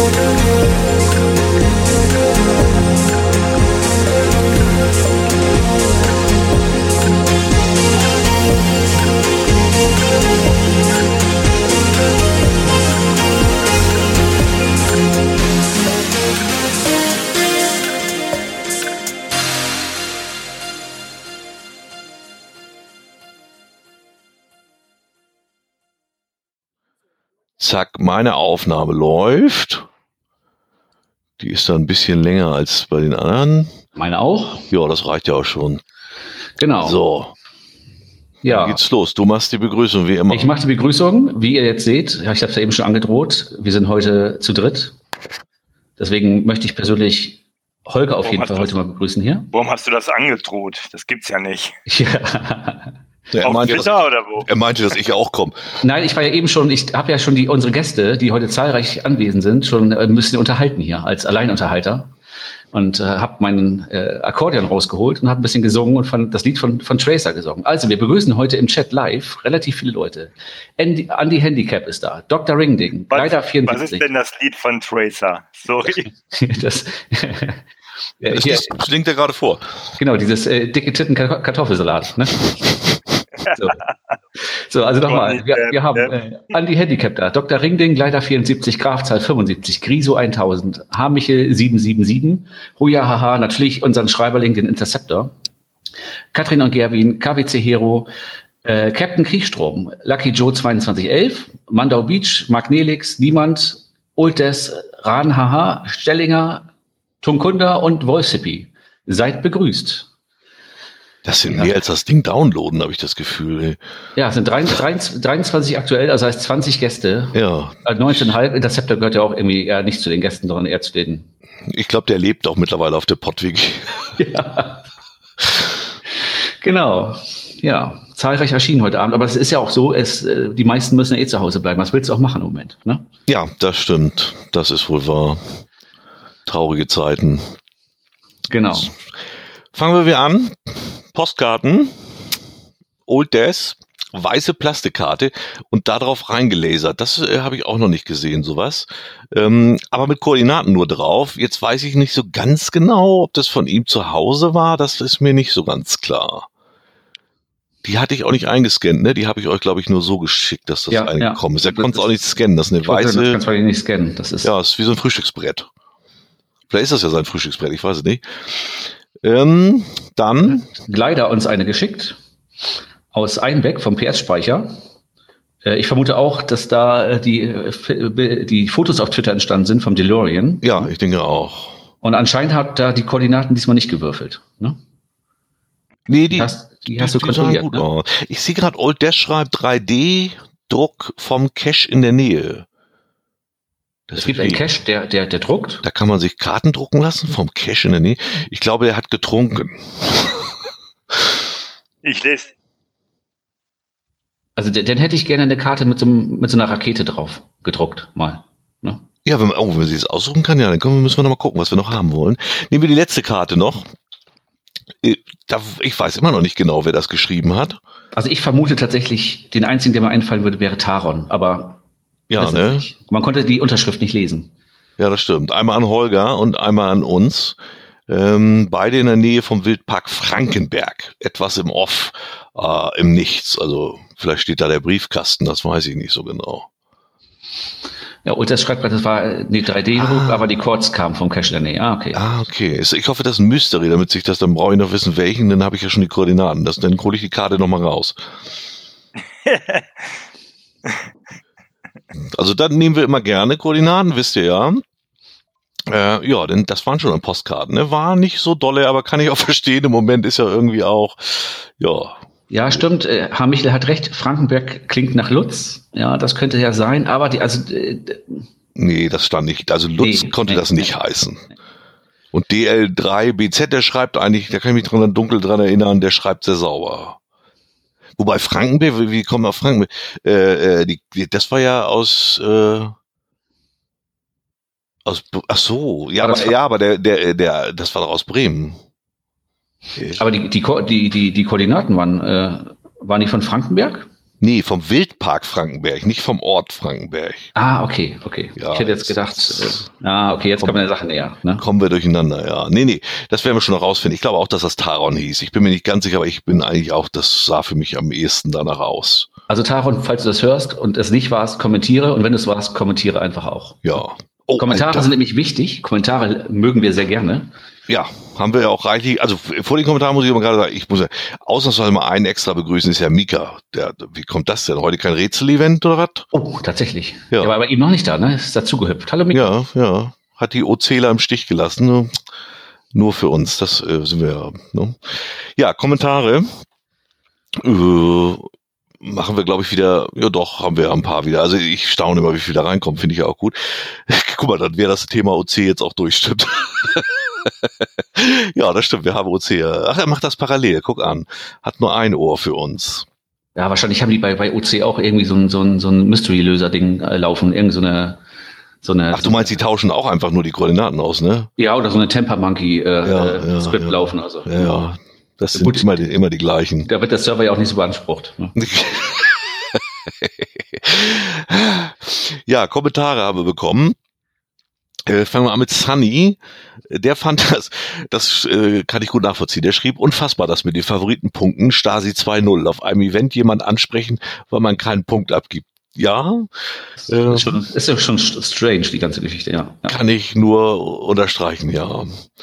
Zack, meine Aufnahme läuft. Die ist dann ein bisschen länger als bei den anderen. Meine auch? Ja, das reicht ja auch schon. Genau. So. Ja. Dann geht's los. Du machst die Begrüßung wie immer. Ich mache die Begrüßung, wie ihr jetzt seht. Ja, ich habe es ja eben schon angedroht. Wir sind heute zu dritt. Deswegen möchte ich persönlich Holger auf jeden Fall heute mal begrüßen hier. Warum hast du das angedroht? Das gibt's ja nicht. Ja. Ja, auf Twitter oder wo? Er meinte, dass ich auch komme. Nein, ich war ja eben schon, ich habe ja schon unsere Gäste, die heute zahlreich anwesend sind, schon ein bisschen unterhalten hier als Alleinunterhalter. Und habe meinen Akkordeon rausgeholt und habe ein bisschen gesungen und das Lied von Tracer gesungen. Also wir begrüßen heute im Chat live relativ viele Leute. Andy Handicap ist da, Dr. Ringding, leider 74. Was ist denn das Lied von Tracer? Sorry. Das klingt ja gerade vor. Genau, dieses dicke Titten Kartoffelsalat. Ne? So, also nochmal. Wir haben Andy Handicap da, Dr. Ringding, Gleiter 74, Grafzahl 75, Griso 1000, Hamichel 777, Huja Haha, natürlich unseren Schreiberling, den Interceptor, Katrin und Gerwin, KWC Hero, Captain Kriegstrom, Lucky Joe 2211, Mandau Beach, Mark Nelix, Niemand, Ultes, Ran Haha, Stellinger, Tunkunda und Wolfshippie. Seid begrüßt. Das sind mehr als das Ding downloaden, habe ich das Gefühl. Ey. Ja, es sind 23 aktuell, also heißt 20 Gäste. Ja. 19,5. Interceptor gehört ja auch irgendwie eher nicht zu den Gästen, sondern eher zu den. Ich glaube, der lebt auch mittlerweile auf der Podwiki. Ja. Genau. Ja, zahlreich erschienen heute Abend. Aber es ist ja auch so, die meisten müssen ja zu Hause bleiben. Was willst du auch machen im Moment? Ne? Ja, das stimmt. Das ist wohl wahr. Traurige Zeiten. Genau. Fangen wir an. Postkarten, Old Death, weiße Plastikkarte und darauf reingelasert. Das habe ich auch noch nicht gesehen, sowas. Aber mit Koordinaten nur drauf. Jetzt weiß ich nicht so ganz genau, ob das von ihm zu Hause war. Das ist mir nicht so ganz klar. Die hatte ich auch nicht eingescannt, ne? Die habe ich euch, glaube ich, nur so geschickt, dass das reingekommen ist. Er konnte es auch nicht scannen. Das ist eine weiße. Das kannst du nicht scannen. Das ist wie so ein Frühstücksbrett. Vielleicht ist das ja sein Frühstücksbrett, ich weiß es nicht. Dann Gleiter uns eine geschickt aus Einbeck vom PS-Speicher. Ich vermute auch, dass da die Fotos auf Twitter entstanden sind vom DeLorean. Ja, ich denke auch. Und anscheinend hat da die Koordinaten diesmal nicht gewürfelt. Ne? Nee, die hast du kontrolliert. Gut, ne? Ich sehe gerade, Old Dash schreibt 3D-Druck vom Cache in der Nähe. Es gibt einen Cache, der druckt. Da kann man sich Karten drucken lassen vom Cache in der Nähe. Ich glaube, er hat getrunken. Ich lese. Also den hätte ich gerne eine Karte mit so einer Rakete drauf gedruckt mal. Ne? Ja, wenn man sich das aussuchen kann, ja, dann müssen wir noch mal gucken, was wir noch haben wollen. Nehmen wir die letzte Karte noch. Ich weiß immer noch nicht genau, wer das geschrieben hat. Also ich vermute tatsächlich, den einzigen, der mir einfallen würde, wäre Taron. Aber ja, ne? Man konnte die Unterschrift nicht lesen. Ja, das stimmt. Einmal an Holger und einmal an uns. Beide in der Nähe vom Wildpark Frankenberg. Etwas im Off, im Nichts. Also vielleicht steht da der Briefkasten, das weiß ich nicht so genau. Ja, und das schreibt gerade, das war eine 3D-Druck, aber die Chords kamen vom Cache in der Nähe. Okay. Okay. Ich hoffe, das ist ein Mystery, damit sich das, dann brauche ich noch wissen, welchen, dann habe ich ja schon die Koordinaten. Dann hole ich die Karte nochmal raus. Also dann nehmen wir immer gerne Koordinaten, wisst ihr ja. Ja, denn das waren schon Postkarten. Ne? War nicht so dolle, aber kann ich auch verstehen. Im Moment ist ja irgendwie auch, ja. Ja, stimmt. Hamichel hat recht. Frankenberg klingt nach Lutz. Ja, das könnte ja sein. Aber nee, das stand nicht. Also Lutz konnte das nicht heißen. Und DL3BZ, der schreibt eigentlich, da kann ich mich dunkel dran erinnern, der schreibt sehr sauber. Wobei Frankenberg, wie kommen wir auf Frankenberg? Das war ja aus ach so, ja, aber das war doch aus Bremen. Aber die Koordinaten waren die von Frankenberg? Nee, vom Wildpark Frankenberg, nicht vom Ort Frankenberg. Ah, okay. Ja, ich hätte jetzt gedacht, okay, jetzt kommen wir der Sache näher. Ne? Kommen wir durcheinander, ja. Nee, das werden wir schon noch rausfinden. Ich glaube auch, dass das Taron hieß. Ich bin mir nicht ganz sicher, aber ich bin eigentlich auch, das sah für mich am ehesten danach aus. Also Taron, falls du das hörst und es nicht warst, kommentiere. Und wenn du es warst, kommentiere einfach auch. Ja. Oh, Kommentare sind nämlich wichtig. Kommentare mögen wir sehr gerne. Ja, haben wir ja auch reichlich, also vor den Kommentaren muss ich aber gerade sagen, ich muss ja ausnahmsweise mal einen extra begrüßen, ist ja Mika. Wie kommt das denn? Heute kein Rätsel-Event oder was? Oh, tatsächlich. Ja. Der war aber eben noch nicht da, ne? Ist dazugehüpft. Hallo Mika. Ja. Hat die OCler im Stich gelassen. Ne? Nur für uns, das sind wir ja. Ne? Ja, Kommentare. Machen wir, glaube ich, wieder, ja doch, haben wir ein paar wieder. Also ich staune immer, wie viel da reinkommt, finde ich ja auch gut. Guck mal, dann wäre das Thema OC jetzt auch durchstimmt. Ja, das stimmt, wir haben OC. Ach, er macht das parallel, guck an. Hat nur ein Ohr für uns. Ja, wahrscheinlich haben die bei OC auch irgendwie so ein Mystery-Löser-Ding laufen. Irgend so eine. Ach, du meinst, die tauschen auch einfach nur die Koordinaten aus, ne? Ja, oder so eine Temper-Monkey-Script laufen. Also. Ja. Das sind gut, immer die gleichen. Da wird der Server ja auch nicht so beansprucht. Ne? Ja, Kommentare haben wir bekommen. Fangen wir an mit Sunny. Der fand das kann ich gut nachvollziehen. Der schrieb, unfassbar, dass mit den Favoritenpunkten Stasi 2.0 auf einem Event jemand ansprechen, weil man keinen Punkt abgibt. Ja. Ist ja schon strange, die ganze Geschichte, ja. Kann ich nur unterstreichen, ja.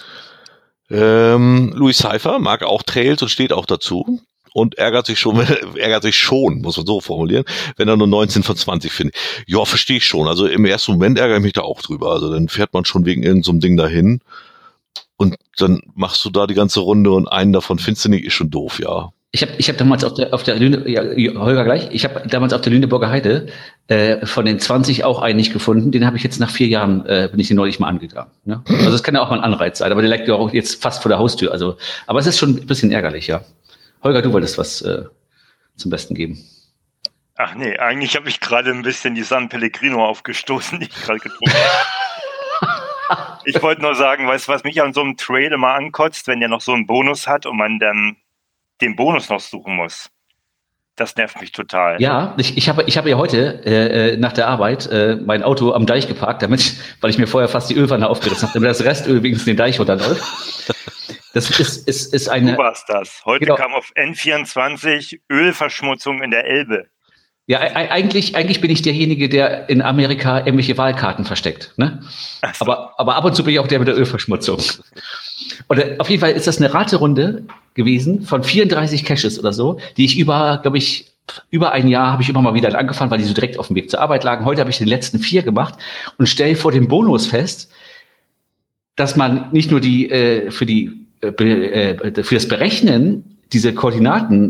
Louis Cypher mag auch Trails und steht auch dazu und ärgert sich schon, muss man so formulieren, wenn er nur 19 von 20 findet. Ja, verstehe ich schon. Also im ersten Moment ärgere ich mich da auch drüber. Also dann fährt man schon wegen irgendeinem so Ding dahin und dann machst du da die ganze Runde und einen davon findest du nicht, ist schon doof, ja. Ich hab damals auf der Lüne, ja, Holger gleich, ich habe damals auf der Lüneburger Heide von den 20 auch einen nicht gefunden. Den habe ich jetzt nach 4 Jahren, bin ich den neulich mal angegangen. Ne? Also das kann ja auch mal ein Anreiz sein, aber der liegt ja auch jetzt fast vor der Haustür. Also, aber es ist schon ein bisschen ärgerlich, ja. Holger, du wolltest was zum Besten geben. Ach nee, eigentlich habe ich gerade ein bisschen die San Pellegrino aufgestoßen, die ich gerade getrunken habe. Ich wollte nur sagen, weißt du, was mich an so einem Trail immer ankotzt, wenn der noch so einen Bonus hat und man dann den Bonus noch suchen muss. Das nervt mich total. Ja, ich habe ja heute nach der Arbeit mein Auto am Deich geparkt, weil ich mir vorher fast die Ölwanne aufgerissen habe, damit das Restöl wenigstens den Deich runterläuft. Das ist eine. Du warst das. Heute kam auf N24 Ölverschmutzung in der Elbe. Ja, eigentlich bin ich derjenige, der in Amerika irgendwelche Wahlkarten versteckt. Ne? So. Aber ab und zu bin ich auch der mit der Ölverschmutzung. Und auf jeden Fall ist das eine Raterunde gewesen von 34 Caches oder so, die ich über ein Jahr habe ich immer mal wieder angefangen, weil die so direkt auf dem Weg zur Arbeit lagen. Heute habe ich den letzten 4 gemacht und stelle vor dem Bonus fest, dass man nicht nur für das Berechnen diese Koordinaten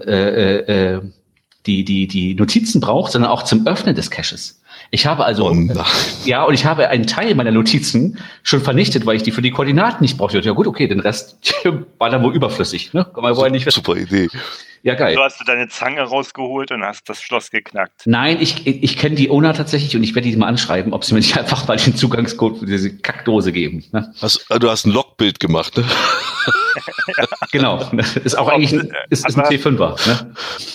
die Notizen braucht, sondern auch zum Öffnen des Caches. Ich habe also, und ich habe einen Teil meiner Notizen schon vernichtet, weil ich die für die Koordinaten nicht brauchte. Ja gut, okay, den Rest war dann wohl überflüssig. Ne? Kann man wohl nicht wissen. Super Idee. Ja, geil. So hast du deine Zange rausgeholt und hast das Schloss geknackt. Nein, ich kenne die Owner tatsächlich und ich werde die mal anschreiben, ob sie mir nicht einfach mal den Zugangscode für diese Kackdose geben. Ne? Du hast ein Logbild gemacht, ne? Ja. Genau. Ist auch eigentlich ist ein T5er. Ne?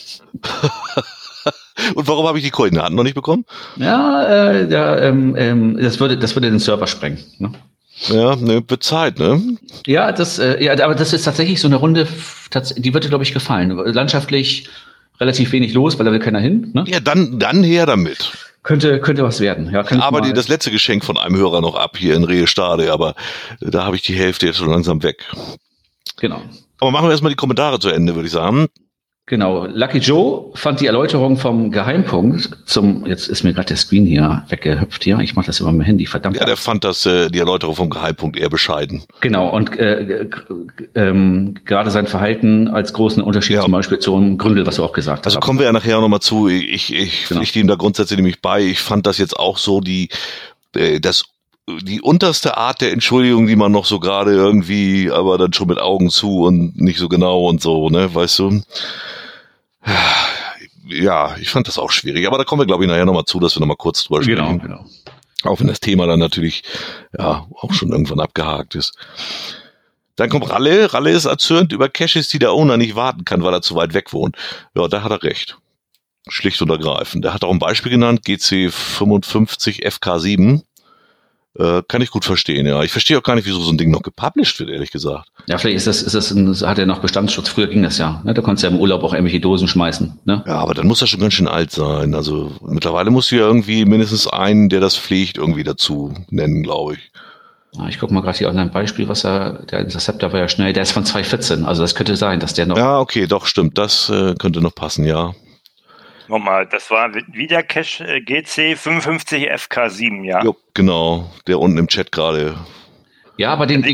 Und warum habe ich die Koordinaten noch nicht bekommen? Ja, das würde den Server sprengen. Ne? Ja, ne, wird Zeit, ne? Ja, aber das ist tatsächlich so eine Runde, die wird dir, glaube ich, gefallen. Landschaftlich relativ wenig los, weil da will keiner hin. Ne? Ja, dann her damit. Könnte was werden. Ja, aber das letzte Geschenk von einem Hörer noch ab hier in Rehestade, aber da habe ich die Hälfte jetzt schon langsam weg. Genau. Aber machen wir erstmal die Kommentare zu Ende, würde ich sagen. Genau. Lucky Joe fand die Erläuterung vom Geheimpunkt jetzt ist mir gerade der Screen hier weggehüpft hier. Ich mache das über mein Handy, verdammt. Ja, der fand die Erläuterung vom Geheimpunkt eher bescheiden. Genau. Und gerade sein Verhalten als großen Unterschied zum Beispiel zum Gründel, was du auch gesagt hast. Also kommen wir ja nachher nochmal zu. Ich pflichte ihm da grundsätzlich nämlich bei. Ich fand das jetzt auch so die unterste Art der Entschuldigung, die man noch so gerade irgendwie, aber dann schon mit Augen zu und nicht so genau und so, ne, weißt du? Ja, ich fand das auch schwierig, aber da kommen wir, glaube ich, nachher nochmal zu, dass wir nochmal kurz drüber sprechen. Genau. Auch wenn das Thema dann natürlich, ja, auch schon irgendwann abgehakt ist. Dann kommt Ralle. Ralle ist erzürnt über Caches, die der Owner nicht warten kann, weil er zu weit weg wohnt. Ja, da hat er recht. Schlicht und ergreifend. Der hat auch ein Beispiel genannt, GC55 FK7. Kann ich gut verstehen, ja. Ich verstehe auch gar nicht, wieso so ein Ding noch gepublished wird, ehrlich gesagt. Ja, vielleicht hat er noch Bestandsschutz. Früher ging das ja. Ne? Da konntest du ja im Urlaub auch irgendwelche Dosen schmeißen. Ne? Ja, aber dann muss er schon ganz schön alt sein. Also mittlerweile musst du ja irgendwie mindestens einen, der das pflegt, irgendwie dazu nennen, glaube ich. Ja, ich gucke mal gerade hier an ein Beispiel, der Interceptor war ja schnell, der ist von 2014. Also das könnte sein, dass der noch... Ja, okay, doch, stimmt. Das könnte noch passen, ja. Nochmal, das war wieder Cache GC55 FK7, ja. Jo, genau, der unten im Chat gerade. Ja, aber den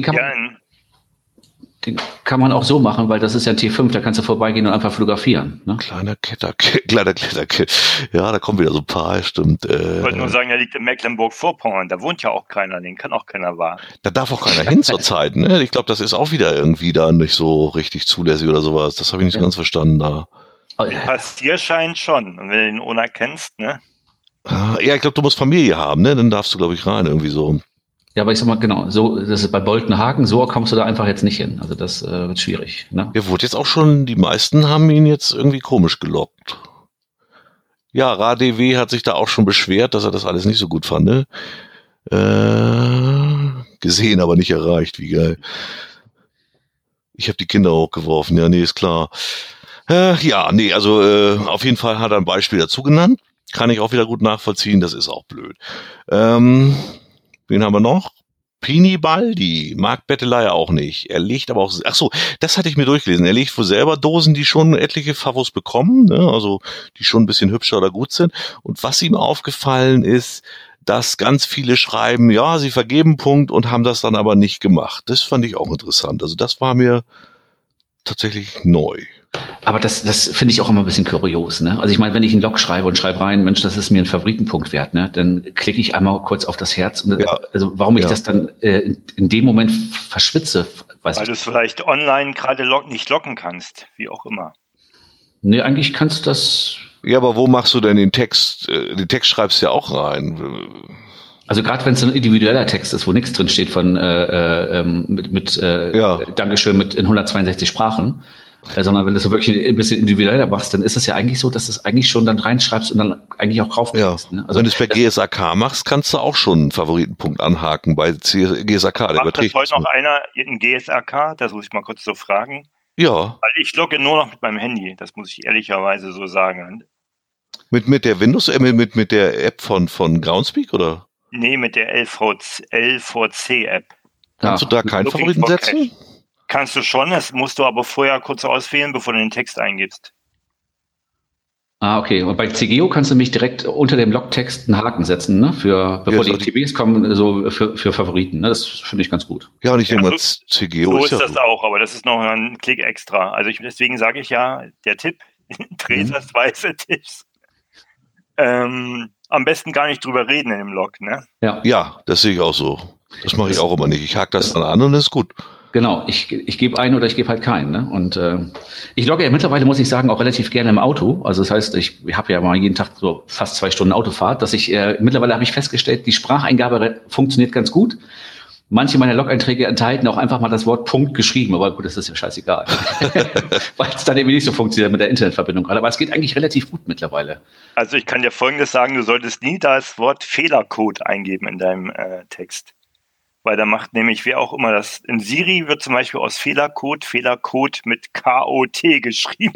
kann man auch so machen, weil das ist ja ein T5, da kannst du vorbeigehen und einfach fotografieren. Ne? Kleiner Kletterkill. Ja, da kommen wieder so ein paar, stimmt. Ich wollte nur sagen, der liegt in Mecklenburg-Vorpommern, da wohnt ja auch keiner, den kann auch keiner wahren. Da darf auch keiner hin zur Zeit, ne? Ich glaube, das ist auch wieder irgendwie da nicht so richtig zulässig oder sowas. Das habe ich nicht so ganz verstanden da. Passierschein schon, und wenn du den Owner kennst, ne? Ja, ich glaube, du musst Familie haben, ne? Dann darfst du, glaube ich, rein, irgendwie so. Ja, aber ich sag mal, genau, so, das ist bei Boltenhagen, so kommst du da einfach jetzt nicht hin. Also das wird schwierig, ne? Ja, wurde jetzt auch schon, die meisten haben ihn jetzt irgendwie komisch gelockt. Ja, RADW hat sich da auch schon beschwert, dass er das alles nicht so gut fand, ne? Gesehen, aber nicht erreicht, wie geil. Ich habe die Kinder hochgeworfen, ja, nee, ist klar. Ja, nee, also auf jeden Fall hat er ein Beispiel dazu genannt. Kann ich auch wieder gut nachvollziehen, das ist auch blöd. Wen haben wir noch? Pini Baldi, mag Bettelei auch nicht. Er legt aber auch, ach so, das hatte ich mir durchgelesen. Er legt wohl selber Dosen, die schon etliche Favos bekommen, ne? Also die schon ein bisschen hübscher oder gut sind. Und was ihm aufgefallen ist, dass ganz viele schreiben, ja, sie vergeben Punkt und haben das dann aber nicht gemacht. Das fand ich auch interessant. Also das war mir tatsächlich neu. Aber das finde ich auch immer ein bisschen kurios, ne? Also ich meine, wenn ich einen Log schreibe und schreibe rein, Mensch, das ist mir ein Favoritenpunkt wert, ne? Dann klicke ich einmal kurz auf das Herz und also warum ich das dann in dem Moment verschwitze, weiß weil du es vielleicht online gerade nicht locken kannst, wie auch immer. Nee, eigentlich kannst du das. Ja, aber wo machst du denn den Text? Den Text schreibst du ja auch rein. Also gerade wenn es ein individueller Text ist, wo nichts drin steht von Dankeschön mit in 162 Sprachen, sondern wenn du es wirklich ein bisschen individueller machst, dann ist es ja eigentlich so, dass du es eigentlich schon dann reinschreibst und dann eigentlich auch raufkriegst. Ja. Ne? Also wenn du es per GSAK machst, kannst du auch schon einen Favoritenpunkt anhaken bei GSAK. Macht das heute noch einer in GSAK? Das muss ich mal kurz so fragen. Ja. Weil ich logge nur noch mit meinem Handy, das muss ich ehrlicherweise so sagen. Mit der Windows, mit der App von Groundspeak, oder? Nee, mit der LVC-App. Kannst du da keinen Favoriten setzen? Kannst du schon, das musst du aber vorher kurz auswählen, bevor du den Text eingibst. Ah, okay. Und bei CGO kannst du mich direkt unter dem Logtext einen Haken setzen, ne? Bevor die TBs kommen, so für Favoriten. Ne? Das finde ich ganz gut. Ja, und ich denke mal, CGO so ist das auch, aber das ist noch ein Klick extra. Also deswegen sage ich ja, der Tipp, Tresers weiße Tipps. Am besten gar nicht drüber reden in dem Log, ne? Ja, das sehe ich auch so. Das mache ich auch immer nicht. Ich hake das dann an und das ist gut. Genau, ich gebe einen oder ich gebe halt keinen. Ne? Und ich logge ja mittlerweile, muss ich sagen, auch relativ gerne im Auto. Also das heißt, ich habe ja mal jeden Tag so fast 2 Stunden Autofahrt, dass mittlerweile habe ich festgestellt, die Spracheingabe funktioniert ganz gut. Manche meiner Log-Einträge enthalten auch einfach mal das Wort Punkt geschrieben, aber gut, das ist ja scheißegal. Weil es dann eben nicht so funktioniert mit der Internetverbindung gerade. Aber es geht eigentlich relativ gut mittlerweile. Also ich kann dir Folgendes sagen, du solltest nie das Wort Fehlercode eingeben in deinem Text. Weil da macht nämlich, wer auch immer das, in Siri wird zum Beispiel aus Fehlercode mit KOT geschrieben.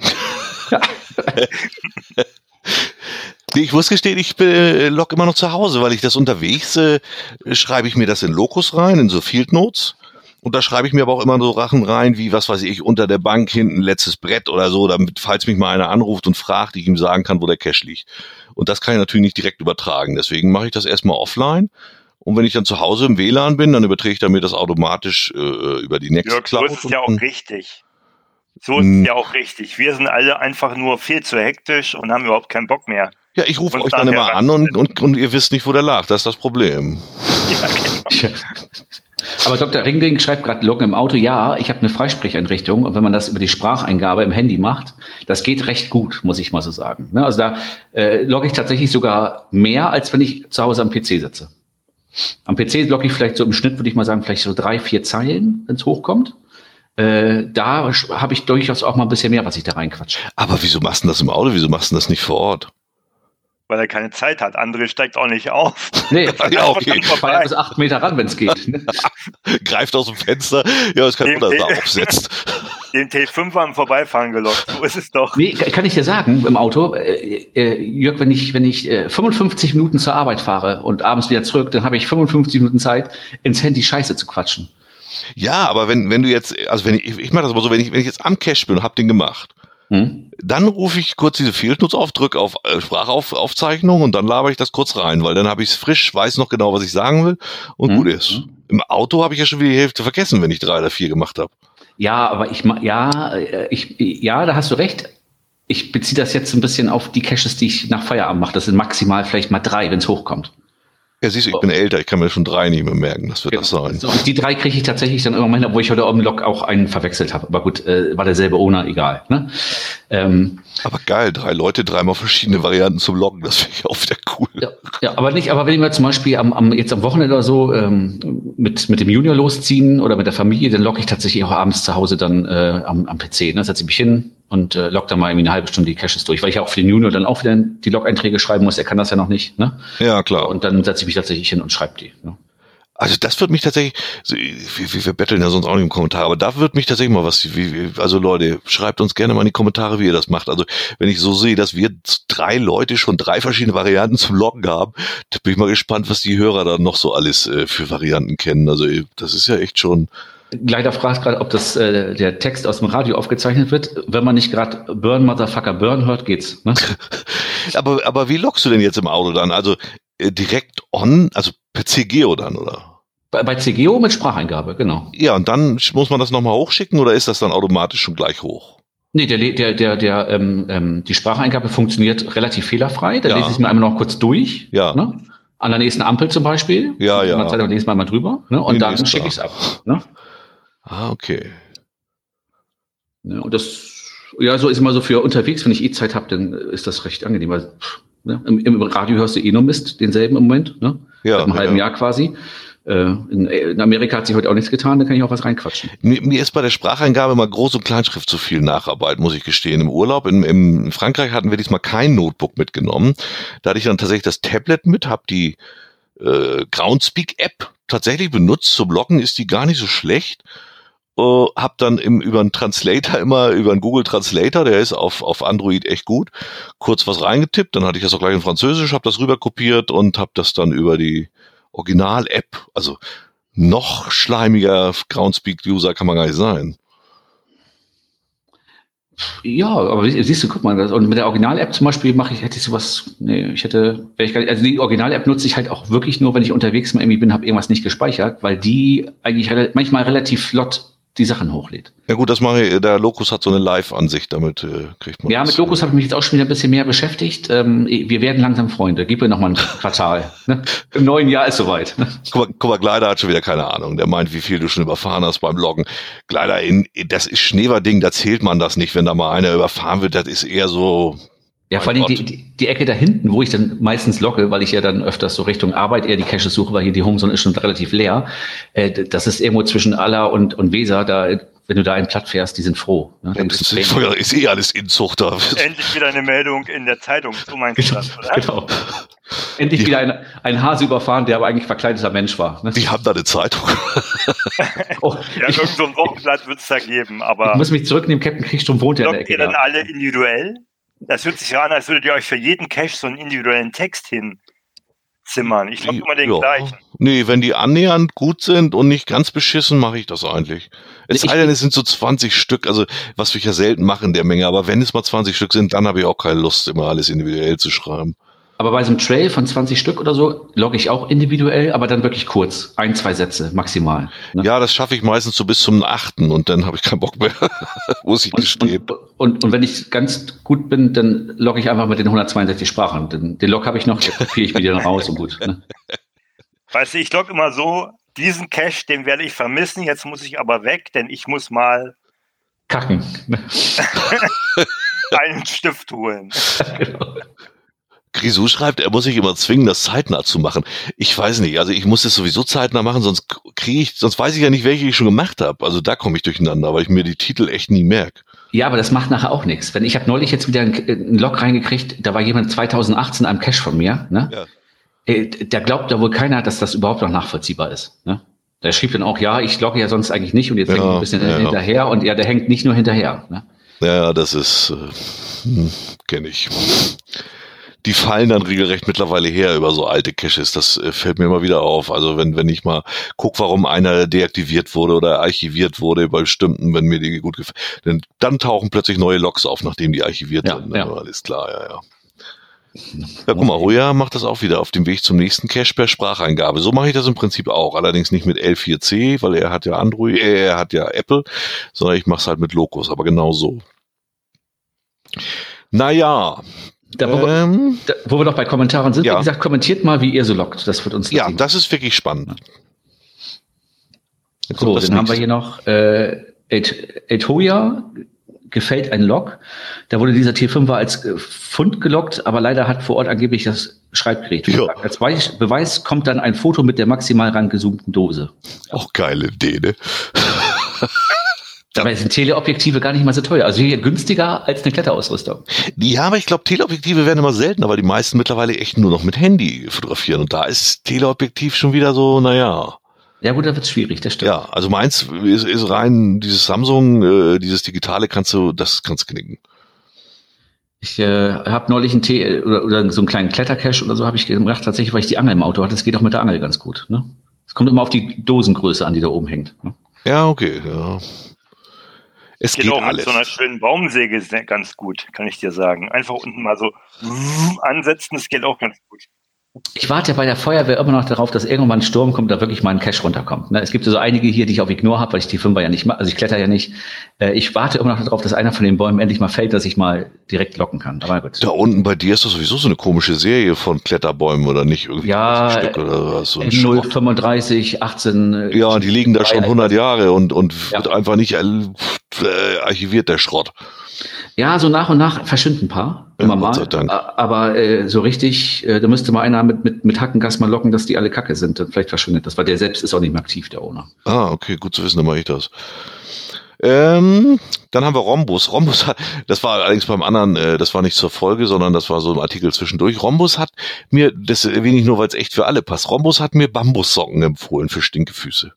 Ich muss gestehen, ich log immer noch zu Hause, weil ich das unterwegs, schreibe ich mir das in Locus rein, in so Field Notes. Und da schreibe ich mir aber auch immer so Sachen rein, wie, was weiß ich, unter der Bank hinten letztes Brett oder so, damit, falls mich mal einer anruft und fragt, ich ihm sagen kann, wo der Cache liegt. Und das kann ich natürlich nicht direkt übertragen. Deswegen mache ich das erstmal offline. Und wenn ich dann zu Hause im WLAN bin, dann überträgt er mir das automatisch über die Nextcloud. So ist es ja auch richtig. So ist es ja auch richtig. Wir sind alle einfach nur viel zu hektisch und haben überhaupt keinen Bock mehr. Ja, ich rufe euch dann immer an und ihr wisst nicht, wo der lag. Das ist das Problem. Ja, genau. Aber Dr. Ringding schreibt gerade Loggen im Auto. Ja, ich habe eine Freisprecheinrichtung und wenn man das über die Spracheingabe im Handy macht, das geht recht gut, muss ich mal so sagen. Ne? Also da logge ich tatsächlich sogar mehr, als wenn ich zu Hause am PC sitze. Am PC logge ich vielleicht so im Schnitt, würde ich mal sagen, vielleicht so 3-4 Zeilen, wenn es hochkommt. Da habe ich durchaus auch mal ein bisschen mehr, was ich da reinquatsche. Aber wieso machst du das im Auto? Wieso machst du das nicht vor Ort? Weil er keine Zeit hat. André steigt auch nicht auf. Nee, ja, okay. Fahr bis 8 Meter ran, wenn es geht. Greift aus dem Fenster. Ja, ist kein Wunder, dass er aufsetzt. Den T5 am Vorbeifahren gelockt. So ist es doch. Nee, kann ich dir sagen, im Auto, Jörg, wenn ich 55 Minuten zur Arbeit fahre und abends wieder zurück, dann habe ich 55 Minuten Zeit, ins Handy Scheiße zu quatschen. Ja, aber wenn du jetzt, also ich mache das aber so, wenn ich jetzt am Cache bin und hab den gemacht, dann rufe ich kurz diese Field Notes auf, drücke auf Sprachaufzeichnung und dann labere ich das kurz rein, weil dann habe ich es frisch, weiß noch genau, was ich sagen will und gut ist. Im Auto habe ich ja schon wieder die Hälfte vergessen, wenn ich 3 oder 4 gemacht habe. Ja, aber da hast du recht. Ich beziehe das jetzt ein bisschen auf die Caches, die ich nach Feierabend mache. Das sind maximal vielleicht mal 3, wenn es hochkommt. Ja, siehst du, ich bin älter, ich kann mir schon 3 nicht mehr merken, das wird das sein. So, und die 3 kriege ich tatsächlich dann irgendwann, obwohl ich heute auf dem Log auch einen verwechselt habe. Aber gut, war derselbe Owner, egal. Ne? Aber geil, 3 Leute, 3-mal verschiedene Varianten zum Loggen, das finde ich auch wieder cool. Ja, aber wenn wir zum Beispiel jetzt am Wochenende oder so mit dem Junior losziehen oder mit der Familie, dann logge ich tatsächlich auch abends zu Hause dann am PC. Ne? Setze ich mich hin und logge dann mal irgendwie eine halbe Stunde die Caches durch, weil ich ja auch für den Junior dann auch wieder die Log-Einträge schreiben muss. Er kann das ja noch nicht. Ne? Ja, klar. Und dann setze ich mich tatsächlich hin und schreibe die. Ne? Also das wird mich tatsächlich, wir betteln ja sonst auch nicht im Kommentar, aber da wird mich tatsächlich mal also Leute, schreibt uns gerne mal in die Kommentare, wie ihr das macht. Also wenn ich so sehe, dass wir 3 Leute schon 3 verschiedene Varianten zum Loggen haben, da bin ich mal gespannt, was die Hörer da noch so alles für Varianten kennen. Also das ist ja echt schon... Leider fragt gerade, ob das der Text aus dem Radio aufgezeichnet wird. Wenn man nicht gerade Burn, Motherfucker, Burn hört, geht's. Ne? aber wie loggst du denn jetzt im Auto dann? Also direkt on, also per CGO dann, oder? Bei CGO mit Spracheingabe, genau. Ja, und dann muss man das nochmal hochschicken oder ist das dann automatisch schon gleich hoch? Nee, die Spracheingabe funktioniert relativ fehlerfrei. Da lese ich es mir einmal noch kurz durch. Ja. Ne? An der nächsten Ampel zum Beispiel. Ja. Dann zeige ich nächstes Mal drüber. Ne? Und dann schicke ich es ab. Ne? Okay. Ja, und so ist immer so für unterwegs, wenn ich Zeit habe, dann ist das recht angenehm. Weil, ne? Im Radio hörst du nur Mist, denselben im Moment. Ne? Ja, seit einem halben Jahr quasi. In Amerika hat sich heute auch nichts getan, da kann ich auch was reinquatschen. Mir ist bei der Spracheingabe mal Groß- und Kleinschrift zu viel Nacharbeit, muss ich gestehen. Im Urlaub in Frankreich hatten wir diesmal kein Notebook mitgenommen. Da hatte ich dann tatsächlich das Tablet mit, habe die Groundspeak-App tatsächlich benutzt. Zum Loggen ist die gar nicht so schlecht. Hab dann über einen Translator über einen Google Translator, der ist auf Android echt gut, kurz was reingetippt, dann hatte ich das auch gleich in Französisch, habe das rüber kopiert und habe das dann über die Original-App, also noch schleimiger Groundspeak-User kann man gar nicht sein. Ja, aber siehst du, guck mal, und mit der Original-App zum Beispiel also die Original-App nutze ich halt auch wirklich nur, wenn ich unterwegs mal irgendwie bin, habe irgendwas nicht gespeichert, weil die eigentlich manchmal relativ flott die Sachen hochlädt. Ja gut, das mache ich, der Locus hat so eine Live-Ansicht, damit kriegt man Ja, mit Locus habe ich mich jetzt auch schon wieder ein bisschen mehr beschäftigt. Wir werden langsam Freunde. Gib mir noch mal ein Quartal. Ne? Im neuen Jahr ist soweit. Ne? Guck mal, Gleider hat schon wieder keine Ahnung. Der meint, wie viel du schon überfahren hast beim Loggen. Gleider, das ist Schneverding, da zählt man das nicht, wenn da mal einer überfahren wird. Das ist eher so... Ja, vor allem die Ecke da hinten, wo ich dann meistens logge, weil ich ja dann öfters so Richtung Arbeit eher die Caches suche, weil hier die Homezone ist schon relativ leer. Das ist irgendwo zwischen Aller und Weser, da, wenn du da einen platt fährst, die sind froh. Ne? Ja, das ist eh alles Inzucht da. Endlich wieder eine Meldung in der Zeitung, so meinst du das, oder? Genau. Endlich wieder ein Hase überfahren, der aber eigentlich verkleideter Mensch war. Ne? Die haben da eine Zeitung. Irgend so ein Wochenblatt wird es da geben, aber... Ich muss mich zurücknehmen, Captain Kriegstrom wohnt ja in der Ecke. Ihr dann alle individuell? Das hört sich ja an, als würdet ihr euch für jeden Cache so einen individuellen Text hinzimmern. Ich glaube immer den gleichen. Nee, wenn die annähernd gut sind und nicht ganz beschissen, mache ich das eigentlich. Es sei denn, es sind so 20 Stück, also was wir ja selten machen in der Menge, aber wenn es mal 20 Stück sind, dann habe ich auch keine Lust, immer alles individuell zu schreiben. Aber bei so einem Trail von 20 Stück oder so logge ich auch individuell, aber dann wirklich kurz. 1-2 Sätze maximal. Ne? Ja, das schaffe ich meistens so bis zum 8. und dann habe ich keinen Bock mehr. Muss ich gestehen. Und wenn ich ganz gut bin, dann logge ich einfach mit den 162 Sprachen. Den Log habe ich noch, den kopiere ich mir dann raus und gut. Ne? Weißt du, ich logge immer so, diesen Cache, den werde ich vermissen, jetzt muss ich aber weg, denn ich muss mal kacken. einen Stift holen. Genau. Grisou schreibt, er muss sich immer zwingen, das zeitnah zu machen. Ich weiß nicht, also ich muss das sowieso zeitnah machen, sonst weiß ich ja nicht, welche ich schon gemacht habe. Also da komme ich durcheinander, weil ich mir die Titel echt nie merke. Ja, aber das macht nachher auch nichts. Ich habe neulich jetzt wieder einen Log reingekriegt, da war jemand 2018 am Cache von mir, ne? Ja. Der glaubt da wohl keiner, dass das überhaupt noch nachvollziehbar ist, ne? Der schrieb dann auch, ja, ich logge ja sonst eigentlich nicht und jetzt hängt ein bisschen hinterher und ja, der hängt nicht nur hinterher, ne? Ja, das ist, kenne ich. Die fallen dann regelrecht mittlerweile her über so alte Caches. Das fällt mir immer wieder auf. Also wenn ich mal gucke, warum einer deaktiviert wurde oder archiviert wurde bei bestimmten, wenn mir die gut gefallen, dann tauchen plötzlich neue Logs auf, nachdem die archiviert sind. Ja. Alles klar, ja. Ja, guck mal, Roja macht das auch wieder auf dem Weg zum nächsten Cache per Spracheingabe. So mache ich das im Prinzip auch. Allerdings nicht mit L4C, weil er hat ja Android, er hat ja Apple, sondern ich mache es halt mit Locus, aber genau so. Naja. Wo wir noch bei Kommentaren sind, wie gesagt, kommentiert mal, wie ihr so loggt. Das wird uns interessieren. Ja, das ist wirklich spannend. So, dann haben wir hier noch Etoya, gefällt ein Log. Da wurde dieser T5er als Fund geloggt, aber leider hat vor Ort angeblich das Schreibgerät versagt. Als Beweis kommt dann ein Foto mit der maximal rangezoomten Dose. Auch geile Idee, ne? Dabei sind Teleobjektive gar nicht mal so teuer. Also hier günstiger als eine Kletterausrüstung. Ja, aber ich glaube, Teleobjektive werden immer seltener, weil die meisten mittlerweile echt nur noch mit Handy fotografieren. Und da ist Teleobjektiv schon wieder so, naja. Ja gut, da wird's schwierig, das stimmt. Ja, also meins ist rein, dieses Samsung, dieses Digitale kannst du knicken. Ich habe neulich einen oder so einen kleinen Klettercache oder so habe ich gemacht, tatsächlich, weil ich die Angel im Auto hatte. Das geht auch mit der Angel ganz gut. Ne? Es kommt immer auf die Dosengröße an, die da oben hängt. Ne? Ja, okay, ja. Es geht auch alles. Mit so einer schönen Baumsäge ganz gut, kann ich dir sagen. Einfach unten mal so ansetzen, das geht auch ganz gut. Ich warte ja bei der Feuerwehr immer noch darauf, dass irgendwann ein Sturm kommt, da wirklich mal ein Cache runterkommt. Ne? Es gibt so einige hier, die ich auf Ignore habe, weil ich die 5er ja nicht mache. Also ich kletter ja nicht. Ich warte immer noch darauf, dass einer von den Bäumen endlich mal fällt, dass ich mal direkt locken kann. Aber gut. Da unten bei dir ist das sowieso so eine komische Serie von Kletterbäumen, oder nicht? Irgendwie ja, ein Stück oder was, so 035, 18. Ja, die liegen da schon 100 Jahre und wird einfach nicht archiviert, der Schrott. Ja, so nach und nach verschwinden ein paar. Immer mal. Gott sei Dank. Aber so richtig, da müsste mal einer mit Hackengas mal locken, dass die alle Kacke sind. Dann vielleicht verschwindet das, weil der selbst ist auch nicht mehr aktiv, der Owner. Ah, okay, gut zu wissen, dann mache ich das. Dann haben wir Rhombus. Rhombus hat, das war allerdings beim anderen, das war nicht zur Folge, sondern das war so ein Artikel zwischendurch. Rhombus hat mir, das erwähne ich nur, weil es echt für alle passt, Rhombus hat mir Bambussocken empfohlen für Stinkefüße.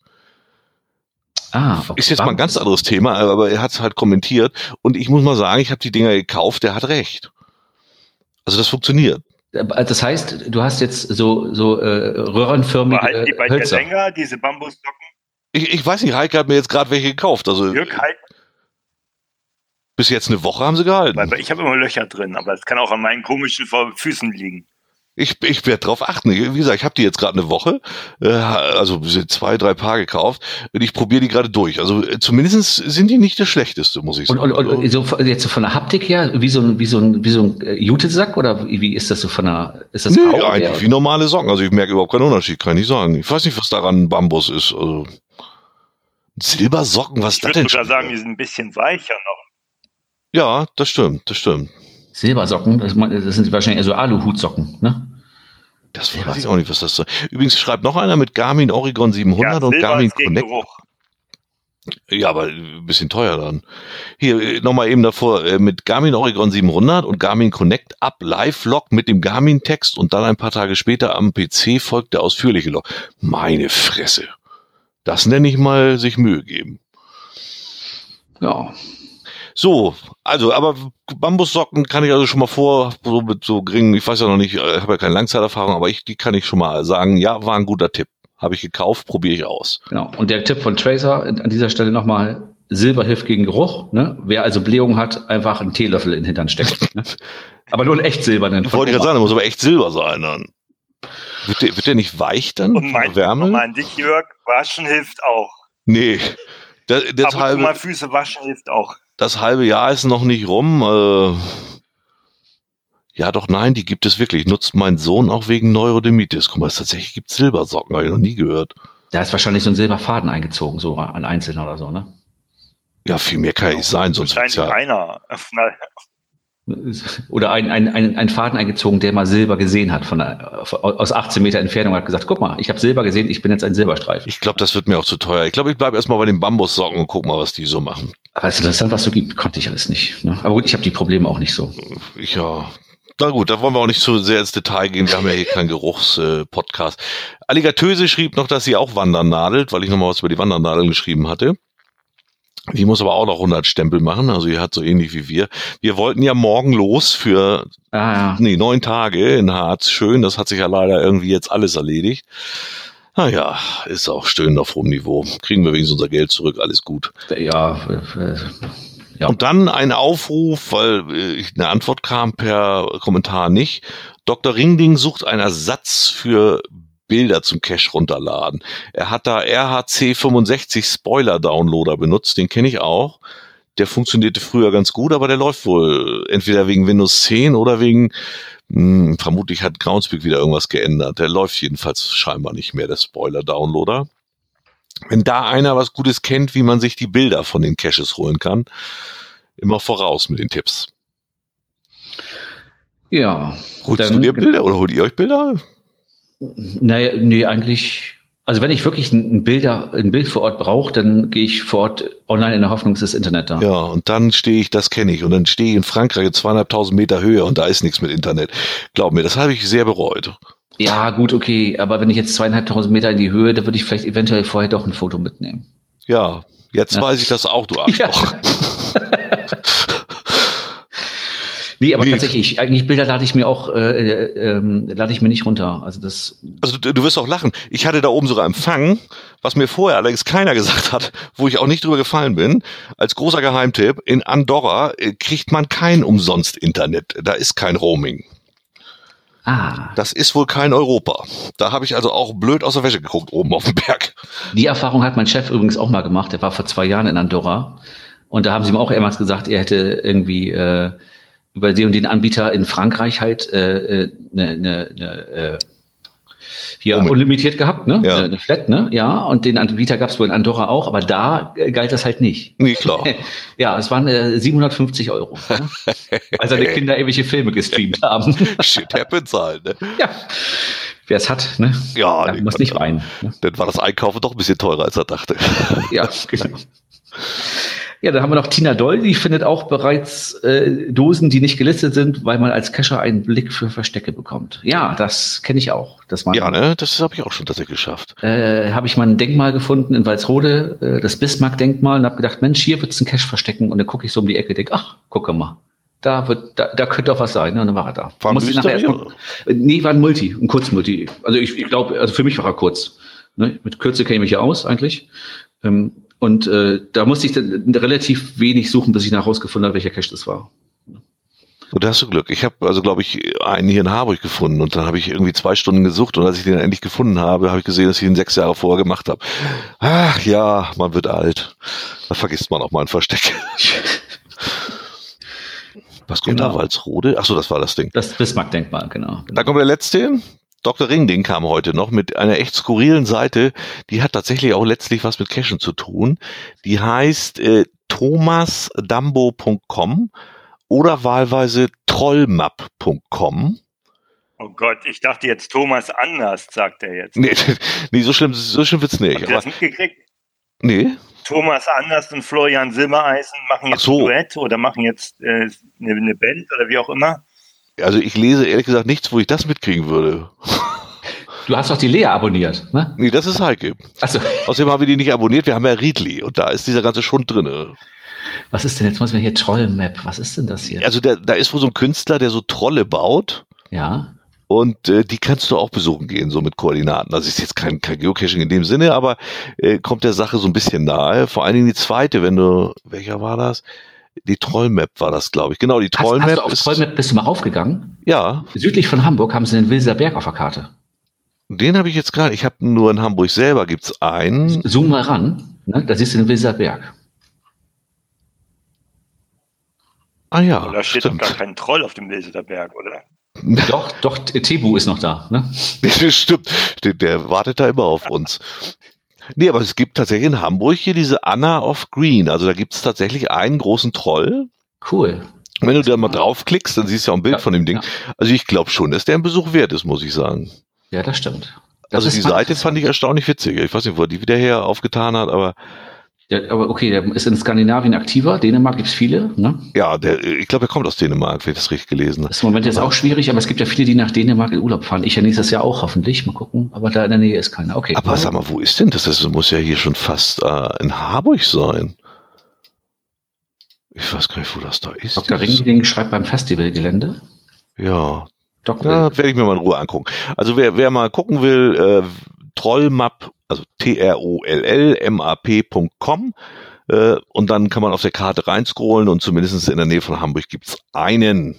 Okay. Ist jetzt mal ein ganz anderes Thema, aber er hat es halt kommentiert und ich muss mal sagen, ich habe die Dinger gekauft, der hat recht. Also das funktioniert. Das heißt, du hast jetzt so röhrenförmige Hölzer. Die bei der Sänger, diese Bambussocken? Ich weiß nicht, Heike hat mir jetzt gerade welche gekauft. Also Jörg, Heike? Bis jetzt eine Woche haben sie gehalten. Weil ich habe immer Löcher drin, aber es kann auch an meinen komischen Füßen liegen. Ich werde drauf achten. Wie gesagt, ich habe die jetzt gerade eine Woche, also 2-3 Paar gekauft und ich probiere die gerade durch. Also zumindest sind die nicht das Schlechteste, muss ich sagen. Und so, jetzt so von der Haptik her, wie so ein Jutesack oder wie ist das so ist das grau? Ja, eigentlich wie normale Socken. Also ich merke überhaupt keinen Unterschied, kann ich nicht sagen. Ich weiß nicht, was daran Bambus ist. Also Silbersocken, was ist das denn? Ich würde sogar sagen, die sind ein bisschen weicher noch. Ja, das stimmt. Silbersocken, das sind wahrscheinlich eher so Aluhutsocken, ne? Das weiß ich auch nicht, was das ist. Übrigens schreibt noch einer mit Garmin Oregon 700 und Garmin Connect. Ja, aber ein bisschen teuer dann. Hier nochmal eben davor, mit Garmin Oregon 700 und Garmin Connect Up Live-Log mit dem Garmin-Text und dann ein paar Tage später am PC folgt der ausführliche Log. Meine Fresse. Das nenne ich mal sich Mühe geben. Ja. So, also, aber Bambussocken kann ich also schon mal so mit so geringen, ich weiß ja noch nicht, ich habe ja keine Langzeiterfahrung, aber die kann ich schon mal sagen, ja, war ein guter Tipp. Habe ich gekauft, probiere ich aus. Genau, und der Tipp von Tracer an dieser Stelle nochmal, Silber hilft gegen Geruch, ne? Wer also Blähung hat, einfach einen Teelöffel in den Hintern stecken. Ne? Aber nur einen echt silbernen. Wollte ich gerade sagen, der muss aber echt Silber sein dann. Wird der nicht weich dann? Und mein Dick Jörg, waschen hilft auch. Nee. Aber mal Füße waschen hilft auch. Das halbe Jahr ist noch nicht rum. Ja, doch, nein, die gibt es wirklich. Nutzt mein Sohn auch wegen Neurodermitis. Guck mal, tatsächlich gibt es Silbersocken, habe ich noch nie gehört. Da ist wahrscheinlich so ein Silberfaden eingezogen, so an Einzelnen oder so, ne? Ja, viel mehr kann ja nicht sein, sonst wahrscheinlich einer. Oder ein Faden eingezogen, der mal Silber gesehen hat aus 18 Meter Entfernung, hat gesagt, guck mal, ich habe Silber gesehen, ich bin jetzt ein Silberstreifen. Ich glaube, das wird mir auch zu teuer. Ich glaube, ich bleibe erstmal bei den Bambussocken und guck mal, was die so machen. Aber es ist interessant, was es so gibt. Konnte ich alles nicht. Ne? Aber gut, ich habe die Probleme auch nicht so. Ja, na gut, da wollen wir auch nicht zu sehr ins Detail gehen. Wir haben ja hier keinen Geruchspodcast. Alligatöse schrieb noch, dass sie auch Wandern nadelt, weil ich nochmal was über die Wandernadeln geschrieben hatte. Die muss aber auch noch 100 Stempel machen, also die hat so ähnlich wie wir. Wir wollten ja morgen los für 9 Tage in Harz. Schön, das hat sich ja leider irgendwie jetzt alles erledigt. Naja, ist auch stöhnend auf hohem Niveau. Kriegen wir wenigstens unser Geld zurück, alles gut. Ja. Und dann ein Aufruf, weil eine Antwort kam per Kommentar nicht. Dr. Ringding sucht einen Ersatz für Bilder zum Cache runterladen. Er hat da RHC65 Spoiler Downloader benutzt, den kenne ich auch. Der funktionierte früher ganz gut, aber der läuft wohl entweder wegen Windows 10 oder wegen, vermutlich hat Groundspeak wieder irgendwas geändert. Der läuft jedenfalls scheinbar nicht mehr, der Spoiler Downloader. Wenn da einer was Gutes kennt, wie man sich die Bilder von den Caches holen kann, immer voraus mit den Tipps. Ja. Holst du dir Bilder oder holt ihr euch Bilder? Naja, nee, eigentlich, also wenn ich wirklich ein Bild vor Ort brauche, dann gehe ich vor Ort online in der Hoffnung, es ist Internet da. Ja, und dann stehe ich, das kenne ich, und dann stehe ich in Frankreich in 2.500 Meter Höhe und da ist nichts mit Internet. Glaub mir, das habe ich sehr bereut. Ja, gut, okay, aber wenn ich jetzt 2.500 Meter in die Höhe, dann würde ich vielleicht eventuell vorher doch ein Foto mitnehmen. Ja, jetzt weiß ich das auch, du Arschloch. Ja. Nee, aber tatsächlich, eigentlich Bilder lade ich mir auch, lade ich mir nicht runter. Also du wirst auch lachen. Ich hatte da oben sogar Empfang, was mir vorher allerdings keiner gesagt hat, wo ich auch nicht drüber gefallen bin. Als großer Geheimtipp, in Andorra kriegt man kein umsonst Internet. Da ist kein Roaming. Das ist wohl kein Europa. Da habe ich also auch blöd aus der Wäsche geguckt, oben auf dem Berg. Die Erfahrung hat mein Chef übrigens auch mal gemacht. Der war vor 2 Jahren in Andorra. Und da haben sie ihm auch mehrmals gesagt, er hätte irgendwie über den Anbieter in Frankreich halt hier unlimitiert gehabt, ne? Ja. Eine Flat, ne? Ja, und den Anbieter gab es wohl in Andorra auch, aber da galt das halt nicht. Nee, klar. Ja, es waren 750 €, ne? Weil seine Kinder irgendwelche Filme gestreamt haben. Shit happens halt, ne? Ja. Wer es hat, ne? Ja, der muss nicht weinen. Ne? Dann war das Einkaufen doch ein bisschen teurer, als er dachte. Ja, genau. Ja, dann haben wir noch Tina Doll, die findet auch bereits Dosen, die nicht gelistet sind, weil man als Cacher einen Blick für Verstecke bekommt. Ja, das kenne ich auch. Ja, ne, das habe ich auch schon tatsächlich geschafft. Habe ich mal ein Denkmal gefunden in Walsrode, das Bismarck-Denkmal, und habe gedacht, Mensch, hier wird es ein Cache verstecken. Und dann gucke ich so um die Ecke, denke, ach, gucke mal, da könnte doch was sein. Ne? Und dann war er da. War ein Multi, ein Kurzmulti. Also ich glaube, also für mich war er kurz. Ne? Mit Kürze kenne ich mich ja aus eigentlich. Und da musste ich dann relativ wenig suchen, bis ich herausgefunden habe, welcher Cache das war. Und da hast du Glück. Ich habe also, glaube ich, einen hier in Harburg gefunden und dann habe ich irgendwie 2 Stunden gesucht und als ich den endlich gefunden habe, habe ich gesehen, dass ich ihn 6 Jahre vorher gemacht habe. Ach ja, man wird alt. Da vergisst man auch mal ein Versteck. Was kommt da? Walsrode? Ach so, das war das Ding. Das Bismarck-Denkmal, genau. Da kommt der letzte. Dr. Ringding kam heute noch mit einer echt skurrilen Seite, die hat tatsächlich auch letztlich was mit Cachen zu tun. Die heißt thomasdambo.com oder wahlweise trollmap.com. Oh Gott, ich dachte jetzt Thomas Anders, sagt er jetzt. Nee, so schlimm wird's nicht. Habt ihr das mitgekriegt? Nee. Thomas Anders und Florian Silbereisen machen jetzt ein Duett oder machen jetzt eine Band oder wie auch immer. Also ich lese ehrlich gesagt nichts, wo ich das mitkriegen würde. Du hast doch die Lea abonniert, ne? Nee, das ist Heike. Achso. Außerdem haben wir die nicht abonniert, wir haben ja Riedli und da ist dieser ganze Schund drin. Was ist denn, jetzt muss man hier Trollmap, was ist denn das hier? Also da ist wohl so ein Künstler, der so Trolle baut. Ja. Und die kannst du auch besuchen gehen, so mit Koordinaten. Also ist jetzt kein Geocaching in dem Sinne, aber kommt der Sache so ein bisschen nahe. Vor allen Dingen die zweite, welcher war das? Die Trollmap war das, glaube ich. Genau, die Trollmap. Hast du auf Trollmap, bist du mal raufgegangen? Ja. Südlich von Hamburg haben sie den Wilser Berg auf der Karte. Den habe ich jetzt gerade. Ich habe nur in Hamburg selber gibt's einen. Zoom mal ran, ne? Da siehst du den Wilser Berg. Ah ja, da steht doch gar kein Troll auf dem Wilser Berg, oder? Doch, Tebu ist noch da, ne? Stimmt, der wartet da immer auf uns. Nee, aber es gibt tatsächlich in Hamburg hier diese Anna of Green. Also da gibt es tatsächlich einen großen Troll. Cool. Wenn du da mal draufklickst, dann siehst du ja auch ein Bild von dem Ding. Ja. Also ich glaube schon, dass der ein Besuch wert ist, muss ich sagen. Ja, das stimmt. Also die Seite fand ich erstaunlich witzig. Ich weiß nicht, wo er die wieder her aufgetan hat, aber... Ja, aber okay, der ist in Skandinavien aktiver. Dänemark gibt's viele, ne? Ja, ich glaube, er kommt aus Dänemark, wenn ich das richtig gelesen habe. Das ist im Moment jetzt auch schwierig, aber es gibt ja viele, die nach Dänemark in Urlaub fahren. Ich ja nächstes Jahr auch, hoffentlich. Mal gucken. Aber da in der Nähe ist keiner. Okay. Aber sag mal, wo ist denn das? Das muss ja hier schon fast in Harburg sein. Ich weiß gar nicht, wo das da ist. Dr. Ringding schreibt beim Festivalgelände. Ja. Da werde ich mir mal in Ruhe angucken. Also wer mal gucken will, Trollmap, also TROLLMAP.com, und dann kann man auf der Karte reinscrollen und zumindest in der Nähe von Hamburg gibt's einen.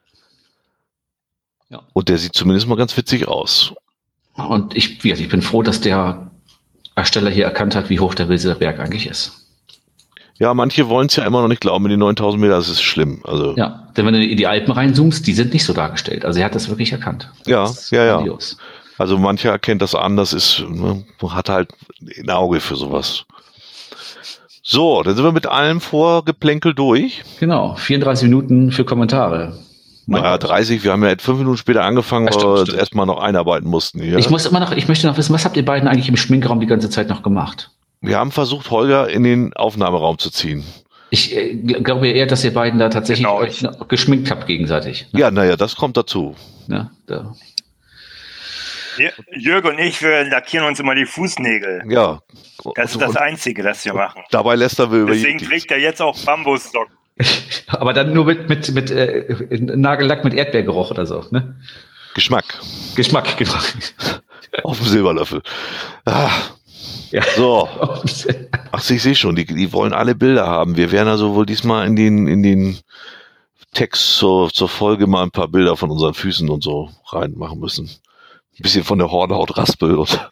Ja. Und der sieht zumindest mal ganz witzig aus. Und ich bin froh, dass der Ersteller hier erkannt hat, wie hoch der Wilseler Berg eigentlich ist. Ja, manche wollen es ja immer noch nicht glauben, mit den 9000 Meter, das ist schlimm. Also. Ja, denn wenn du in die Alpen reinzoomst, die sind nicht so dargestellt. Also er hat das wirklich erkannt. Ja. Also mancher erkennt das an, das ist, man hat halt ein Auge für sowas. So, dann sind wir mit allem Vorgeplänkel durch. Genau, 34 Minuten für Kommentare. Naja, 30, wir haben ja 5 Minuten später angefangen, weil wir uns erstmal noch einarbeiten mussten hier. Ich möchte noch wissen, was habt ihr beiden eigentlich im Schminkraum die ganze Zeit noch gemacht? Wir haben versucht, Holger in den Aufnahmeraum zu ziehen. Ich glaube eher, dass ihr beiden da tatsächlich euch geschminkt habt gegenseitig. Ne? Ja, naja, das kommt dazu. Ja, da. Jürgen und ich, wir lackieren uns immer die Fußnägel. Ja. Das ist das Einzige, das wir machen. Dabei lästern wir über. Deswegen trägt er jetzt auch Bambussocken. Aber dann nur mit Nagellack mit Erdbeergeruch oder so, ne? Geschmack, genau. Auf dem Silberlöffel. Ja. So. Ach, ich sehe schon, die wollen alle Bilder haben. Wir werden also wohl diesmal in den Text zur Folge mal ein paar Bilder von unseren Füßen und so reinmachen müssen. Ein bisschen von der Hornhaut raspeln und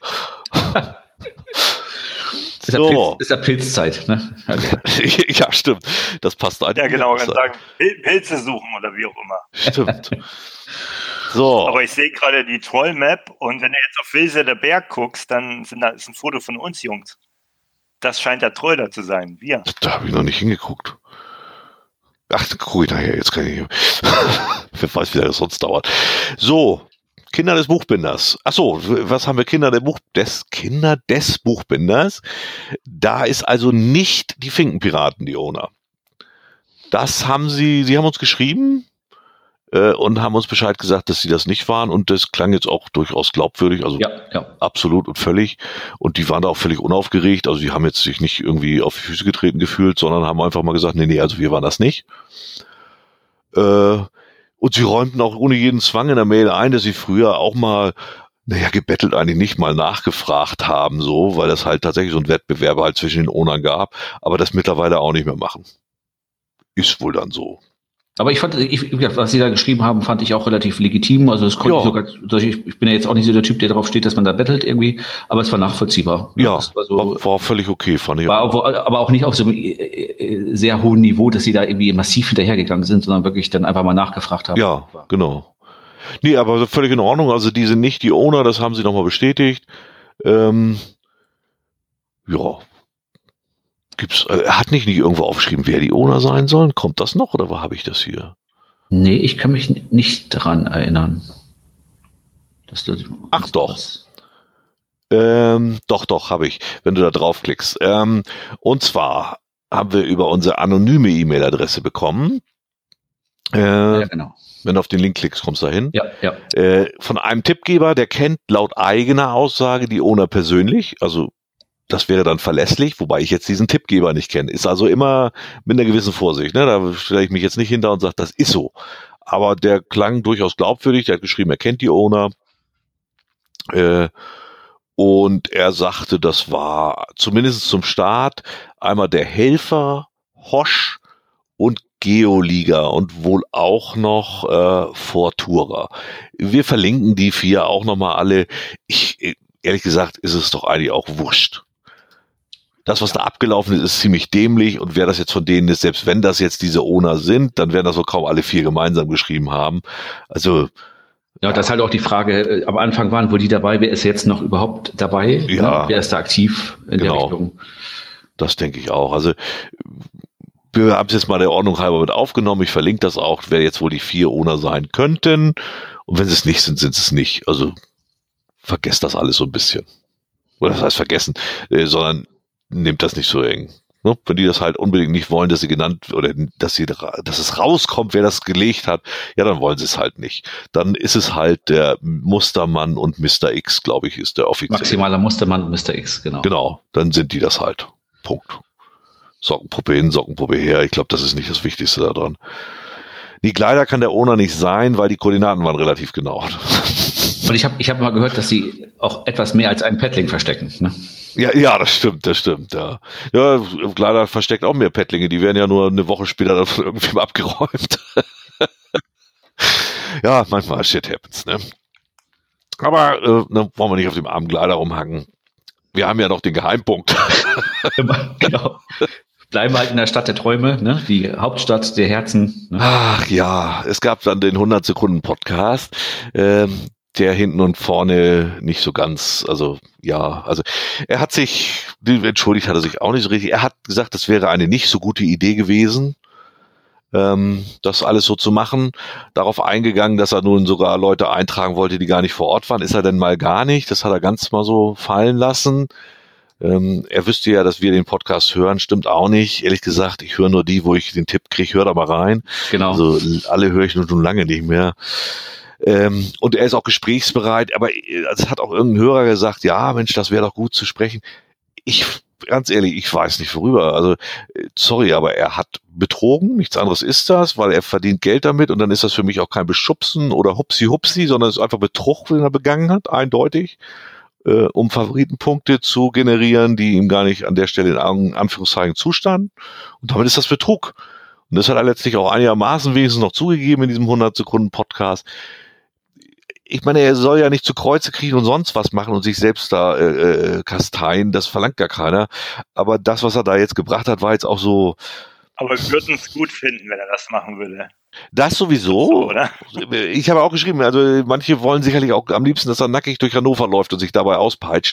so. Ist ja Pilzzeit, ne? Ja, stimmt. Das passt eigentlich. Ja, genau, kann sagen, Pilze suchen oder wie auch immer. Stimmt. So. Aber ich sehe gerade die Troll-Map und wenn du jetzt auf Wilseler Berg guckst, dann ist ein Foto von uns, Jungs. Das scheint der Troll da zu sein. Wir. Da habe ich noch nicht hingeguckt. Ach, guck ich nachher, jetzt kann ich nicht. Wer weiß, wie lange das sonst dauert. So. Kinder des Buchbinders. Ach so, was haben wir? Kinder des Buchbinders. Da ist also nicht die Finkenpiraten, die Owner. Das haben sie haben uns geschrieben und haben uns Bescheid gesagt, dass sie das nicht waren, und das klang jetzt auch durchaus glaubwürdig, also ja. Absolut und völlig, und die waren da auch völlig unaufgeregt, also die haben jetzt sich nicht irgendwie auf die Füße getreten gefühlt, sondern haben einfach mal gesagt, nee, also wir waren das nicht. Und sie räumten auch ohne jeden Zwang in der Mail ein, dass sie früher auch mal, gebettelt eigentlich nicht, mal nachgefragt haben, so, weil das halt tatsächlich so ein Wettbewerb halt zwischen den Ownern gab, aber das mittlerweile auch nicht mehr machen. Ist wohl dann so. Aber ich fand, was Sie da geschrieben haben, fand ich auch relativ legitim. Also es konnte sogar, ich bin ja jetzt auch nicht so der Typ, der darauf steht, dass man da bettelt irgendwie, aber es war nachvollziehbar. Ja, das war völlig okay, fand ich. Aber auch nicht auf so einem sehr hohen Niveau, dass Sie da irgendwie massiv hinterhergegangen sind, sondern wirklich dann einfach mal nachgefragt haben. Ja, genau. Nee, aber völlig in Ordnung. Also die sind nicht die Owner, das haben sie nochmal bestätigt. Ja. Er hat nicht irgendwo aufgeschrieben, wer die Owner sein sollen? Kommt das noch oder wo habe ich das hier? Nee, ich kann mich nicht daran erinnern. Ach doch. Doch, habe ich, wenn du da draufklickst. Und zwar haben wir über unsere anonyme E-Mail-Adresse bekommen. Ja, genau. Wenn du auf den Link klickst, kommst du dahin. Ja. Von einem Tippgeber, der kennt laut eigener Aussage die Owner persönlich, also das wäre dann verlässlich, wobei ich jetzt diesen Tippgeber nicht kenne. Ist also immer mit einer gewissen Vorsicht. Ne? Da stelle ich mich jetzt nicht hinter und sage, das ist so. Aber der klang durchaus glaubwürdig. Der hat geschrieben, er kennt die Owner. Und er sagte, das war zumindest zum Start einmal der Helfer, Hosch und Geoliga und wohl auch noch Fortura. Wir verlinken die 4 auch nochmal alle. Ehrlich gesagt ist es doch eigentlich auch wurscht. Das, was da abgelaufen ist ziemlich dämlich, und wer das jetzt von denen ist, selbst wenn das jetzt diese Owner sind, dann werden das wohl kaum alle 4 gemeinsam geschrieben haben. Also ja, das ist halt auch die Frage, am Anfang waren wohl die dabei, wer ist jetzt noch überhaupt dabei? Ja. Wer ist da aktiv in der Richtung? Das denke ich auch. Also wir haben es jetzt mal der Ordnung halber mit aufgenommen. Ich verlinke das auch, wer jetzt wohl die 4 Owner sein könnten. Und wenn sie es nicht sind, sind sie es nicht. Also vergesst das alles so ein bisschen. Oder das heißt vergessen, sondern nehmt das nicht so eng. Ne? Wenn die das halt unbedingt nicht wollen, dass sie genannt oder dass es rauskommt, wer das gelegt hat, ja, dann wollen sie es halt nicht. Dann ist es halt der Mustermann und Mr. X, glaube ich, ist der offizielle. Maximaler Mustermann und Mr. X, genau. Genau, dann sind die das halt. Punkt. Sockenpuppe hin, Sockenpuppe her. Ich glaube, das ist nicht das Wichtigste daran. Die Kleider kann der Owner nicht sein, weil die Koordinaten waren relativ genau. Und ich hab mal gehört, dass sie auch etwas mehr als einen Paddling verstecken. Ne? Ja, das stimmt, ja. Ja, Kleider versteckt auch mehr Paddlinge, die werden ja nur eine Woche später dann von irgendwem abgeräumt. Ja, manchmal shit happens, ne? Aber wollen wir nicht auf dem armen Kleider rumhacken. Wir haben ja noch den Geheimpunkt. Genau. Bleiben wir halt in der Stadt der Träume, ne? Die Hauptstadt der Herzen. Ne? Ach ja, es gab dann den 100-Sekunden-Podcast, der hinten und vorne nicht so ganz, also er hat sich, entschuldigt hat er sich auch nicht so richtig, er hat gesagt, das wäre eine nicht so gute Idee gewesen, das alles so zu machen, darauf eingegangen, dass er nun sogar Leute eintragen wollte, die gar nicht vor Ort waren, ist er denn mal gar nicht, das hat er ganz mal so fallen lassen. Er wüsste ja, dass wir den Podcast hören, stimmt auch nicht. Ehrlich gesagt, ich höre nur die, wo ich den Tipp kriege, hör da mal rein. Genau. Also alle höre ich nun schon lange nicht mehr. Und er ist auch gesprächsbereit, aber es hat auch irgendein Hörer gesagt, ja Mensch, das wäre doch gut zu sprechen. Ganz ehrlich, ich weiß nicht worüber. Also sorry, aber er hat betrogen, nichts anderes ist das, weil er verdient Geld damit und dann ist das für mich auch kein Beschubsen oder Hupsi, sondern es ist einfach Betrug, den er begangen hat, eindeutig. Um Favoritenpunkte zu generieren, die ihm gar nicht an der Stelle in Anführungszeichen zustanden. Und damit ist das Betrug. Und das hat er letztlich auch einigermaßen wenigstens noch zugegeben in diesem 100-Sekunden-Podcast. Ich meine, er soll ja nicht zu Kreuze kriechen und sonst was machen und sich selbst da kasteien, das verlangt gar keiner. Aber das, was er da jetzt gebracht hat, war jetzt auch so... Aber wir würden es gut finden, wenn er das machen würde. Das sowieso. So, oder? Ich habe auch geschrieben, also manche wollen sicherlich auch am liebsten, dass er nackig durch Hannover läuft und sich dabei auspeitscht.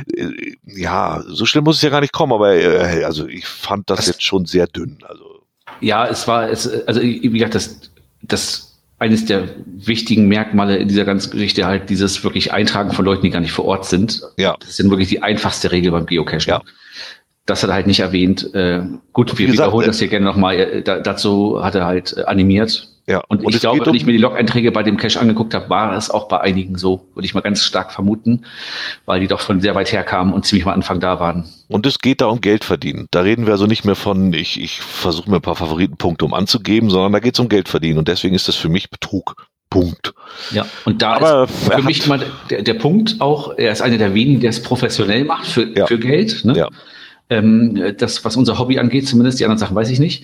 Ja, so schlimm muss es ja gar nicht kommen, aber also ich fand das jetzt schon sehr dünn. Also ja, also wie gesagt, das eines der wichtigen Merkmale in dieser ganzen Geschichte halt dieses wirklich Eintragen von Leuten, die gar nicht vor Ort sind. Ja. Das ist dann wirklich die einfachste Regel beim Geocachen. Ja. Das hat er halt nicht erwähnt. Gut, wir wiederholen das hier gerne nochmal. Dazu hat er halt animiert. Ja. Und ich glaube, wenn ich mir die Log-Einträge bei dem Cache angeguckt habe, war es auch bei einigen so, würde ich mal ganz stark vermuten, weil die doch von sehr weit her kamen und ziemlich am Anfang da waren. Und es geht da um Geld verdienen. Da reden wir also nicht mehr von, ich versuche mir ein paar Favoritenpunkte anzugeben, sondern da geht es um Geld verdienen. Und deswegen ist das für mich Betrug. Punkt. Ja, und da ist für mich mal der Punkt auch, er ist einer der wenigen, der es professionell macht für Geld. Ne? Ja. Das, was unser Hobby angeht, zumindest, die anderen Sachen weiß ich nicht.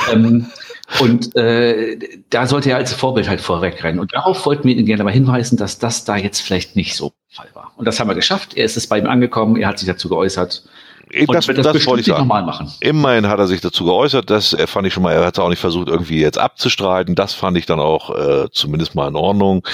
Und da sollte er als Vorbild halt vorweg rennen. Und darauf wollten wir ihn gerne mal hinweisen, dass das da jetzt vielleicht nicht so der Fall war. Und das haben wir geschafft. Er ist es bei ihm angekommen, er hat sich dazu geäußert. Und das wollte ich sagen. Nochmal machen. Immerhin hat er sich dazu geäußert, das fand ich schon mal, er hat es auch nicht versucht, irgendwie jetzt abzustreiten. Das fand ich dann auch zumindest mal in Ordnung.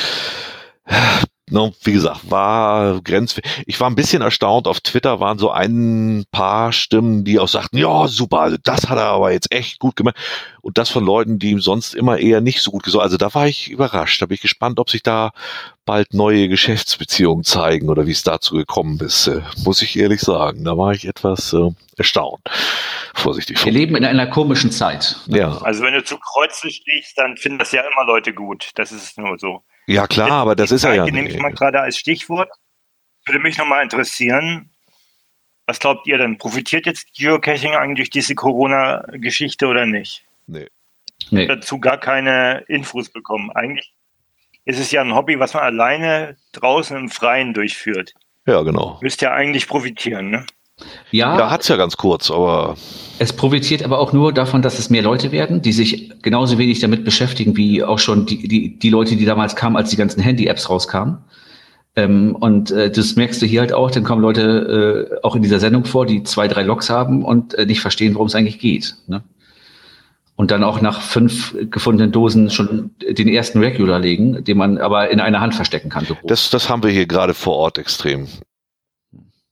No, wie gesagt, war grenzwertig. Ich war ein bisschen erstaunt. Auf Twitter waren so ein paar Stimmen, die auch sagten, ja, super, also das hat er aber jetzt echt gut gemacht. Und das von Leuten, die ihm sonst immer eher nicht so gut gesagt haben. Also da war ich überrascht. Da bin ich gespannt, ob sich da bald neue Geschäftsbeziehungen zeigen oder wie es dazu gekommen ist. Muss ich ehrlich sagen. Da war ich etwas erstaunt. Vorsichtig. Wir leben in einer komischen Zeit. Ja. Also wenn du zu Kreuze stehst, dann finden das ja immer Leute gut. Das ist nur so. Ja klar, aber das ist ja nicht. Nehme ich mal gerade als Stichwort. Würde mich nochmal interessieren, was glaubt ihr denn? Profitiert jetzt Geocaching eigentlich durch diese Corona-Geschichte oder nicht? Nee. Dazu gar keine Infos bekommen. Eigentlich ist es ja ein Hobby, was man alleine draußen im Freien durchführt. Ja, genau. Müsst ja eigentlich profitieren, ne? Ja, hat's ja ganz kurz, aber... Es profitiert aber auch nur davon, dass es mehr Leute werden, die sich genauso wenig damit beschäftigen, wie auch schon die Leute, die damals kamen, als die ganzen Handy-Apps rauskamen. Und das merkst du hier halt auch, dann kommen Leute auch in dieser Sendung vor, die 2, 3 Logs haben und nicht verstehen, worum es eigentlich geht. Ne? Und dann auch nach 5 gefundenen Dosen schon den ersten Regular legen, den man aber in einer Hand verstecken kann. So das haben wir hier gerade vor Ort extrem.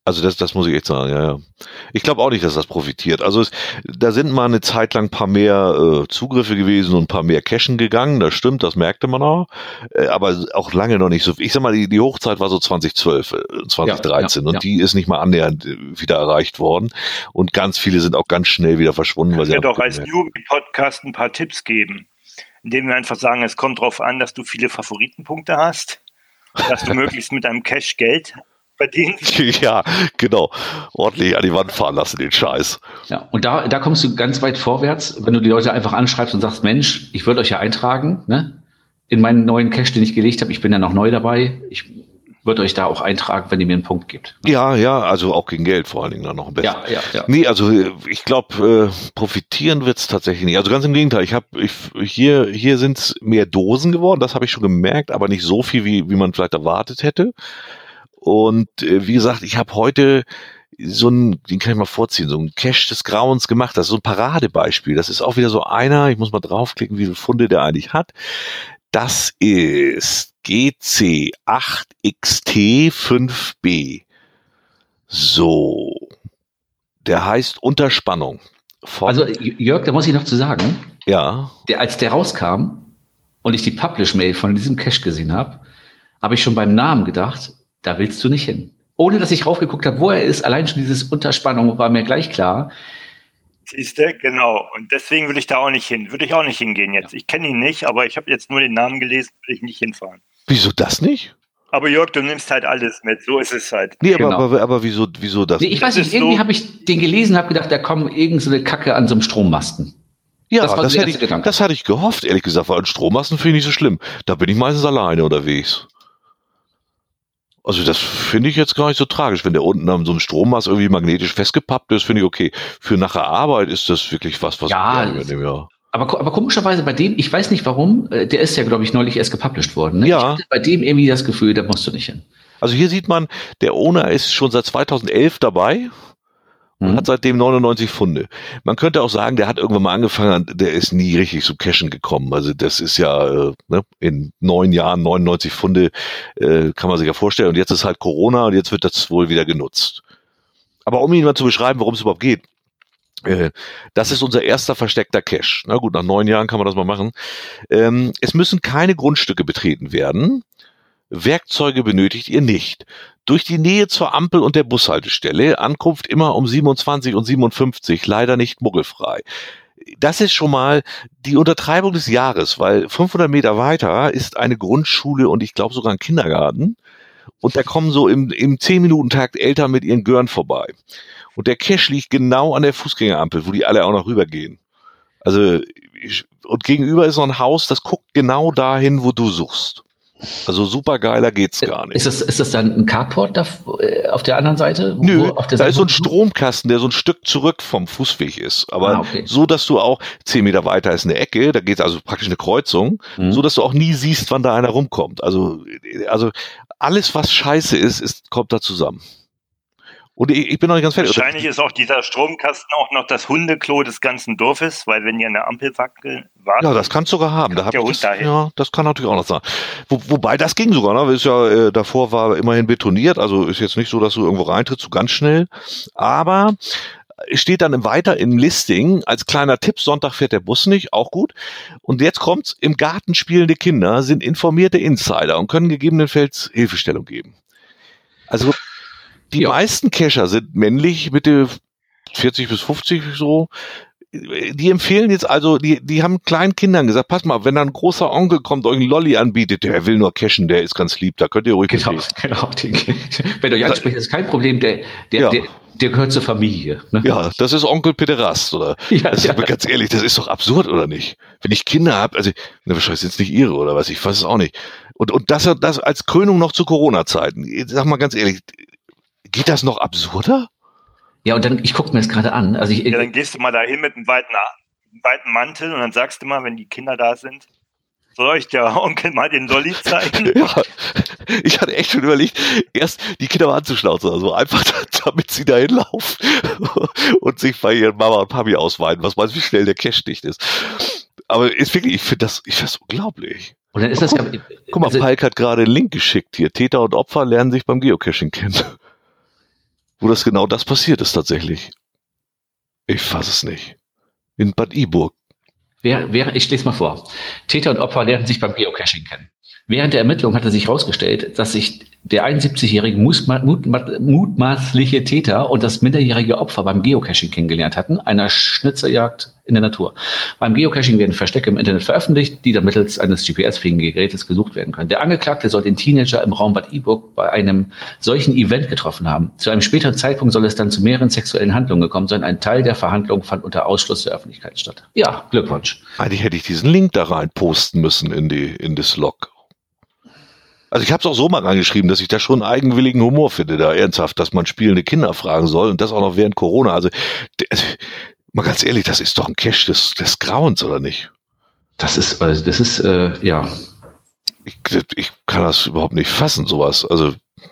Also das muss ich echt sagen, ja. Ich glaube auch nicht, dass das profitiert. Also da sind mal eine Zeit lang ein paar mehr Zugriffe gewesen und ein paar mehr Cachen gegangen, das stimmt, das merkte man auch. Aber auch lange noch nicht so. Ich sag mal, die Hochzeit war so 2012, 2013 und die ist nicht mal annähernd wieder erreicht worden. Und ganz viele sind auch ganz schnell wieder verschwunden. Weil sie doch als Newbie-Podcast ein paar Tipps geben, indem wir einfach sagen, es kommt darauf an, dass du viele Favoritenpunkte hast, dass du möglichst mit deinem Cash Geld verdienst. Ja, genau. Ordentlich an die Wand fahren lassen, den Scheiß. Ja, und da kommst du ganz weit vorwärts, wenn du die Leute einfach anschreibst und sagst, Mensch, ich würde euch ja eintragen, ne? In meinen neuen Cache, den ich gelegt habe. Ich bin ja noch neu dabei. Ich würde euch da auch eintragen, wenn ihr mir einen Punkt gibt. Ja, also auch gegen Geld vor allen Dingen dann noch ein bisschen. Ja. Nee, also ich glaube, profitieren wird's tatsächlich nicht. Also ganz im Gegenteil, hier sind's mehr Dosen geworden, das habe ich schon gemerkt, aber nicht so viel, wie man vielleicht erwartet hätte. Und wie gesagt, ich habe heute den kann ich mal vorziehen, so ein Cache des Grauens gemacht. Das ist so ein Paradebeispiel. Das ist auch wieder so einer, ich muss mal draufklicken, wie viele Funde der eigentlich hat. Das ist GC8XT5B. So. Der heißt Unterspannung. Also Jörg, da muss ich noch zu sagen, ja. Als der rauskam und ich die Publish-Mail von diesem Cache gesehen habe ich schon beim Namen gedacht, da willst du nicht hin. Ohne, dass ich raufgeguckt habe, wo er ist, allein schon dieses Unterspannung war mir gleich klar. Siehst du, genau. Und deswegen will ich da auch nicht hin. Würde ich auch nicht hingehen jetzt. Ich kenne ihn nicht, aber ich habe jetzt nur den Namen gelesen, will ich nicht hinfahren. Wieso das nicht? Aber Jörg, du nimmst halt alles mit. So ist es halt. Nee, aber wieso das? Nee, ich weiß nicht, irgendwie habe ich den gelesen, habe gedacht, da kommt irgend so eine Kacke an so einem Strommasten. Ja, das hatte ich gehofft, ehrlich gesagt, weil an Strommasten finde ich nicht so schlimm. Da bin ich meistens alleine unterwegs. Also das finde ich jetzt gar nicht so tragisch. Wenn der unten an so einem Strommast irgendwie magnetisch festgepappt ist, finde ich okay. Für nach der Arbeit ist das wirklich was ja. Aber komischerweise bei dem, ich weiß nicht warum, der ist ja, glaube ich, neulich erst gepublished worden. Ne? Ja. Ich hatte bei dem irgendwie das Gefühl, da musst du nicht hin. Also hier sieht man, der Owner ist schon seit 2011 dabei und hat seitdem 99 Funde. Man könnte auch sagen, der hat irgendwann mal angefangen, der ist nie richtig zu Cashen gekommen. Also das ist ja in 9 Jahren 99 Funde, kann man sich ja vorstellen. Und jetzt ist halt Corona und jetzt wird das wohl wieder genutzt. Aber um Ihnen mal zu beschreiben, worum es überhaupt geht. Das ist unser erster versteckter Cache. Na gut, nach 9 Jahren kann man das mal machen. Es müssen keine Grundstücke betreten werden. Werkzeuge benötigt ihr nicht. Durch die Nähe zur Ampel und der Bushaltestelle, Ankunft immer um 27 und 57, leider nicht muggelfrei. Das ist schon mal die Untertreibung des Jahres, weil 500 Meter weiter ist eine Grundschule und ich glaube sogar ein Kindergarten. Und da kommen so im 10-Minuten-Takt Eltern mit ihren Gören vorbei. Und der Cache liegt genau an der Fußgängerampel, wo die alle auch noch rübergehen. Also, und gegenüber ist noch ein Haus, das guckt genau dahin, wo du suchst. Also super geiler geht's gar nicht. Ist das dann ein Carport da, auf der anderen Seite? Nö, da ist so ein Stromkasten, der so ein Stück zurück vom Fußweg ist. Aber so, dass du auch 10 Meter weiter ist eine Ecke, da geht's also praktisch eine Kreuzung, so dass du auch nie siehst, wann da einer rumkommt. Also alles, was scheiße ist, kommt da zusammen. Und ich bin noch nicht ganz fertig. Wahrscheinlich ist auch dieser Stromkasten auch noch das Hundeklo des ganzen Dorfes, weil wenn ihr an der Ampel wackeln wart. Ja, das kannst du sogar haben. Da das kann natürlich auch noch sein. Wobei, das ging sogar, ne? Ist ja, davor war immerhin betoniert, also ist jetzt nicht so, dass du irgendwo reintrittst, so ganz schnell. Aber steht dann weiter im Listing als kleiner Tipp, Sonntag fährt der Bus nicht, auch gut. Und jetzt kommt's, im Garten spielende Kinder sind informierte Insider und können gegebenenfalls Hilfestellung geben. Also die meisten Cacher sind männlich, Mitte 40 bis 50 so. Die empfehlen jetzt also, die haben kleinen Kindern gesagt, pass mal, wenn da ein großer Onkel kommt, euch einen Lolli anbietet, der will nur cashen, der ist ganz lieb, da könnt ihr ruhig Genau. Wenn du ansprichst, ist kein Problem, der gehört zur Familie. Ne? Ja, das ist Onkel Pederast, oder? Ganz ehrlich, das ist doch absurd, oder nicht? Wenn ich Kinder habe, also, wahrscheinlich sind es nicht ihre, oder was, ich weiß es auch nicht. Und das als Krönung noch zu Corona-Zeiten. Sag mal ganz ehrlich, geht das noch absurder? Ja, und dann, ich gucke mir das gerade an. Also dann gehst du mal dahin mit einem weiten Mantel und dann sagst du mal, wenn die Kinder da sind, soll ich der Onkel mal den Lolli zeigen? Ja, ich hatte echt schon überlegt, erst die Kinder mal anzuschnauzen, also einfach damit sie dahin laufen und sich bei ihren Mama und Papi ausweinen, was meinst du, wie schnell der Cache dicht ist. Aber ist wirklich, ich finde das unglaublich. Und dann ist das guck mal, Palk hat gerade einen Link geschickt hier. Täter und Opfer lernen sich beim Geocaching kennen. wo das genau das passiert ist tatsächlich. Ich fasse es nicht. In Bad Iburg. Ich lese mal vor. Täter und Opfer lernten sich beim Geocaching kennen. Während der Ermittlung hatte sich herausgestellt, dass sich der 71-jährige mutmaßliche Täter und das minderjährige Opfer beim Geocaching kennengelernt hatten, einer Schnitzerjagd in der Natur. Beim Geocaching werden Verstecke im Internet veröffentlicht, die dann mittels eines GPS-fähigen Gerätes gesucht werden können. Der Angeklagte soll den Teenager im Raum Bad Iburg bei einem solchen Event getroffen haben. Zu einem späteren Zeitpunkt soll es dann zu mehreren sexuellen Handlungen gekommen sein. Ein Teil der Verhandlung fand unter Ausschluss der Öffentlichkeit statt. Ja, Glückwunsch. Eigentlich hätte ich diesen Link da rein posten müssen in das Log. Also ich habe es auch so mal reingeschrieben, dass ich da schon eigenwilligen Humor finde, da ernsthaft, dass man spielende Kinder fragen soll und das auch noch während Corona. Also mal ganz ehrlich, das ist doch ein Cache des Grauens, oder nicht? Das ist ja. Ich kann das überhaupt nicht fassen, sowas. Also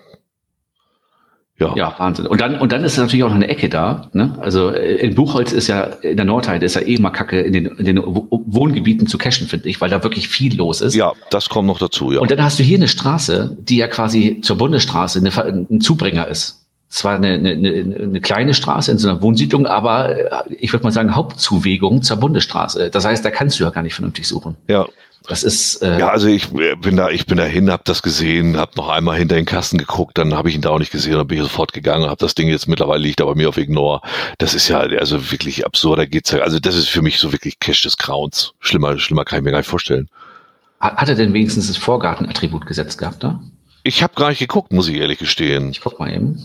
ja, Wahnsinn. Und dann ist natürlich auch noch eine Ecke da. Ne? Also in Buchholz ist ja, in der Nordheide ist ja eh mal Kacke in den Wohngebieten zu cachen, finde ich, weil da wirklich viel los ist. Ja, das kommt noch dazu, ja. Und dann hast du hier eine Straße, die ja quasi zur Bundesstraße ein Zubringer ist. Zwar eine kleine Straße in so einer Wohnsiedlung, aber ich würde mal sagen Hauptzuwegung zur Bundesstraße. Das heißt, da kannst du ja gar nicht vernünftig suchen. Ja. Das ist ja, also ich bin dahin, habe das gesehen, habe noch einmal hinter den Kasten geguckt, dann habe ich ihn da auch nicht gesehen, dann bin ich sofort gegangen, habe das Ding jetzt mittlerweile liegt aber mir auf Ignore. Das ist ja also wirklich absurd, da geht's ja, also das ist für mich so wirklich Cache des Grauens. Schlimmer kann ich mir gar nicht vorstellen. Hat er denn wenigstens das Vorgartenattribut gesetzt gehabt da? Ich habe gar nicht geguckt, muss ich ehrlich gestehen. Ich guck mal eben.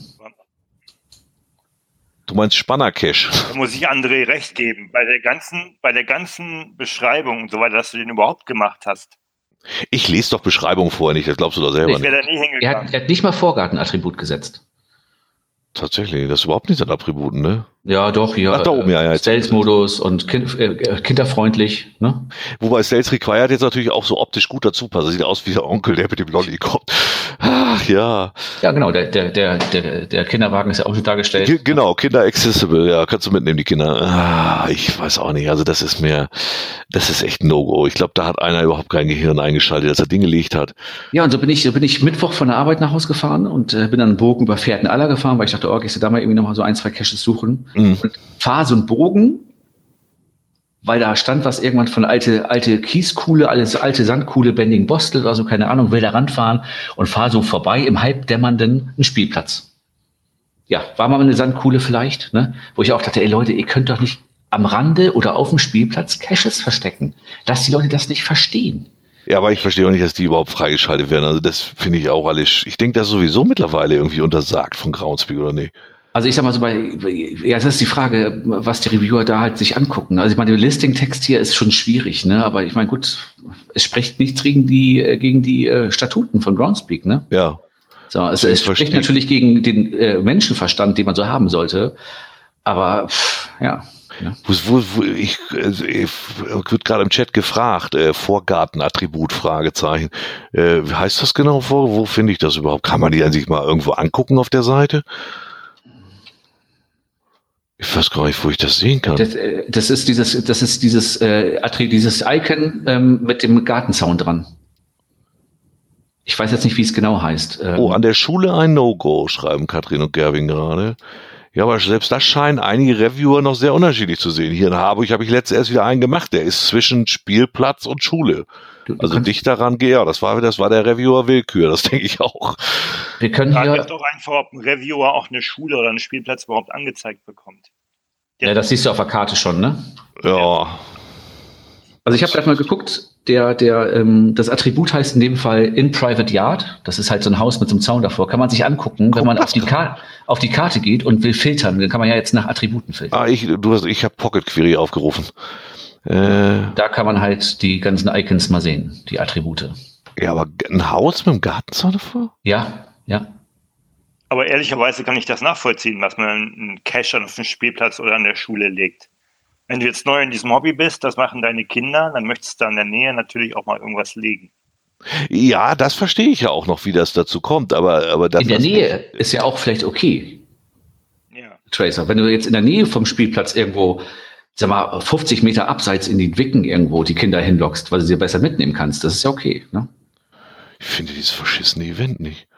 Du meinst Spanner-Cache? Da muss ich André recht geben. Bei der ganzen Beschreibung und so weiter, dass du den überhaupt gemacht hast. Ich lese doch Beschreibungen vorher nicht, das glaubst du doch selber nicht. Da nie hingegangen. Er hat nicht mal Vorgartenattribut gesetzt. Tatsächlich, das ist überhaupt nicht an Attributen, ne? Ja, doch, hier. Ach, da oben, ja. Stealth-Modus und kinderfreundlich, ne? Wobei Stealth Required jetzt natürlich auch so optisch gut dazu passt. Das sieht aus wie der Onkel, der mit dem Lolli kommt. Ach, ja. Ja, genau, der Kinderwagen ist ja auch schon dargestellt. Genau, Kinder accessible, ja, kannst du mitnehmen, die Kinder. Ich weiß auch nicht, also das ist echt ein No-Go. Ich glaube, da hat einer überhaupt kein Gehirn eingeschaltet, dass er Dinge gelegt hat. Ja, und so bin ich Mittwoch von der Arbeit nach Hause gefahren und bin dann einen Bogen über Pferdenaller gefahren, weil ich dachte, gehst du da mal irgendwie nochmal so 1, 2 Caches suchen. Und fahre so einen Bogen, weil da stand was irgendwann von alte Kieskuhle, alte Sandkuhle, Bending-Bostel oder so, keine Ahnung, will da ranfahren und fahre so vorbei im halbdämmernden einen Spielplatz. Ja, war mal eine Sandkuhle vielleicht, ne? Wo ich auch dachte, ey Leute, ihr könnt doch nicht am Rande oder auf dem Spielplatz Caches verstecken. Dass die Leute das nicht verstehen. Ja, aber ich verstehe auch nicht, dass die überhaupt freigeschaltet werden. Also das finde ich auch alles, ich denke, das ist sowieso mittlerweile irgendwie untersagt von Groundspeak, oder nicht? Also ich sag mal so das ist die Frage, was die Reviewer da halt sich angucken. Also ich meine, der Listing-Text hier ist schon schwierig, ne? Aber ich meine, gut, es spricht nichts gegen die Statuten von Groundspeak, ne? Ja. So, also es spricht natürlich gegen den Menschenverstand, den man so haben sollte. Aber ja. Ich wird gerade im Chat gefragt, Vorgartenattribut, Fragezeichen. Heißt das genau wo finde ich das überhaupt? Kann man die an sich mal irgendwo angucken auf der Seite? Ich weiß gar nicht, wo ich das sehen kann. Das ist dieses Icon mit dem Gartenzaun dran. Ich weiß jetzt nicht, wie es genau heißt. An der Schule ein No-Go, schreiben Katrin und Gerwin gerade. Ja, aber selbst das scheinen einige Reviewer noch sehr unterschiedlich zu sehen. Hier in Harburg habe ich letztens erst wieder einen gemacht. Der ist zwischen Spielplatz und Schule. Also dicht daran, ja, das war der Reviewer Willkür, das denke ich auch. Wir können hier doch einfach, ob ein Reviewer auch eine Schule oder einen Spielplatz überhaupt angezeigt bekommt. Ja, das siehst du auf der Karte schon, ne? Ja. Also ich habe gerade mal geguckt, das Attribut heißt in dem Fall in Private Yard. Das ist halt so ein Haus mit so einem Zaun davor. Kann man sich angucken, wenn man auf die Karte geht und will filtern. Dann kann man ja jetzt nach Attributen filtern. Ich habe Pocket Query aufgerufen. Da kann man halt die ganzen Icons mal sehen, die Attribute. Ja, aber ein Haus mit einem Gartenzaun davor? Ja. Aber ehrlicherweise kann ich das nachvollziehen, was man einen Cache auf den Spielplatz oder an der Schule legt. Wenn du jetzt neu in diesem Hobby bist, das machen deine Kinder, dann möchtest du da in der Nähe natürlich auch mal irgendwas legen. Ja, das verstehe ich ja auch noch, wie das dazu kommt, aber das in der Nähe ist ja auch vielleicht okay. Ja. Tracer, wenn du jetzt in der Nähe vom Spielplatz irgendwo, sag mal, 50 Meter abseits in die Wicken irgendwo die Kinder hinlockst, weil du sie besser mitnehmen kannst, das ist ja okay, ne? Ich finde dieses verschissene Event nicht.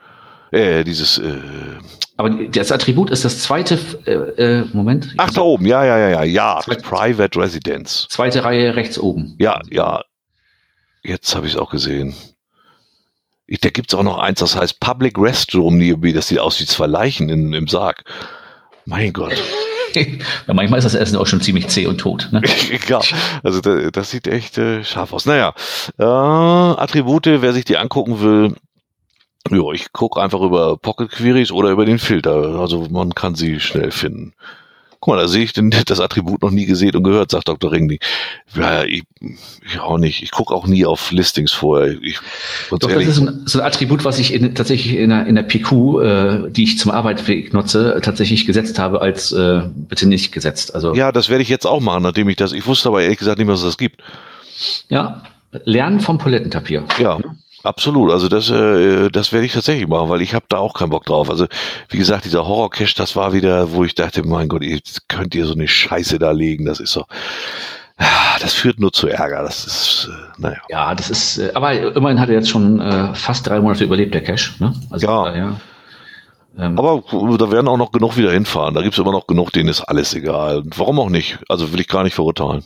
Aber das Attribut ist das zweite, Moment. Ach, da oben, ja. Private Residence. Zweite Reihe rechts oben. Ja. Jetzt habe ich es auch gesehen. Da gibt's auch noch eins, das heißt Public Restroom Nearby. Das sieht aus wie 2 Leichen im Sarg. Mein Gott. Ja, manchmal ist das Essen auch schon ziemlich zäh und tot. Ne? Ja, also das sieht echt scharf aus. Naja, Attribute, wer sich die angucken will, ja, ich gucke einfach über Pocket Queries oder über den Filter. Also man kann sie schnell finden. Guck mal, da sehe ich das Attribut noch nie gesehen und gehört, sagt Dr. Ringling. Ja, ich auch nicht. Ich gucke auch nie auf Listings vorher. Doch, das ist so ein Attribut, was ich tatsächlich in der PQ, die ich zum Arbeitsweg nutze, tatsächlich gesetzt habe als bitte nicht gesetzt. Also ja, das werde ich jetzt auch machen, nachdem ich wusste aber ehrlich gesagt nicht mehr, dass es das gibt. Ja, Lernen vom Palettenpapier. Ja. Absolut, also das werde ich tatsächlich machen, weil ich habe da auch keinen Bock drauf. Also wie gesagt, dieser Horror-Cache, das war wieder, wo ich dachte, mein Gott, könnt ihr so eine Scheiße da legen, das ist so, das führt nur zu Ärger, das ist, naja. Ja, das ist, aber immerhin hat er jetzt schon fast 3 Monate überlebt, der Cache, ne? Also, ja. Aber da werden auch noch genug wieder hinfahren, da gibt's immer noch genug, denen ist alles egal. Warum auch nicht? Also will ich gar nicht verurteilen.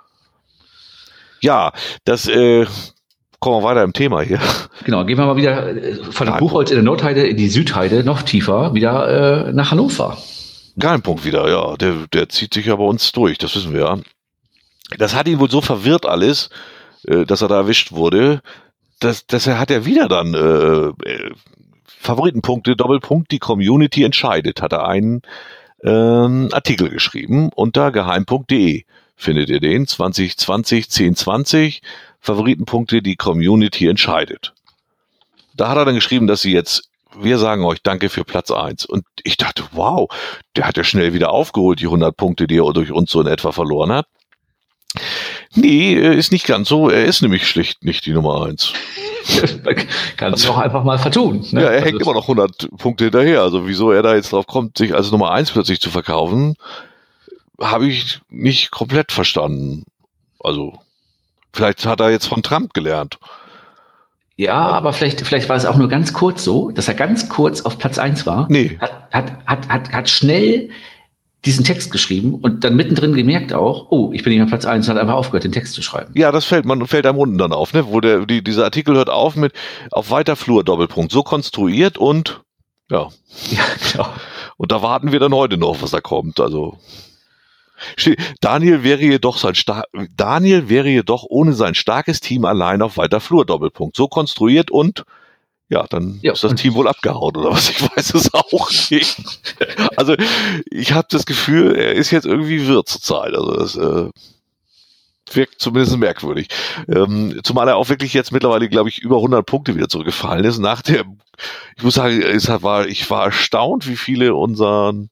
Ja, das, kommen wir weiter im Thema hier. Genau, gehen wir mal wieder von der Buchholz in der Nordheide in die Südheide, noch tiefer, wieder nach Hannover. Geheimpunkt wieder, ja. Der zieht sich ja bei uns durch, das wissen wir ja. Das hat ihn wohl so verwirrt alles, dass er da erwischt wurde, dass er hat ja wieder dann Favoritenpunkte, Doppelpunkt, die Community entscheidet, hat er einen Artikel geschrieben unter geheim.de. Findet ihr den? 2020, 1020. Favoritenpunkte, die Community entscheidet. Da hat er dann geschrieben, dass wir sagen euch danke für Platz 1. Und ich dachte, wow, der hat ja schnell wieder aufgeholt, die 100 Punkte, die er durch uns so in etwa verloren hat. Nee, ist nicht ganz so. Er ist nämlich schlicht nicht die Nummer 1. Kannst du auch einfach mal vertun. Ne? Ja, er hängt immer noch 100 Punkte hinterher. Also wieso er da jetzt drauf kommt, sich als Nummer 1 plötzlich zu verkaufen, habe ich nicht komplett verstanden. Also vielleicht hat er jetzt von Trump gelernt. Ja, aber vielleicht war es auch nur ganz kurz so, dass er ganz kurz auf Platz 1 war. Nee. Hat schnell diesen Text geschrieben und dann mittendrin gemerkt auch, oh, ich bin nicht mehr Platz 1 und hat einfach aufgehört, den Text zu schreiben. Ja, das fällt einem unten dann auf, ne? Wo dieser Artikel hört auf mit auf weiter Flur Doppelpunkt. So konstruiert und ja. Ja, genau. Und da warten wir dann heute noch, was da kommt. Also Daniel wäre jedoch ohne sein starkes Team allein auf weiter Flur Doppelpunkt. So konstruiert und ja, dann ist das Team wohl abgehauen oder was, ich weiß es auch nicht. Also ich habe das Gefühl, er ist jetzt irgendwie wirr zur Zeit. Also das wirkt zumindest merkwürdig. Zumal er auch wirklich jetzt mittlerweile, glaube ich, über 100 Punkte wieder zurückgefallen ist. Ich muss sagen, ich war erstaunt, wie viele unseren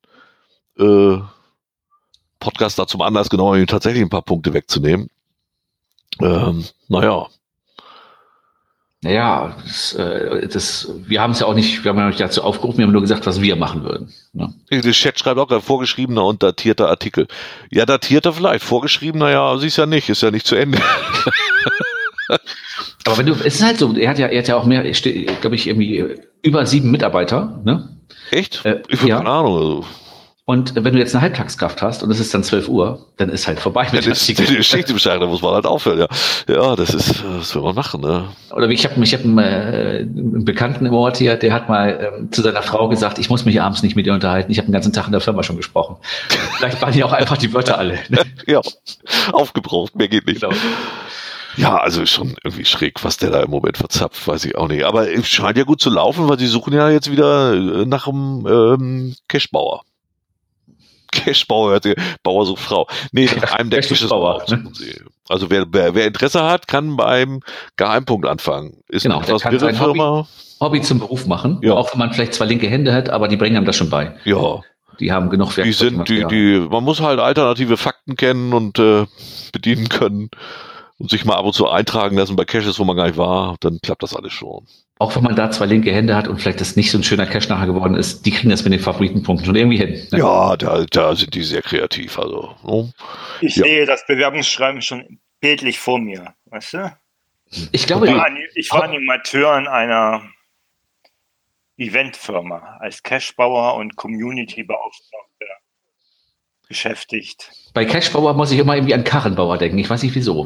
Podcast da zum Anlass genommen, ihm tatsächlich ein paar Punkte wegzunehmen. Naja, wir haben es ja auch nicht, wir haben ja nicht dazu aufgerufen, wir haben nur gesagt, was wir machen würden. Ne? Der Chat schreibt auch gerade vorgeschriebener und datierter Artikel. Ja, datierter vielleicht, vorgeschriebener, ja, sie ist ja nicht zu Ende. Aber es ist halt so, er hat ja auch mehr, glaube ich, irgendwie über 7 Mitarbeiter, ne? Echt? Ich habe keine Ahnung. Also. Und wenn du jetzt eine Halbtagskraft hast und es ist dann 12 Uhr, dann ist halt vorbei mit dem Artikel. Die Geschichte beschreiben, da muss man halt aufhören, ja. Ja, das will man machen, ne? Oder ich hab einen Bekannten im Ort hier, der hat mal zu seiner Frau gesagt, ich muss mich abends nicht mit ihr unterhalten, ich habe den ganzen Tag in der Firma schon gesprochen. Vielleicht waren ja auch einfach die Wörter alle. Ne? Ja, aufgebraucht, mehr geht nicht. Genau. Ja, also schon irgendwie schräg, was der da im Moment verzapft, weiß ich auch nicht. Aber es scheint ja gut zu laufen, weil sie suchen ja jetzt wieder nach einem Cashbauer. Cashbauer, Bauer sucht Frau. Nee, nach einem der Cashbauer. Also wer Interesse hat, kann beim Geheimpunkt anfangen. Ist genau, der kann sein Hobby zum Beruf machen, ja. Auch wenn man vielleicht 2 linke Hände hat, aber die bringen einem das schon bei. Ja. Die haben genug Werkzeuge. Man muss halt alternative Fakten kennen und bedienen können und sich mal ab und zu eintragen lassen bei Caches, wo man gar nicht war, dann klappt das alles schon. Auch wenn man da 2 linke Hände hat und vielleicht das nicht so ein schöner Cache nachher geworden ist, die kriegen das mit den Favoritenpunkten schon irgendwie hin. Ne? Ja, da sind die sehr kreativ. Also, Ich sehe das Bewerbungsschreiben schon bildlich vor mir, weißt du? Ich glaube, ich war Animateur in einer Eventfirma als Cachebauer und Community-Beauftragter beschäftigt. Bei Cachebauer muss ich immer irgendwie an Karrenbauer denken. Ich weiß nicht wieso.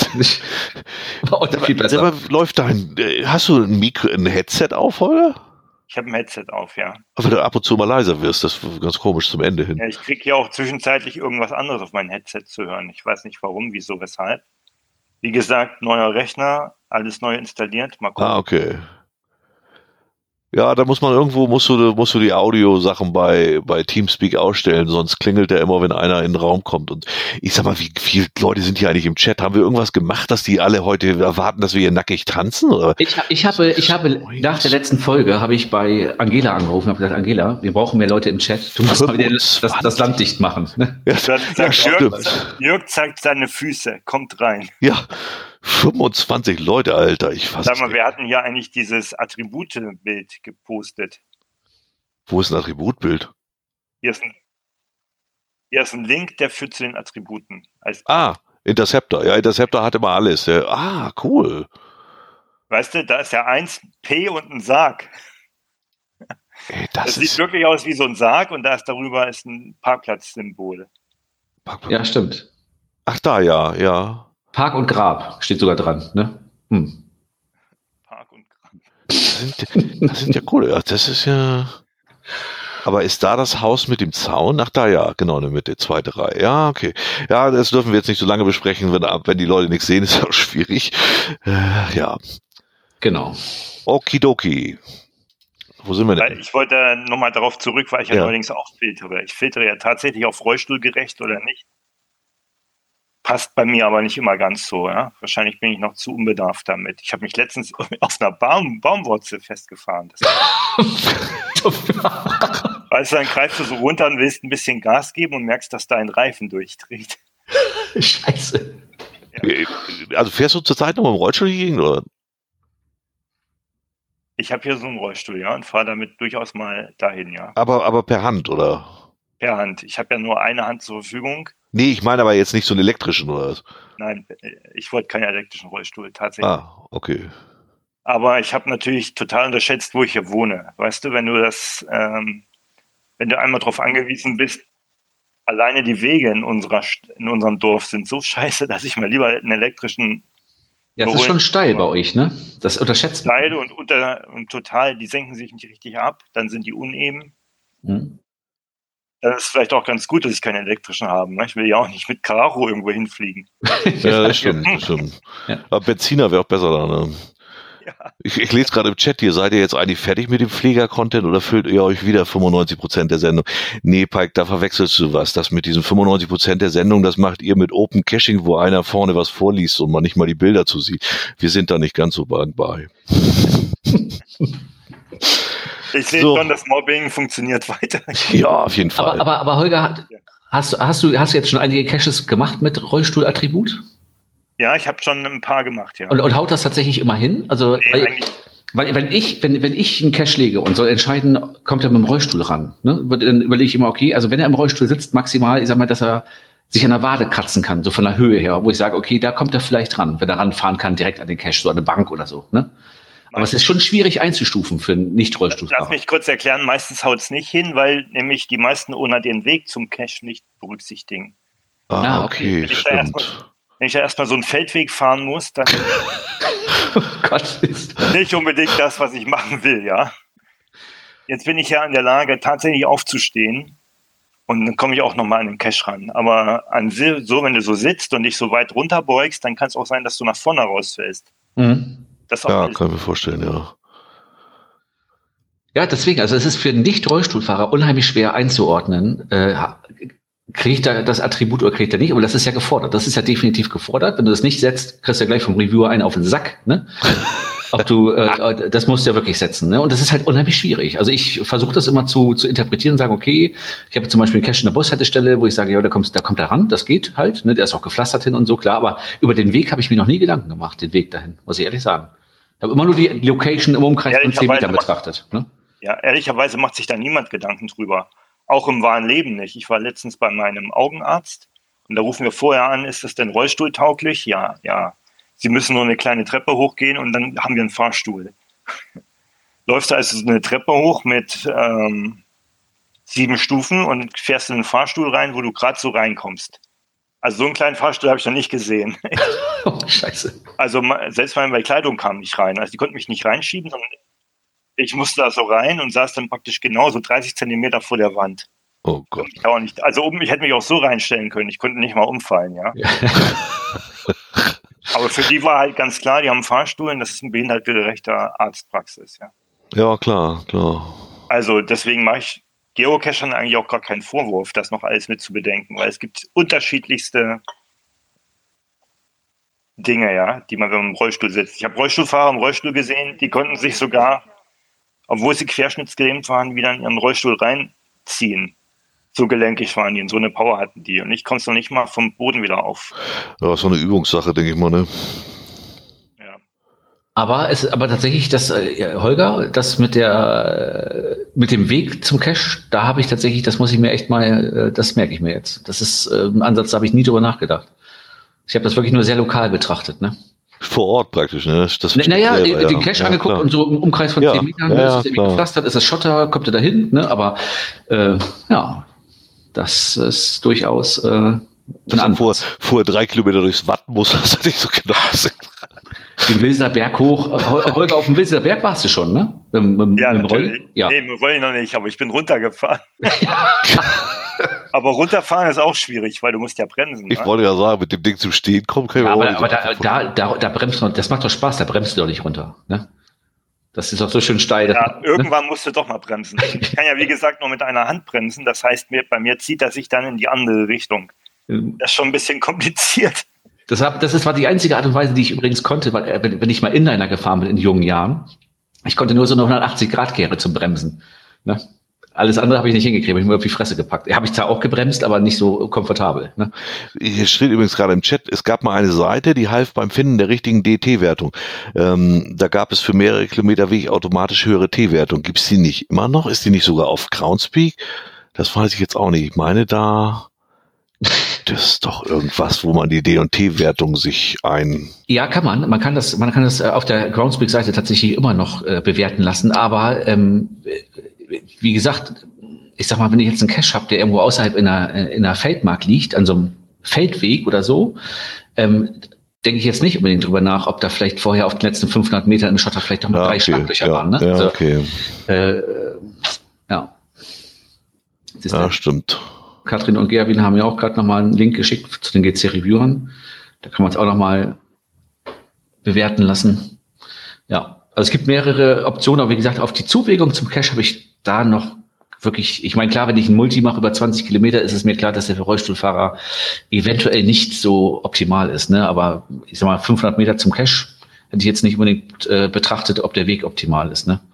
Viel besser. Aber läuft hast du ein Headset auf, Holger? Ich habe ein Headset auf, ja. Weil du ab und zu mal leiser wirst, das ist ganz komisch zum Ende hin. Ja, ich kriege ja auch zwischenzeitlich irgendwas anderes auf mein Headset zu hören. Ich weiß nicht warum, wieso, weshalb. Wie gesagt, neuer Rechner, alles neu installiert. Mal gucken. Okay. Ja, da musst du die Audiosachen bei Teamspeak ausstellen, sonst klingelt der immer, wenn einer in den Raum kommt. Und ich sag mal, wie viele Leute sind hier eigentlich im Chat? Haben wir irgendwas gemacht, dass die alle heute erwarten, dass wir hier nackig tanzen? Oder? Ich habe nach der letzten Folge habe ich bei Angela angerufen und habe gesagt, Angela, wir brauchen mehr Leute im Chat. Du musst mal wieder das Land dicht machen. Ne? Jörg zeigt seine Füße, kommt rein. Ja. 25 Leute, Alter. Sag mal, wir hatten hier eigentlich dieses Attributebild gepostet. Wo ist ein Attributbild? Hier ist ein Link, der führt zu den Attributen. Interceptor. Ja, Interceptor hat immer alles. Ja. Cool. Weißt du, da ist ja 1P und ein Sarg. Das sieht wirklich aus wie so ein Sarg und darüber ist ein Parkplatzsymbol. Ja, stimmt. Ach, da, ja. Park und Grab steht sogar dran, ne? Park und Grab. Das sind ja cool. Ja, das ist ja. Aber ist da das Haus mit dem Zaun? Ach, da ja, genau, in der Mitte, zweite Reihe. Ja, okay. Ja, das dürfen wir jetzt nicht so lange besprechen, wenn die Leute nichts sehen, ist auch schwierig. Ja. Genau. Okidoki. Wo sind wir denn? Ich wollte nochmal darauf zurück, weil ich allerdings auch filtere. Ich filtere ja tatsächlich auf rollstuhlgerecht oder nicht. Passt bei mir aber nicht immer ganz so. Ja? Wahrscheinlich bin ich noch zu unbedarft damit. Ich habe mich letztens auf einer Baumwurzel festgefahren. Weißt du, dann greifst du so runter und willst ein bisschen Gas geben und merkst, dass dein Reifen durchdreht. Scheiße. Ja. Also fährst du zurzeit noch mit dem Rollstuhl hierhin, oder? Ich habe hier so einen Rollstuhl, ja, und fahre damit durchaus mal dahin, ja. Aber per Hand, oder? Per Hand. Ich habe ja nur eine Hand zur Verfügung. Nee, ich meine aber jetzt nicht so einen elektrischen, oder was? Nein, ich wollte keinen elektrischen Rollstuhl, tatsächlich. Okay. Aber ich habe natürlich total unterschätzt, wo ich hier wohne. Weißt du, wenn du einmal darauf angewiesen bist, alleine die Wege in unserem Dorf sind so scheiße, dass ich mal lieber einen elektrischen... Ja, das ist schon steil bei euch, ne? Das unterschätzt man. Steil und total, die senken sich nicht richtig ab, dann sind die uneben. Mhm. Das ist vielleicht auch ganz gut, dass ich keinen elektrischen habe. Ne? Ich will ja auch nicht mit Karo irgendwo hinfliegen. Ja, das stimmt. Ja. Aber Benziner wäre auch besser da, ne? Ja. Ich lese gerade im Chat hier, seid ihr jetzt eigentlich fertig mit dem Flieger-Content oder füllt ihr euch wieder 95% der Sendung? Nee, Pike, da verwechselst du was. Das mit diesen 95% der Sendung, das macht ihr mit Open Caching, wo einer vorne was vorliest und man nicht mal die Bilder zu sieht. Wir sind da nicht ganz so bei. Ich sehe schon, das Mobbing funktioniert weiter. Ja, auf jeden Fall. Aber Holger, hast du jetzt schon einige Caches gemacht mit Rollstuhlattribut? Ja, ich habe schon ein paar gemacht, ja. Und haut das tatsächlich immer hin? Also, wenn ich einen Cache lege und soll entscheiden, kommt er mit dem Rollstuhl ran, ne? Dann überlege ich immer, okay, also wenn er im Rollstuhl sitzt, maximal, ich sag mal, dass er sich an der Wade kratzen kann, so von der Höhe her, wo ich sage, okay, da kommt er vielleicht ran, wenn er ranfahren kann, direkt an den Cache, so an eine Bank oder so, ne? Aber es ist schon schwierig einzustufen für einen Nicht-Rollstuhlfahrer. Lass mich kurz erklären, meistens haut es nicht hin, weil nämlich die meisten Owner den Weg zum Cache nicht berücksichtigen. Okay, stimmt. Wenn ich da erstmal so einen Feldweg fahren muss, dann oh Gott, nicht unbedingt das, was ich machen will, ja. Jetzt bin ich ja in der Lage, tatsächlich aufzustehen und dann komme ich auch nochmal an den Cache ran. Aber wenn du so sitzt und dich so weit runterbeugst, dann kann es auch sein, dass du nach vorne rausfällst. Mhm. Kann ich mir vorstellen, ja. Ja, deswegen, also es ist für einen Nicht-Rollstuhlfahrer unheimlich schwer einzuordnen, kriegt er das Attribut oder kriegt er nicht, aber das ist ja gefordert. Das ist ja definitiv gefordert. Wenn du das nicht setzt, kriegst du ja gleich vom Reviewer einen auf den Sack, ne? Ob du, das musst du ja wirklich setzen, ne? Und das ist halt unheimlich schwierig. Also ich versuche das immer zu interpretieren und sagen, okay, ich habe zum Beispiel einen Cache in der Bushaltestelle, wo ich sage, ja, da kommt er ran, das geht halt, ne? Der ist auch gepflastert hin und so, klar, aber über den Weg habe ich mir noch nie Gedanken gemacht, den Weg dahin, muss ich ehrlich sagen. Ich habe immer nur die Location im Umkreis von 10 Metern betrachtet, ne? Ja, ehrlicherweise macht sich da niemand Gedanken drüber. Auch im wahren Leben nicht. Ich war letztens bei meinem Augenarzt und da rufen wir vorher an, ist das denn rollstuhltauglich? Ja. Sie müssen nur eine kleine Treppe hochgehen und dann haben wir einen Fahrstuhl. läufst du also so eine Treppe hoch mit 7 Stufen und fährst in einen Fahrstuhl rein, wo du gerade so reinkommst. Also so einen kleinen Fahrstuhl habe ich noch nicht gesehen. Oh, scheiße. Also selbst meine Bekleidung kam nicht rein. Also die konnten mich nicht reinschieben, sondern ich musste da so rein und saß dann praktisch genau so 30 Zentimeter vor der Wand. Oh Gott. Ich hätte mich auch so reinstellen können. Ich konnte nicht mal umfallen, ja. Aber für die war halt ganz klar, die haben einen Fahrstuhl und das ist ein behindertengerechter Arztpraxis, ja. Ja, klar. Also deswegen mache ich Geocachern eigentlich auch gar keinen Vorwurf, das noch alles mit zu bedenken, weil es gibt unterschiedlichste Dinge, ja, die man, wenn man im Rollstuhl sitzt. Ich habe Rollstuhlfahrer im Rollstuhl gesehen, die konnten sich sogar, obwohl sie querschnittsgelähmt waren, wieder in ihren Rollstuhl reinziehen. So gelenkig waren die und so eine Power hatten die. Und ich konnte es noch nicht mal vom Boden wieder auf. Ja, ist so eine Übungssache, denke ich mal, ne? Ja. Aber tatsächlich, Holger, das mit dem Weg zum Cache, da habe ich tatsächlich, das muss ich mir echt mal, das merke ich mir jetzt. Das ist ein Ansatz, da habe ich nie drüber nachgedacht. Ich habe das wirklich nur sehr lokal betrachtet, ne? Vor Ort praktisch, ne? Den Cache angeguckt klar. und so im Umkreis von 10 Metern, ist es irgendwie gepflastert, ist es Schotter, kommt er dahin, ne? Aber das ist durchaus vorher 3 Kilometer durchs Watt muss, das nicht so genau gesehen. Den Wilser Berg hoch. Holger, auf dem Wilser Berg warst du schon, ne? Natürlich. Ja. Nee, mit Rolli noch nicht, aber ich bin runtergefahren. Aber runterfahren ist auch schwierig, weil du musst ja bremsen. Ich wollte ja sagen, mit dem Ding zum Stehen kommen können wir aber da bremst du, das macht doch Spaß, da bremst du doch nicht runter, ne? Das ist doch so schön steil. Ja, irgendwann musst du doch mal bremsen. Ich kann ja, wie gesagt, nur mit einer Hand bremsen. Das heißt, bei mir zieht er sich dann in die andere Richtung. Das ist schon ein bisschen kompliziert. Das war die einzige Art und Weise, die ich übrigens konnte, weil, wenn ich mal Inliner gefahren bin in jungen Jahren. Ich konnte nur so eine 180-Grad-Kehre zum Bremsen. Ne? Alles andere habe ich nicht hingekriegt, habe ich mir auf die Fresse gepackt. Habe ich zwar auch gebremst, aber nicht so komfortabel. Ne? Hier steht übrigens gerade im Chat, es gab mal eine Seite, die half beim Finden der richtigen DT-Wertung. Da gab es für mehrere Kilometer Weg automatisch höhere T-Wertung. Gibt es die nicht immer noch? Ist die nicht sogar auf Groundspeak? Das weiß ich jetzt auch nicht. Ich meine, das ist doch irgendwas, wo man die D&T-Wertung sich Ja, kann man. Man kann das auf der Groundspeak-Seite tatsächlich immer noch bewerten lassen. Aber wie gesagt, ich sag mal, wenn ich jetzt einen Cache habe, der irgendwo außerhalb in einer Feldmark liegt, an so einem Feldweg oder so, denke ich jetzt nicht unbedingt drüber nach, ob da vielleicht vorher auf den letzten 500 Metern im Schotter vielleicht noch mal 3 Schlaglöcher waren. Ne? Ja, also, okay. Ja, stimmt. Katrin und Gerwin haben ja auch gerade nochmal einen Link geschickt zu den GC-Reviewern. Da kann man es auch nochmal bewerten lassen. Ja, also es gibt mehrere Optionen, aber wie gesagt, auf die Zuwägung zum Cache habe ich da noch wirklich, ich meine, klar, wenn ich ein Multi mache über 20 Kilometer, ist es mir klar, dass der Rollstuhlfahrer eventuell nicht so optimal ist, ne? Aber ich sag mal, 500 Meter zum Cache hätte ich jetzt nicht unbedingt betrachtet, ob der Weg optimal ist, ne?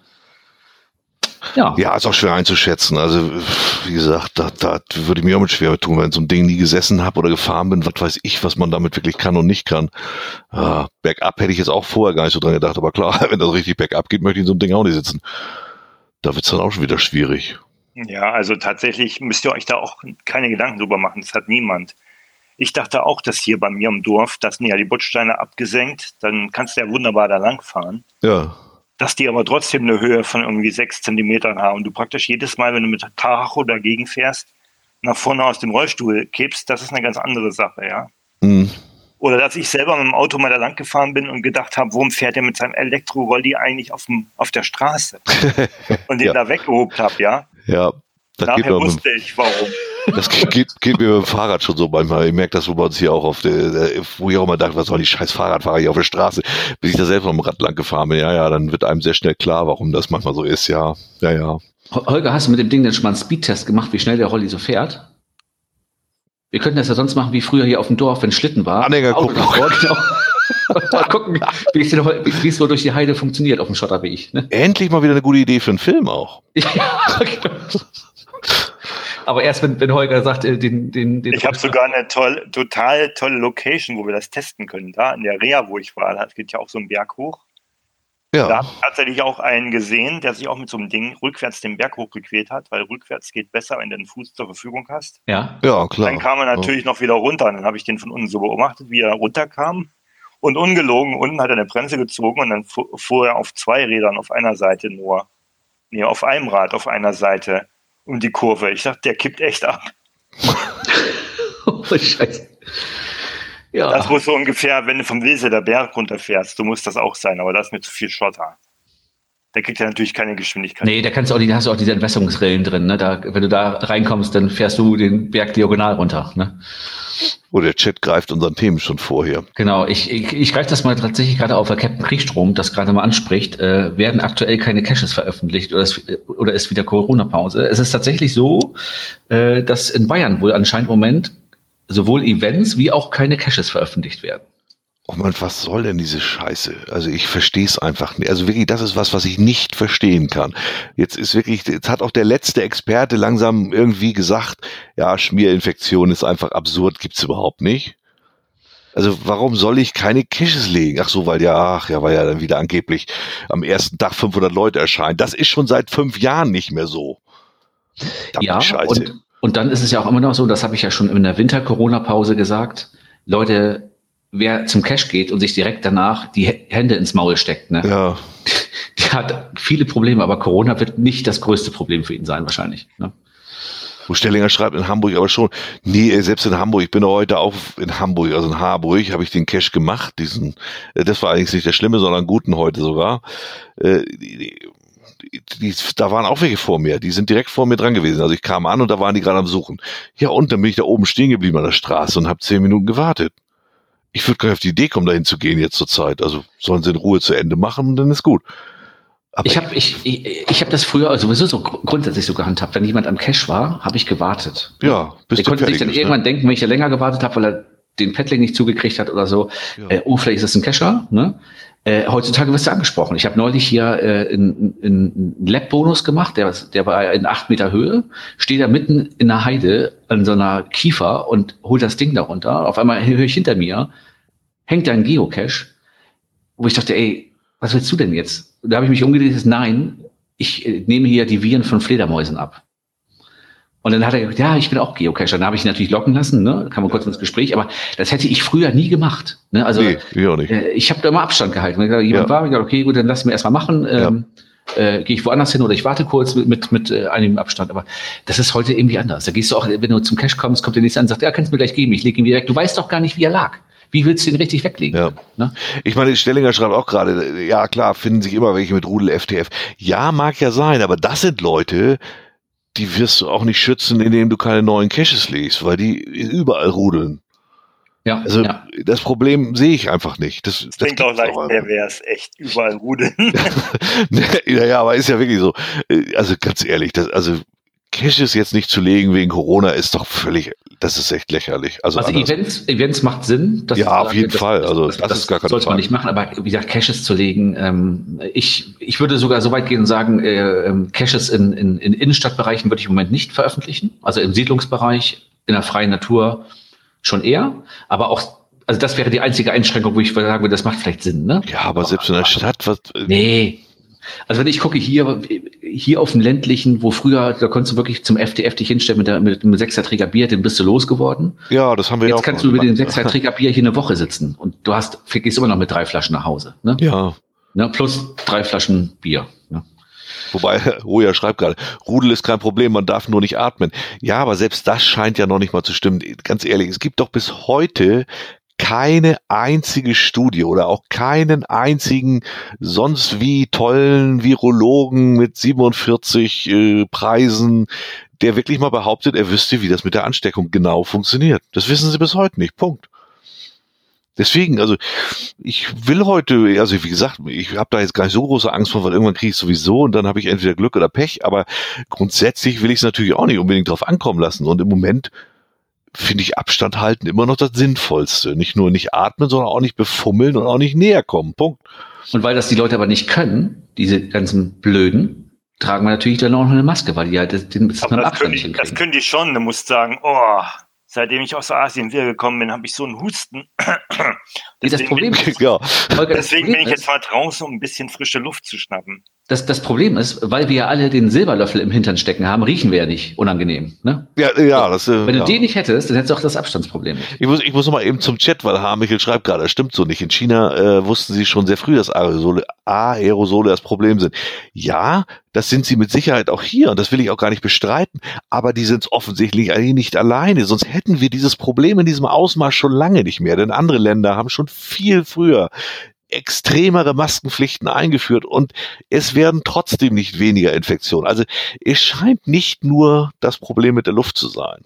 Ja, ist auch schwer einzuschätzen. Also, wie gesagt, da würde ich mir auch mit schwer tun, wenn ich so ein Ding nie gesessen habe oder gefahren bin, was weiß ich, was man damit wirklich kann und nicht kann. Bergab hätte ich jetzt auch vorher gar nicht so dran gedacht, aber klar, wenn das richtig bergab geht, möchte ich in so einem Ding auch nicht sitzen. Da wird es dann auch schon wieder schwierig. Ja, also tatsächlich müsst ihr euch da auch keine Gedanken drüber machen. Das hat niemand. Ich dachte auch, dass hier bei mir im Dorf, da sind ja die Bordsteine abgesenkt, dann kannst du ja wunderbar da lang fahren. Ja. Dass die aber trotzdem eine Höhe von irgendwie 6 Zentimetern haben und du praktisch jedes Mal, wenn du mit Tacho dagegen fährst, nach vorne aus dem Rollstuhl kippst, das ist eine ganz andere Sache, ja. Mhm. Oder dass ich selber mit dem Auto mal da lang gefahren bin und gedacht habe, warum fährt er mit seinem Elektrorolli eigentlich auf der Straße? Und den da weggehobt habe, ja. Ja. Nachher wusste ich, warum. Das geht mir mit dem Fahrrad schon so manchmal. Ich merke das, wo bei uns hier auch wo ich auch immer dachte, was soll die scheiß Fahrradfahrer hier auf der Straße, bis ich da selber am Rad lang gefahren bin. Ja, dann wird einem sehr schnell klar, warum das manchmal so ist, ja. Holger, hast du mit dem Ding denn schon mal einen Speedtest gemacht, wie schnell der Rolli so fährt? Wir könnten das ja sonst machen wie früher hier auf dem Dorf, wenn Schlitten war. Anhänger gucken. Genau. Mal gucken, wie es so durch die Heide funktioniert auf dem Schotterweg. Ne? Endlich mal wieder eine gute Idee für einen Film auch. Ja, genau. Aber erst wenn Holger sagt, ich habe sogar eine total tolle Location, wo wir das testen können. Da in der Reha, wo ich war, da geht ja auch so ein Berg hoch. Ja. Da habe ich tatsächlich auch einen gesehen, der sich auch mit so einem Ding rückwärts den Berg hochgequält hat, weil rückwärts geht besser, wenn du einen Fuß zur Verfügung hast. Ja, klar. Dann kam er natürlich noch wieder runter. Und dann habe ich den von unten so beobachtet, wie er runterkam. Und ungelogen, unten hat er eine Bremse gezogen und dann fuhr er auf 2 Rädern auf einer Seite nur. Nee, auf einem Rad auf einer Seite um die Kurve. Ich dachte, der kippt echt ab. Oh, Scheiße. Ja. Das muss so ungefähr, wenn du vom Wilseler Berg runterfährst, so muss das auch sein, aber da ist mir zu viel Schotter. Der kriegt ja natürlich keine Geschwindigkeit. Nee, da hast du auch diese Entwässerungsrillen drin, ne? Wenn du da reinkommst, dann fährst du den Berg diagonal runter, ne? Oh, der Chat greift unseren Themen schon vorher. Genau, ich greife das mal tatsächlich gerade auf, weil Captain Kriegstrom das gerade mal anspricht. Werden aktuell keine Caches veröffentlicht oder ist wieder Corona-Pause? Es ist tatsächlich so, dass in Bayern wohl anscheinend im Moment sowohl Events wie auch keine Caches veröffentlicht werden. Oh Mann, was soll denn diese Scheiße? Also ich verstehe es einfach nicht. Also wirklich, das ist was ich nicht verstehen kann. Jetzt hat auch der letzte Experte langsam irgendwie gesagt, ja, Schmierinfektion ist einfach absurd, gibt's überhaupt nicht. Also warum soll ich keine Caches legen? Ach so, weil ja dann wieder angeblich am ersten Tag 500 Leute erscheinen. Das ist schon seit 5 Jahren nicht mehr so. Ja, Scheiße. Und dann ist es ja auch immer noch so, das habe ich ja schon in der Winter-Corona-Pause gesagt, Leute, wer zum Cache geht und sich direkt danach die Hände ins Maul steckt, ne? Ja. Der hat viele Probleme, aber Corona wird nicht das größte Problem für ihn sein, wahrscheinlich. Ne? Wo Stellinger schreibt, in Hamburg aber schon. Nee, selbst in Hamburg. Ich bin heute auch in Hamburg, also in Harburg, habe ich den Cache gemacht. Das war eigentlich nicht der Schlimme, sondern einen guten heute sogar. Da waren auch welche vor mir, die sind direkt vor mir dran gewesen. Also ich kam an und da waren die gerade am Suchen. Ja, und dann bin ich da oben stehen geblieben an der Straße und habe 10 Minuten gewartet. Ich würde gar nicht auf die Idee kommen, dahin zu gehen jetzt zur Zeit. Also sollen sie in Ruhe zu Ende machen und dann ist gut. Aber ich hab das früher sowieso so grundsätzlich so gehandhabt. Wenn jemand am Cache war, habe ich gewartet. Ja, bis der konnte sich dann irgendwann denken, wenn ich ja länger gewartet habe, weil er den Paddling nicht zugekriegt hat oder so. Ja. Vielleicht ist das ein Cacher, ne? Heutzutage wirst du angesprochen. Ich habe neulich hier einen Lab-Bonus gemacht, der war in 8 Meter Höhe, steht da mitten in der Heide an so einer Kiefer und holt das Ding da runter. Auf einmal höre ich hinter mir, hängt da ein Geocache, wo ich dachte, ey, was willst du denn jetzt? Da habe ich mich umgedreht, nein, ich nehme hier die Viren von Fledermäusen ab. Und dann hat er gesagt, ja, ich bin auch Geocacher. Dann habe ich ihn natürlich locken lassen, ne? Kam mal kurz ins Gespräch, aber das hätte ich früher nie gemacht. Ne? Also nee, ich auch nicht. Ich habe da immer Abstand gehalten. Wenn jemand war, ich dachte, okay, gut, dann lass mir erstmal machen. Gehe ich woanders hin oder ich warte kurz mit einigem Abstand. Aber das ist heute irgendwie anders. Da gehst du auch, wenn du zum Cache kommst, kommt der nächste an und sagt, ja, kannst du mir gleich geben, ich lege ihn wieder weg. Du weißt doch gar nicht, wie er lag. Wie willst du ihn richtig weglegen? Ja. Ne? Ich meine, Stellinger schreibt auch gerade, ja klar, finden sich immer welche mit Rudel FTF. Ja, mag ja sein, aber das sind Leute, die wirst du auch nicht schützen, indem du keine neuen Caches legst, weil die überall rudeln. Ja, also das Problem sehe ich einfach nicht. Das klingt auch leicht, der wäre es echt überall rudeln. ja, aber ist ja wirklich so. Also ganz ehrlich, also Caches jetzt nicht zu legen wegen Corona ist doch völlig, das ist echt lächerlich. Also Events macht Sinn. Ja, auf jeden Fall. Also das ist gar keine Frage. Sollte man nicht machen, aber wie gesagt, Caches zu legen, ich würde sogar so weit gehen und sagen, Caches in Innenstadtbereichen würde ich im Moment nicht veröffentlichen. Also im Siedlungsbereich, in der freien Natur schon eher, aber auch, also das wäre die einzige Einschränkung, wo ich sagen würde, das macht vielleicht Sinn, ne? Ja, aber selbst in der Stadt, nee. Also wenn ich gucke hier auf dem ländlichen, wo früher, da konntest du wirklich zum FDF dich hinstellen mit einem 6er-Träger Bier, den bist du losgeworden. Ja, das haben wir ja auch. Jetzt kannst du mit dem 6er-Träger Bier hier eine Woche sitzen und gehst immer noch mit 3 Flaschen nach Hause. Ne? Ja. Ne? Plus 3 Flaschen Bier. Ne? Wobei, Roja schreibt gerade, Rudel ist kein Problem, man darf nur nicht atmen. Ja, aber selbst das scheint ja noch nicht mal zu stimmen. Ganz ehrlich, es gibt doch bis heute keine einzige Studie oder auch keinen einzigen sonst wie tollen Virologen mit 47 Preisen, der wirklich mal behauptet, er wüsste, wie das mit der Ansteckung genau funktioniert. Das wissen sie bis heute nicht. Punkt. Deswegen, also ich will heute, also wie gesagt, ich habe da jetzt gar nicht so große Angst vor, weil irgendwann kriege ich sowieso und dann habe ich entweder Glück oder Pech, aber grundsätzlich will ich es natürlich auch nicht unbedingt drauf ankommen lassen und im Moment finde ich Abstand halten immer noch das Sinnvollste. Nicht nur nicht atmen, sondern auch nicht befummeln und auch nicht näher kommen. Punkt. Und weil das die Leute aber nicht können, diese ganzen Blöden, tragen wir natürlich dann auch noch eine Maske, weil die halt das können die schon. Du musst sagen, oh, seitdem ich aus Asien wiedergekommen bin, habe ich so einen Husten. Das Problem ist, deswegen bin ich jetzt mal draußen, um ein bisschen frische Luft zu schnappen. Das Problem ist, weil wir ja alle den Silberlöffel im Hintern stecken haben, riechen wir ja nicht unangenehm. Ne? Ja, das, wenn du den nicht hättest, dann hättest du auch das Abstandsproblem nicht. Ich muss noch mal eben zum Chat, weil Michael schreibt gerade, das stimmt so nicht. In China wussten sie schon sehr früh, dass Aerosole das Problem sind. Ja, das sind sie mit Sicherheit auch hier und das will ich auch gar nicht bestreiten, aber die sind es offensichtlich eigentlich nicht alleine, sonst hätten wir dieses Problem in diesem Ausmaß schon lange nicht mehr, denn andere Länder haben schon viel früher extremere Maskenpflichten eingeführt und es werden trotzdem nicht weniger Infektionen. Also es scheint nicht nur das Problem mit der Luft zu sein.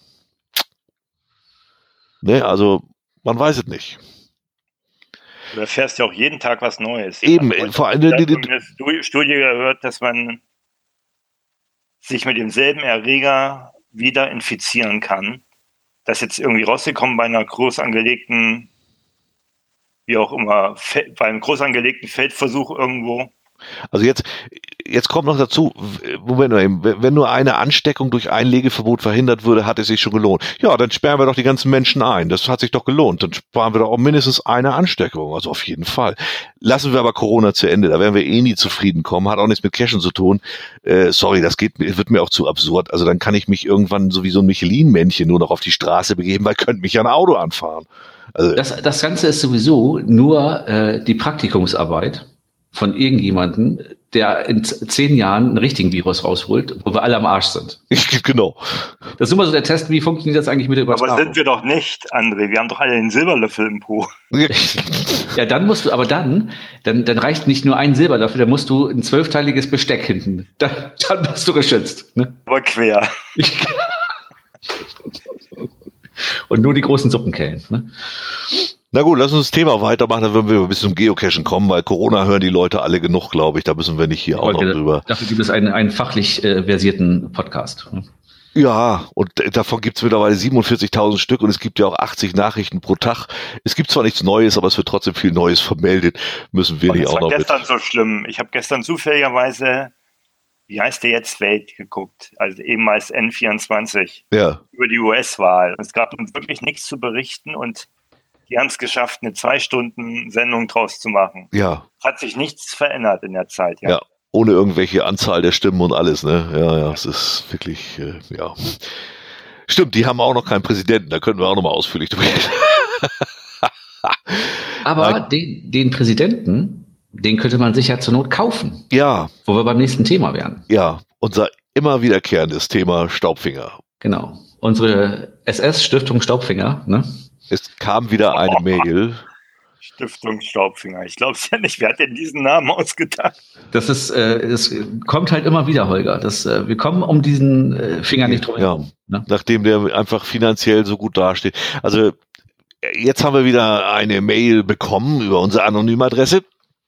Ne, also man weiß es nicht. Du erfährst ja auch jeden Tag was Neues. Eben, vor allem die Studie gehört, dass man sich mit demselben Erreger wieder infizieren kann. Das ist jetzt irgendwie rausgekommen bei einer groß angelegten, wie auch immer, bei einem groß angelegten Feldversuch irgendwo. Also jetzt kommt noch dazu, Moment mal eben, wenn nur eine Ansteckung durch Einlegeverbot verhindert würde, hat es sich schon gelohnt. Ja, dann sperren wir doch die ganzen Menschen ein. Das hat sich doch gelohnt. Dann sparen wir doch auch mindestens eine Ansteckung. Also auf jeden Fall. Lassen wir aber Corona zu Ende. Da werden wir nie zufrieden kommen. Hat auch nichts mit Cashen zu tun. Sorry, wird mir auch zu absurd. Also dann kann ich mich irgendwann so wie so ein Michelin-Männchen nur noch auf die Straße begeben, weil könnte mich ja ein Auto anfahren. Also, das Ganze ist sowieso nur die Praktikumsarbeit von irgendjemandem, der in 10 Jahren einen richtigen Virus rausholt, wo wir alle am Arsch sind. Genau. Das ist immer so der Test, wie funktioniert das eigentlich mit der Übertragung? Aber sind wir doch nicht, André. Wir haben doch alle den Silberlöffel im Po. Ja, dann musst du, aber dann reicht nicht nur ein Silberlöffel, dann musst du ein 12-teiliges Besteck hinten. Dann bist du geschützt. Ne? Aber quer. Und nur die großen Suppenkellen. Ne? Na gut, lass uns das Thema weitermachen, dann würden wir ein bisschen zum Geocachen kommen, weil Corona hören die Leute alle genug, glaube ich. Da müssen wir nicht hier auch noch drüber. Dafür gibt es einen fachlich versierten Podcast. Ja, und davon gibt es mittlerweile 47.000 Stück und es gibt ja auch 80 Nachrichten pro Tag. Es gibt zwar nichts Neues, aber es wird trotzdem viel Neues vermeldet. Müssen wir nicht auch noch. Das war gestern so schlimm. Ich habe gestern zufälligerweise, wie heißt der jetzt, Welt geguckt, also ehemals N24, über die US-Wahl. Es gab wirklich nichts zu berichten und die haben es geschafft, eine 2-Stunden-Sendung draus zu machen. Ja. Hat sich nichts verändert in der Zeit. Ja, ohne irgendwelche Anzahl der Stimmen und alles, ne? Ja, es ist wirklich, ja. Stimmt, die haben auch noch keinen Präsidenten, da können wir auch nochmal ausführlich drüber reden. Aber den Präsidenten, den könnte man sich ja zur Not kaufen. Ja. Wo wir beim nächsten Thema wären. Ja, unser immer wiederkehrendes Thema Staubfinger. Genau. Unsere SS-Stiftung Staubfinger, ne? Es kam wieder eine Mail. Stiftung Staubfinger. Ich glaube es ja nicht. Wer hat denn diesen Namen ausgedacht? Das ist, es kommt halt immer wieder, Holger. Wir kommen um diesen Finger nicht drum herum. Ja, ne? Nachdem der einfach finanziell so gut dasteht. Also jetzt haben wir wieder eine Mail bekommen über unsere anonyme Adresse.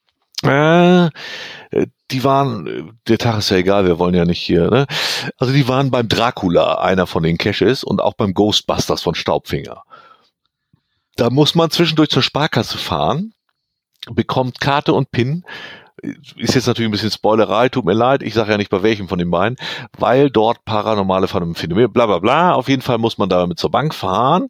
Die waren, der Tag ist ja egal, wir wollen ja nicht hier, ne? Also die waren beim Dracula, einer von den Caches, und auch beim Ghostbusters von Staubfinger. Da muss man zwischendurch zur Sparkasse fahren, bekommt Karte und PIN. Ist jetzt natürlich ein bisschen Spoilerei, tut mir leid, ich sage ja nicht bei welchem von den beiden, weil dort paranormale Phänomene, bla bla bla, auf jeden Fall muss man damit zur Bank fahren.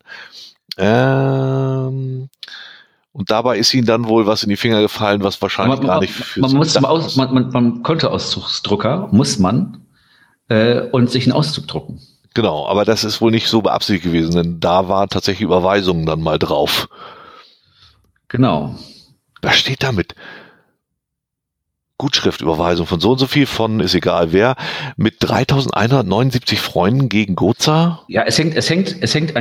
Und dabei ist ihnen dann wohl was in die Finger gefallen, was wahrscheinlich gar nicht für man Kontoauszugsdrucker muss man und sich einen Auszug drucken. Genau, aber das ist wohl nicht so beabsichtigt gewesen, denn da waren tatsächlich Überweisungen dann mal drauf. Genau. Da steht damit Gutschriftüberweisung von so und so viel von, ist egal wer, mit 3.179 Freunden gegen Goza. Ja, es hängt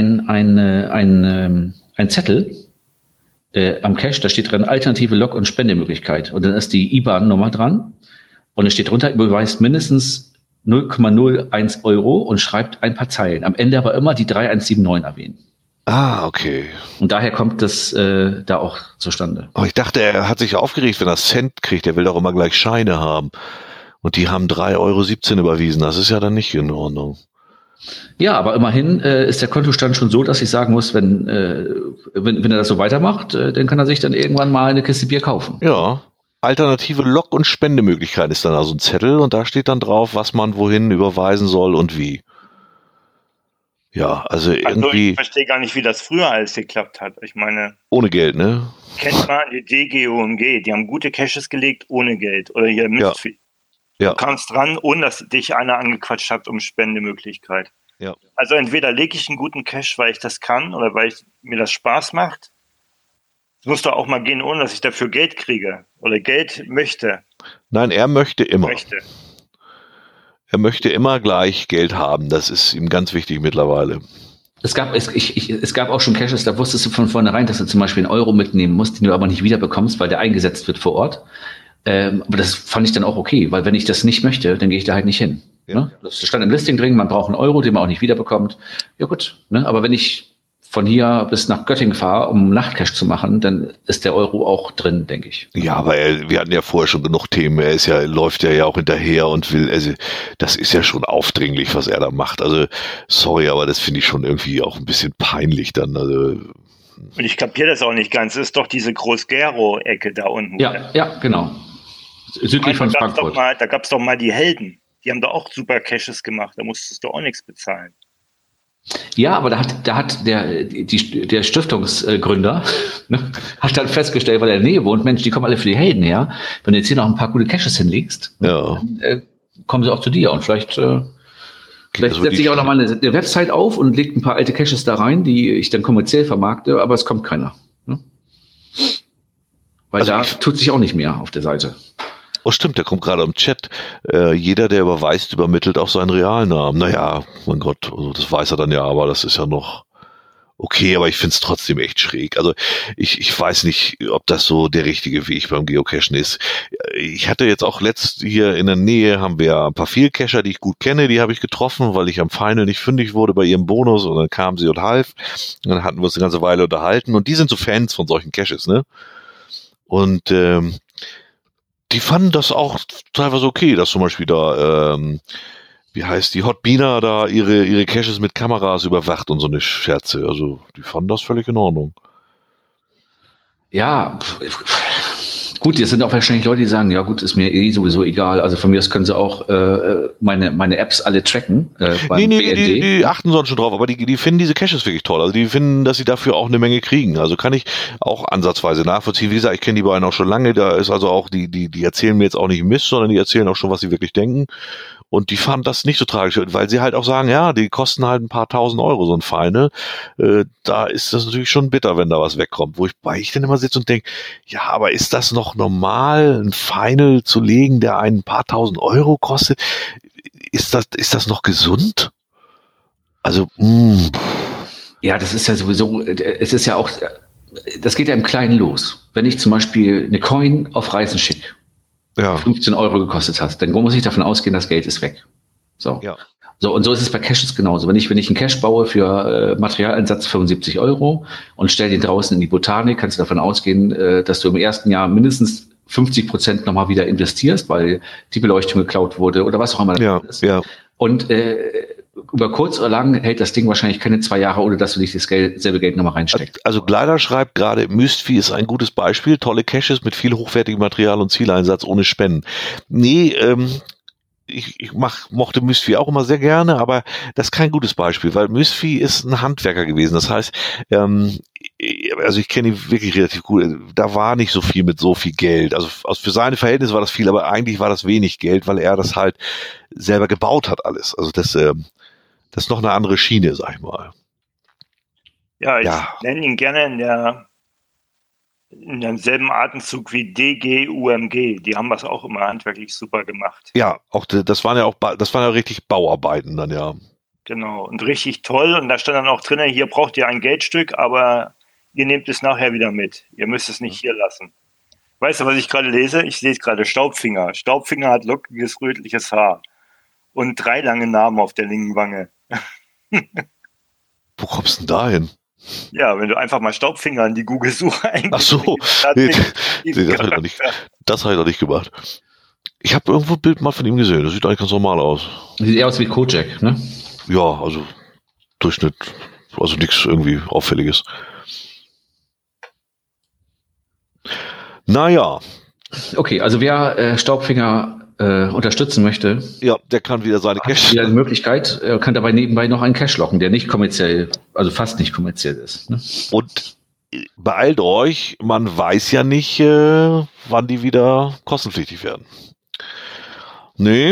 ein Zettel am Cache, da steht drin alternative Log- und Spendemöglichkeit. Und dann ist die IBAN-Nummer dran und es steht drunter, überweist mindestens 0,01 Euro und schreibt ein paar Zeilen. Am Ende aber immer die 3179 erwähnen. Ah, okay. Und daher kommt das da auch zustande. Aber ich dachte, er hat sich aufgeregt, wenn er Cent kriegt. Er will doch immer gleich Scheine haben. Und die haben 3,17 Euro überwiesen. Das ist ja dann nicht in Ordnung. Ja, aber immerhin ist der Kontostand schon so, dass ich sagen muss, wenn er das so weitermacht, dann kann er sich dann irgendwann mal eine Kiste Bier kaufen. Ja. Alternative Log- und Spendemöglichkeit ist dann also ein Zettel und da steht dann drauf, was man wohin überweisen soll und wie. Ja, also Also irgendwie ich verstehe gar nicht, wie das früher alles geklappt hat. Ich meine, ohne Geld, ne? kennt man die DGUMG, die haben gute Caches gelegt ohne Geld. Oder hier Ja, Mistvieh. ja, Du kamst dran, ohne dass dich einer angequatscht hat um Spendemöglichkeit. ja. Also entweder lege ich einen guten Cache, weil ich das kann oder weil mir das Spaß macht. Es muss doch auch mal gehen, ohne dass ich dafür Geld kriege oder Geld möchte. Nein, er möchte immer. Möchte. Er möchte immer gleich Geld haben. Das ist ihm ganz wichtig mittlerweile. Es gab auch schon Caches, da wusstest du von vornherein, dass du zum Beispiel einen Euro mitnehmen musst, den du aber nicht wiederbekommst, weil der eingesetzt wird vor Ort. Aber das fand ich dann auch okay, weil wenn ich das nicht möchte, dann gehe ich da halt nicht hin. Ja. Ne? Das stand im Listing drin, man braucht einen Euro, den man auch nicht wiederbekommt. Ja gut, ne? Aber wenn ich von hier bis nach Göttingen fahre, um einen Nachtcache zu machen, dann ist der Euro auch drin, denke ich. Ja, aber wir hatten ja vorher schon genug Themen. Läuft ja auch hinterher und will, also das ist ja schon aufdringlich, was er da macht. Also sorry, aber das finde ich schon irgendwie auch ein bisschen peinlich dann. Also Und ich kapiere das auch nicht ganz. Es ist doch diese Groß-Gero-Ecke da unten. Ja, genau. Südlich von Frankfurt. Da gab es doch mal die Helden. Die haben da auch super Caches gemacht. Da musstest du auch nichts bezahlen. Ja, aber da hat der Stiftungsgründer hat dann festgestellt, weil er in der Nähe wohnt, Mensch, die kommen alle für die Helden her. Wenn du jetzt hier noch ein paar gute Caches hinlegst, dann kommen sie auch zu dir. Und vielleicht setze ich auch noch mal eine Website auf und lege ein paar alte Caches da rein, die ich dann kommerziell vermarkte, aber es kommt keiner. Ne? Weil also da tut sich auch nicht mehr auf der Seite. Oh stimmt, der kommt gerade im Chat. Jeder, der überweist, übermittelt auch seinen Realnamen. Naja, mein Gott, also das weiß er dann ja, aber das ist ja noch okay, aber ich finde es trotzdem echt schräg. Also ich weiß nicht, ob das so der richtige Weg beim Geocachen ist. Ich hatte jetzt auch hier in der Nähe haben wir ein paar Vielcacher, die ich gut kenne, die habe ich getroffen, weil ich am Final nicht fündig wurde bei ihrem Bonus und dann kam sie und half. Und dann hatten wir uns eine ganze Weile unterhalten und die sind so Fans von solchen Caches, ne? Und die fanden das auch teilweise okay, dass zum Beispiel da, wie heißt die, Hot Beaner da ihre Caches mit Kameras überwacht und so eine Scherze. Also die fanden das völlig in Ordnung. Ja, gut, jetzt sind auch wahrscheinlich Leute, die sagen, ja gut, ist mir sowieso egal. Also von mir aus können sie auch meine Apps alle tracken. Beim BND. Die achten sonst schon drauf, aber die finden diese Caches wirklich toll. Also die finden, dass sie dafür auch eine Menge kriegen. Also kann ich auch ansatzweise nachvollziehen. Wie gesagt, ich kenne die beiden auch schon lange. Da ist also auch, die erzählen mir jetzt auch nicht Mist, sondern die erzählen auch schon, was sie wirklich denken. Und die fanden das nicht so tragisch, weil sie halt auch sagen, ja, die kosten halt ein paar tausend Euro, so ein Final. Da ist das natürlich schon bitter, wenn da was wegkommt. Wobei ich dann immer sitze und denke, ja, aber ist das noch normal, ein Final zu legen, der ein paar tausend Euro kostet? Ist das noch gesund? Also, Ja, das ist ja sowieso, es ist ja auch, das geht ja im Kleinen los. Wenn ich zum Beispiel eine Coin auf Reisen schicke, 15 Euro gekostet hat, dann muss ich davon ausgehen, das Geld ist weg. So. Ja. So, und so ist es bei Caches genauso. Wenn ich einen Cache baue für Materialeinsatz 75 Euro und stelle den draußen in die Botanik, kannst du davon ausgehen, dass du im ersten Jahr mindestens 50% nochmal wieder investierst, weil die Beleuchtung geklaut wurde oder was auch immer das ist. Ja. Und über kurz oder lang hält das Ding wahrscheinlich keine 2 Jahre, ohne dass du nicht dasselbe Geld nochmal reinsteckst. Also Gleider schreibt gerade, Mystvieh ist ein gutes Beispiel, tolle Caches mit viel hochwertigem Material und Zieleinsatz ohne Spenden. Nee, ich mochte Mystvieh auch immer sehr gerne, aber das ist kein gutes Beispiel, weil Mystvieh ist ein Handwerker gewesen. Das heißt, also ich kenne ihn wirklich relativ gut. Da war nicht so viel mit so viel Geld. Also für seine Verhältnisse war das viel, aber eigentlich war das wenig Geld, weil er das halt selber gebaut hat alles. Also das ist noch eine andere Schiene, sag ich mal. Ja, ich nenne ihn gerne in demselben Atemzug wie DGUMG. Die haben das auch immer handwerklich super gemacht. Ja, auch das waren ja richtig Bauarbeiten dann, ja. Genau, und richtig toll. Und da stand dann auch drin, hier braucht ihr ein Geldstück, aber ihr nehmt es nachher wieder mit. Ihr müsst es nicht hier lassen. Weißt du, was ich gerade lese? Ich lese gerade Staubfinger. Staubfinger hat lockiges, rötliches Haar. Und 3 lange Narben auf der linken Wange. Wo kommst du denn da hin? Ja, wenn du einfach mal Staubfinger in die Google-Suche eingibst. Ach so, das habe ich noch nicht gemacht. Ich habe irgendwo ein Bild mal von ihm gesehen. Das sieht eigentlich ganz normal aus. Sieht eher aus wie Kojak, ne? Ja, also Durchschnitt, also nichts irgendwie Auffälliges. Naja. Okay, also wer Staubfinger unterstützen möchte, Ja, der kann wieder seine hat wieder die Möglichkeit, kann dabei nebenbei noch einen Cache locken, der nicht kommerziell, also fast nicht kommerziell ist. Ne? Und beeilt euch, man weiß ja nicht, wann die wieder kostenpflichtig werden. Nee.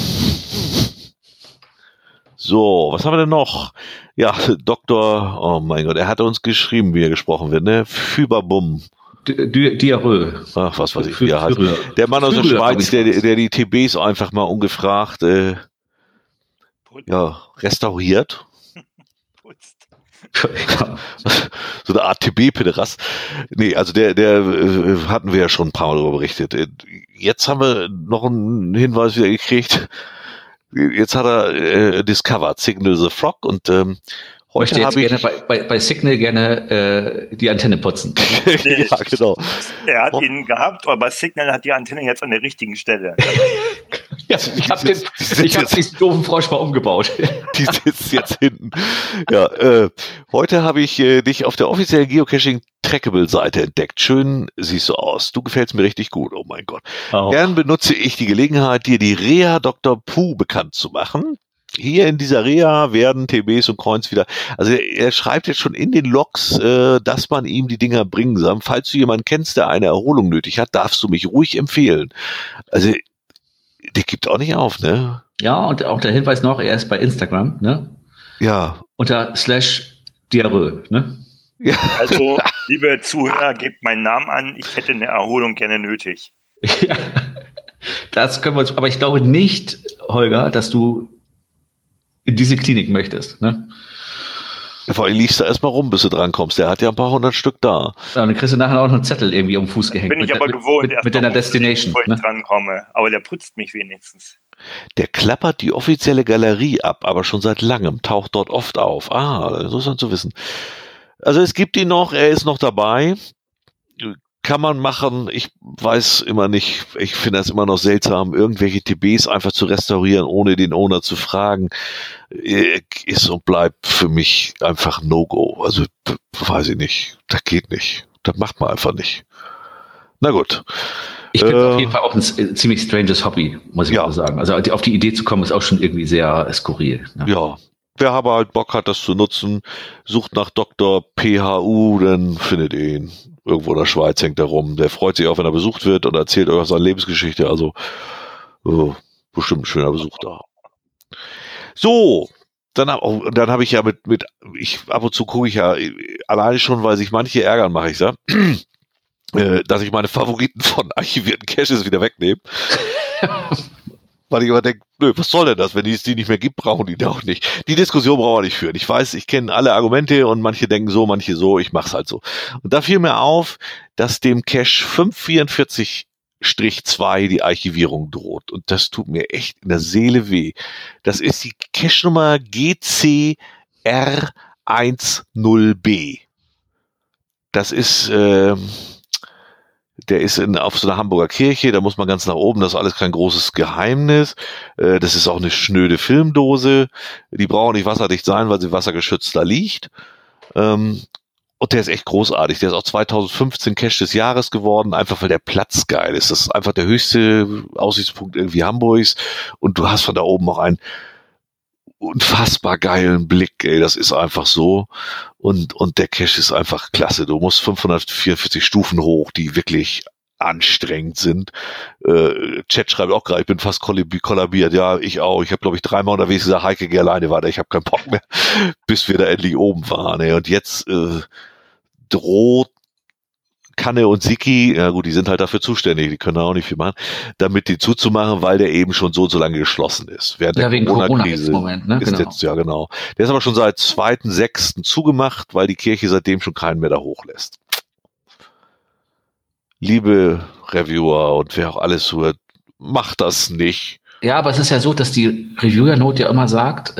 So, was haben wir denn noch? Ja, Dr. Oh mein Gott, er hatte uns geschrieben, wie er gesprochen wird, ne? Füberbum. Diarrhoe. Ach, was weiß ich, wie er heißt. Der Mann aus der Schweiz, der die TBs einfach mal ungefragt restauriert. So eine Art TB-Pederast. Nee, also der hatten wir ja schon ein paar Mal darüber berichtet. Jetzt haben wir noch einen Hinweis wieder gekriegt. Jetzt hat er discovered Signal the Frog und heute habe ich gerne bei Signal gerne die Antenne putzen. Ja, genau. Er hat ihn gehabt, aber Signal hat die Antenne jetzt an der richtigen Stelle. Ja, ich habe diesen doofen Frosch mal umgebaut. Die sitzt jetzt hinten. Ja, heute habe ich dich auf der offiziellen Geocaching-Trackable-Seite entdeckt. Schön siehst du aus. Du gefällst mir richtig gut. Oh mein Gott. Oh. Gern benutze ich die Gelegenheit, dir die Reha Dr. Puh bekannt zu machen. Hier in dieser Reha werden TBs und Coins wieder, also er schreibt jetzt schon in den Logs, dass man ihm die Dinger bringen soll. Falls du jemanden kennst, der eine Erholung nötig hat, darfst du mich ruhig empfehlen. Also der gibt auch nicht auf, ne? Ja, und auch der Hinweis noch, er ist bei Instagram, ne? Ja. Unter /Diarrhoe, ne? Ja. Also, liebe Zuhörer, gebt meinen Namen an, ich hätte eine Erholung gerne nötig. Ja, das können wir uns, aber ich glaube nicht, Holger, dass du in diese Klinik möchtest, ne? Vor allem liegst du erstmal rum, bis du drankommst. Der hat ja ein paar hundert Stück da. Ja, und dann kriegst du nachher auch noch einen Zettel irgendwie um den Fuß gehängt. Bin ich aber gewohnt. Mit deiner Destination. Bevor ich drankomme. Aber der putzt mich wenigstens. Der klappert die offizielle Galerie ab, aber schon seit langem, taucht dort oft auf. So ist dann zu wissen. Also es gibt ihn noch, er ist noch dabei. Kann man machen, ich weiß immer nicht, ich finde das immer noch seltsam, irgendwelche TBs einfach zu restaurieren, ohne den Owner zu fragen, ist und bleibt für mich einfach No-Go. Also, weiß ich nicht, das geht nicht, das macht man einfach nicht. Na gut. Ich finde es auf jeden Fall auch ein ziemlich stranges Hobby, muss ich mal sagen. Also auf die Idee zu kommen, ist auch schon irgendwie sehr skurril. Ne? Ja. Wer aber halt Bock hat, das zu nutzen, sucht nach Dr. PHU, dann findet ihr ihn. Irgendwo in der Schweiz hängt er rum. Der freut sich auch, wenn er besucht wird und erzählt euch seine Lebensgeschichte. Also bestimmt ein schöner Besuch da. So, dann habe ich ja ab und zu gucke ich ja, alleine schon, weil sich manche ärgern, mache ich ja, dass ich meine Favoriten von archivierten Caches wieder wegnehme. Weil ich immer denke, nö, was soll denn das? Wenn es die nicht mehr gibt, brauchen die auch nicht. Die Diskussion brauchen wir nicht führen. Ich weiß, ich kenne alle Argumente und manche denken so, manche so, ich mach's halt so. Und da fiel mir auf, dass dem Cache 544-2 die Archivierung droht. Und das tut mir echt in der Seele weh. Das ist die Cache-Nummer GCR10B. Das ist, der ist auf so einer Hamburger Kirche, da muss man ganz nach oben, das ist alles kein großes Geheimnis. Das ist auch eine schnöde Filmdose. Die braucht nicht wasserdicht sein, weil sie wassergeschützt da liegt. Und der ist echt großartig. Der ist auch 2015 Cache des Jahres geworden, einfach weil der Platz geil ist. Das ist einfach der höchste Aussichtspunkt irgendwie Hamburgs. Und du hast von da oben noch einen unfassbar geilen Blick, ey, das ist einfach so. Und der Cache ist einfach klasse. Du musst 544 Stufen hoch, die wirklich anstrengend sind. Chat schreibt auch gerade, ich bin fast kollabiert. Ja, ich auch. Ich habe, glaube ich, 3-mal unterwegs gesagt, Heike, geh alleine weiter. Ich habe keinen Bock mehr, bis wir da endlich oben waren. Ey. Und jetzt droht Kanne und Siki, ja gut, die sind halt dafür zuständig, die können da auch nicht viel machen, damit die zuzumachen, weil der eben schon so lange geschlossen ist. Während der wegen Corona-Krise im Moment, ne? Genau. Jetzt, ja, genau. Der ist aber schon seit 2.6. zugemacht, weil die Kirche seitdem schon keinen mehr da hochlässt. Liebe Reviewer und wer auch alles hört, macht das nicht. Ja, aber es ist ja so, dass die Reviewer-Note ja immer sagt,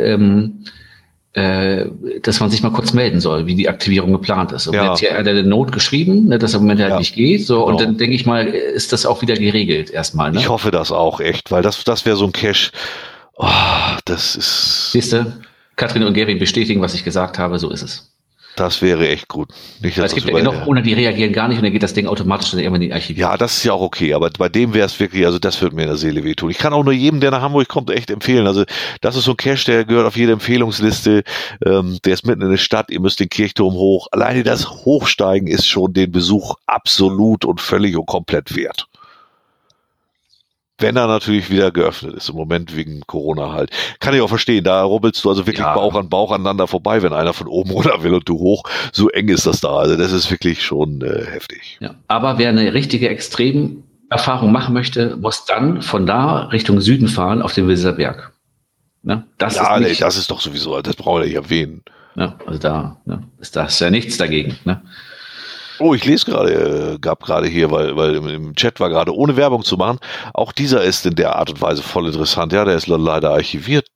dass man sich mal kurz melden soll, wie die Aktivierung geplant ist. Und jetzt hier hat er eine Note geschrieben, ne, dass er im Moment halt nicht geht. So, genau. Und dann denke ich mal, ist das auch wieder geregelt erstmal. Ne? Ich hoffe das auch echt, weil das wäre so ein Cache. Oh, das ist. Siehst du, Katrin und Gary bestätigen, was ich gesagt habe, so ist es. Das wäre echt gut. Nicht, dass es gibt ja genug, ohne die reagieren gar nicht und dann geht das Ding automatisch dann irgendwann in die Archive. Ja, das ist ja auch okay, aber bei dem wäre es wirklich, also das würde mir in der Seele wehtun. Ich kann auch nur jedem, der nach Hamburg kommt, echt empfehlen. Also das ist so ein Cache, der gehört auf jede Empfehlungsliste. Der ist mitten in der Stadt, ihr müsst den Kirchturm hoch. Alleine das Hochsteigen ist schon den Besuch absolut und völlig und komplett wert. Wenn er natürlich wieder geöffnet ist, im Moment wegen Corona halt. Kann ich auch verstehen, da rubbelst du also wirklich Bauch an Bauch aneinander vorbei, wenn einer von oben runter will und du hoch. So eng ist das da, also das ist wirklich schon heftig. Ja, aber wer eine richtige Extremerfahrung machen möchte, muss dann von da Richtung Süden fahren auf den Wilser Berg. Ne? Das ist doch sowieso, das brauchen wir nicht erwähnen. Ja, also da ist das ja nichts dagegen. Ne? Oh, ich lese gerade, gab gerade hier, weil im Chat war gerade, ohne Werbung zu machen, auch dieser ist in der Art und Weise voll interessant. Ja, der ist leider archiviert.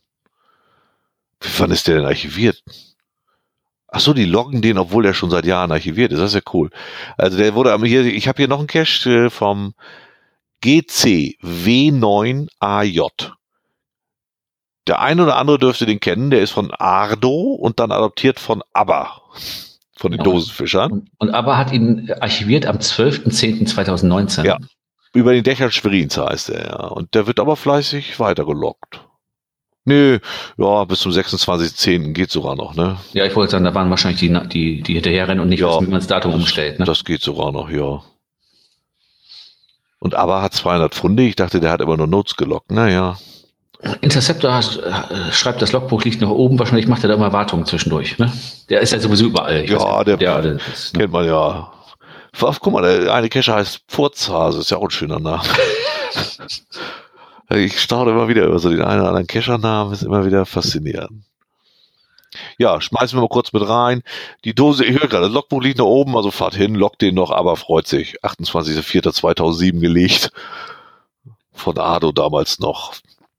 Wann ist der denn archiviert? Ach so, die loggen den, obwohl der schon seit Jahren archiviert ist. Das ist ja cool. Also der wurde hier, ich habe hier noch einen Cache vom GCW9AJ. Der ein oder andere dürfte den kennen, der ist von Ardo und dann adoptiert von ABBA. Von den Dosenfischern. Und ABBA hat ihn archiviert am 12.10.2019. Ja, über den Dächern Schwerins heißt er, ja. Und der wird aber fleißig weitergelockt. Nö, ja, bis zum 26.10. geht sogar noch, ne? Ja, ich wollte sagen, da waren wahrscheinlich die hinterherrennen und nicht wissen, wie man das Datum umstellt, ne? Das geht sogar noch, ja. Und ABBA hat 200 Pfunde, ich dachte, der hat immer nur Notes gelockt, naja. Interceptor schreibt, das Logbuch liegt noch oben, wahrscheinlich macht er da immer Wartungen zwischendurch, ne? Der ist ja sowieso überall. Der kennt man ja. Guck mal, der eine Cache heißt Furzhase, ist ja auch ein schöner Name. Ich staune immer wieder über so den einen oder anderen Cacher-Namen, ist immer wieder faszinierend. Ja, schmeißen wir mal kurz mit rein. Die Dose, ich höre gerade, das Logbuch liegt noch oben, also fahrt hin, loggt den noch, aber freut sich. 28.04.2007 gelegt. Von Ardo damals noch.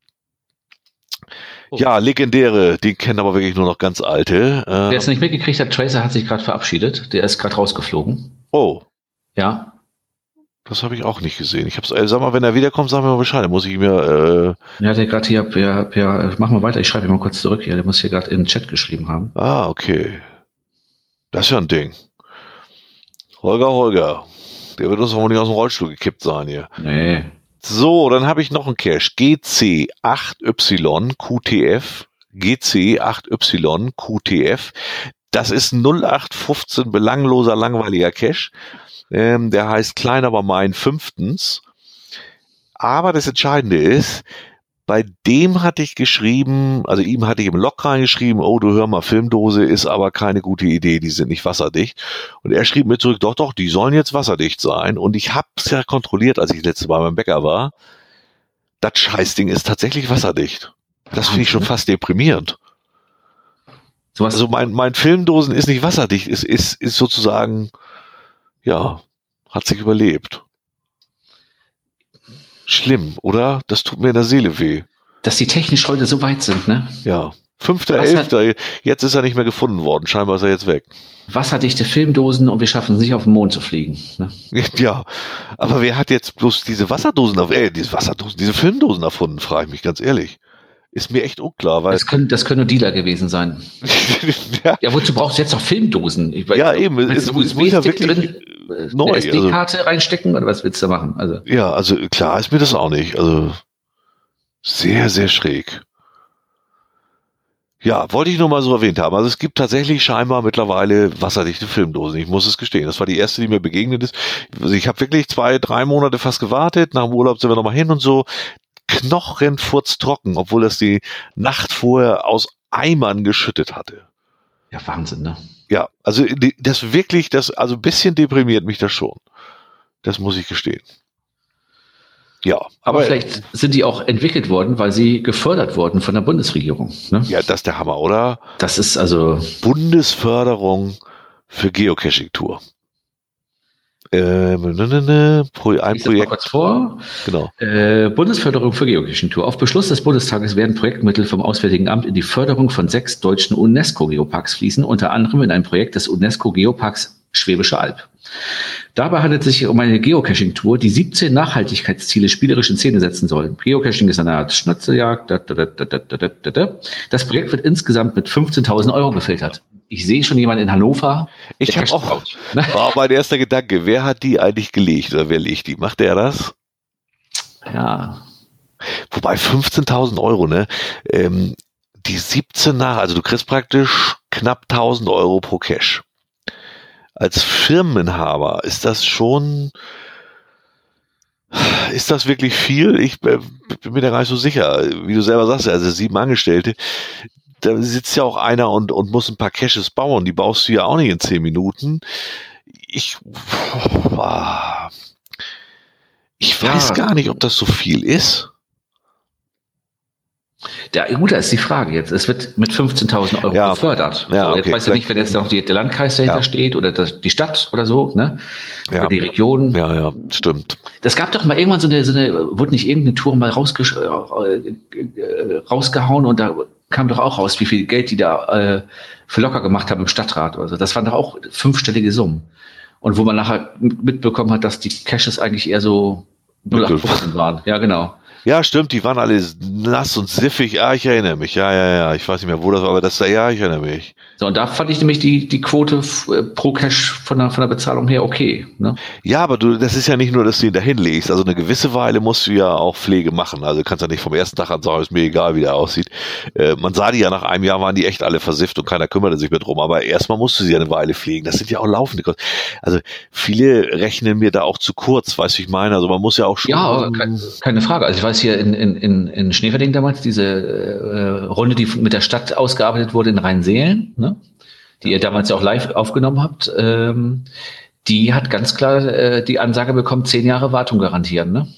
Ja, legendäre, den kennen aber wirklich nur noch ganz alte. Wer es nicht mitgekriegt hat, Tracer hat sich gerade verabschiedet. Der ist gerade rausgeflogen. Oh. Ja. Das habe ich auch nicht gesehen. Sag mal, wenn er wiederkommt, sag mir mal Bescheid. Dann muss ich mir... Ja, der gerade hier, mach mal weiter, ich schreibe ihn mal kurz zurück hier. Der muss hier gerade in den Chat geschrieben haben. Ah, okay. Das ist ja ein Ding. Holger. Der wird uns wohl nicht aus dem Rollstuhl gekippt sein hier. Nee. So, dann habe ich noch einen Cache. GC8YQTF. GC8YQTF. Das ist 0815 belangloser, langweiliger Cache. Der heißt klein, aber mein 5. Aber das Entscheidende ist, bei dem hatte ich geschrieben, also ihm hatte ich im Log reingeschrieben, oh, du hör mal, Filmdose ist aber keine gute Idee, die sind nicht wasserdicht. Und er schrieb mir zurück, doch, die sollen jetzt wasserdicht sein. Und ich habe es ja kontrolliert, als ich letztes Mal beim Bäcker war. Das Scheißding ist tatsächlich wasserdicht. Das finde ich schon fast deprimierend. Also mein Filmdosen ist nicht wasserdicht, ist sozusagen, ja, hat sich überlebt. Schlimm, oder? Das tut mir in der Seele weh. Dass die technisch heute so weit sind, ne? Ja. 5.11. Jetzt ist er nicht mehr gefunden worden. Scheinbar ist er jetzt weg. Wasserdichte Filmdosen und wir schaffen es nicht, auf den Mond zu fliegen. Ne? Ja, aber wer hat jetzt bloß diese diese Filmdosen erfunden, frage ich mich ganz ehrlich. Ist mir echt unklar, weil... Das können nur Dealer gewesen sein. Ja, wozu brauchst du jetzt noch Filmdosen? Eben. Es muss ja wirklich drin, neu. Eine SD-Karte reinstecken oder was willst du machen? Also. Ja, also klar ist mir das auch nicht. Also sehr, sehr schräg. Ja, wollte ich nur mal so erwähnt haben. Also es gibt tatsächlich scheinbar mittlerweile wasserdichte Filmdosen. Ich muss es gestehen. Das war die erste, die mir begegnet ist. Also ich habe wirklich 2-3 Monate fast gewartet. Nach dem Urlaub sind wir nochmal hin und so. Knochenfurztrocken, obwohl das die Nacht vorher aus Eimern geschüttet hatte. Ja, Wahnsinn, ne? Ja, also also ein bisschen deprimiert mich das schon. Das muss ich gestehen. Ja, aber vielleicht sind die auch entwickelt worden, weil sie gefördert wurden von der Bundesregierung. Ne? Ja, das ist der Hammer, oder? Das ist also Bundesförderung für Geocaching-Tour. Ein Projekt. Mal kurz vor. Genau. Bundesförderung für Geocaching-Tour. Auf Beschluss des Bundestages werden Projektmittel vom Auswärtigen Amt in die Förderung von 6 deutschen UNESCO-Geoparks fließen, unter anderem in ein Projekt des UNESCO-Geoparks Schwäbische Alb. Dabei handelt es sich um eine Geocaching-Tour, die 17 Nachhaltigkeitsziele spielerisch in Szene setzen soll. Geocaching ist eine Art Schnitzeljagd. Das Projekt wird insgesamt mit 15.000 Euro gefiltert. Ich sehe schon jemanden in Hannover. Ich habe auch, war mein erster Gedanke, wer hat die eigentlich gelegt oder wer legt die? Macht der das? Ja. Wobei 15.000 Euro, ne? Die 17 also du kriegst praktisch knapp 1.000 Euro pro Cache. Als Firmeninhaber ist das wirklich viel? Ich bin mir da gar nicht so sicher. Wie du selber sagst, also 7 Angestellte, da sitzt ja auch einer und muss ein paar Caches bauen. Die baust du ja auch nicht in 10 Minuten. Ich weiß gar nicht, ob das so viel ist. Gut, da ist die Frage jetzt. Es wird mit 15.000 Euro gefördert. Ja, so, jetzt weiß ich nicht, wenn jetzt noch der Landkreis dahinter steht oder die Stadt oder so, ne? Ja. Oder die Region. Ja, stimmt. Das gab doch mal irgendwann wurde nicht irgendeine Tour mal rausgehauen und da kam doch auch raus, wie viel Geld die da für locker gemacht haben im Stadtrat oder so. Das waren doch auch 5-stellige Summen. Und wo man nachher mitbekommen hat, dass die Caches eigentlich eher so 0815 waren. Ja, genau. Ja, stimmt, die waren alle nass und siffig. Ich erinnere mich. Ja. Ich weiß nicht mehr, wo das war, aber ich erinnere mich. So, und da fand ich nämlich die Quote pro Cache von der Bezahlung her okay. Ne? Ja, aber das ist ja nicht nur, dass du ihn dahin legst. Also eine gewisse Weile musst du ja auch Pflege machen. Also du kannst ja nicht vom ersten Tag an sagen, ist mir egal, wie der aussieht. Man sah die ja nach einem Jahr, waren die echt alle versifft und keiner kümmerte sich mehr drum. Aber erstmal musst du sie ja eine Weile pflegen. Das sind ja auch laufende Kosten. Also viele rechnen mir da auch zu kurz, weißt du, ich meine. Also man muss ja auch schon... Ja, keine Frage. Also ich weiß hier in Schneverding damals, diese Runde, die mit der Stadt ausgearbeitet wurde in Rheinseelen, ne? Die ihr damals ja auch live aufgenommen habt, die hat ganz klar die Ansage bekommen, 10 Jahre Wartung garantieren. Ne?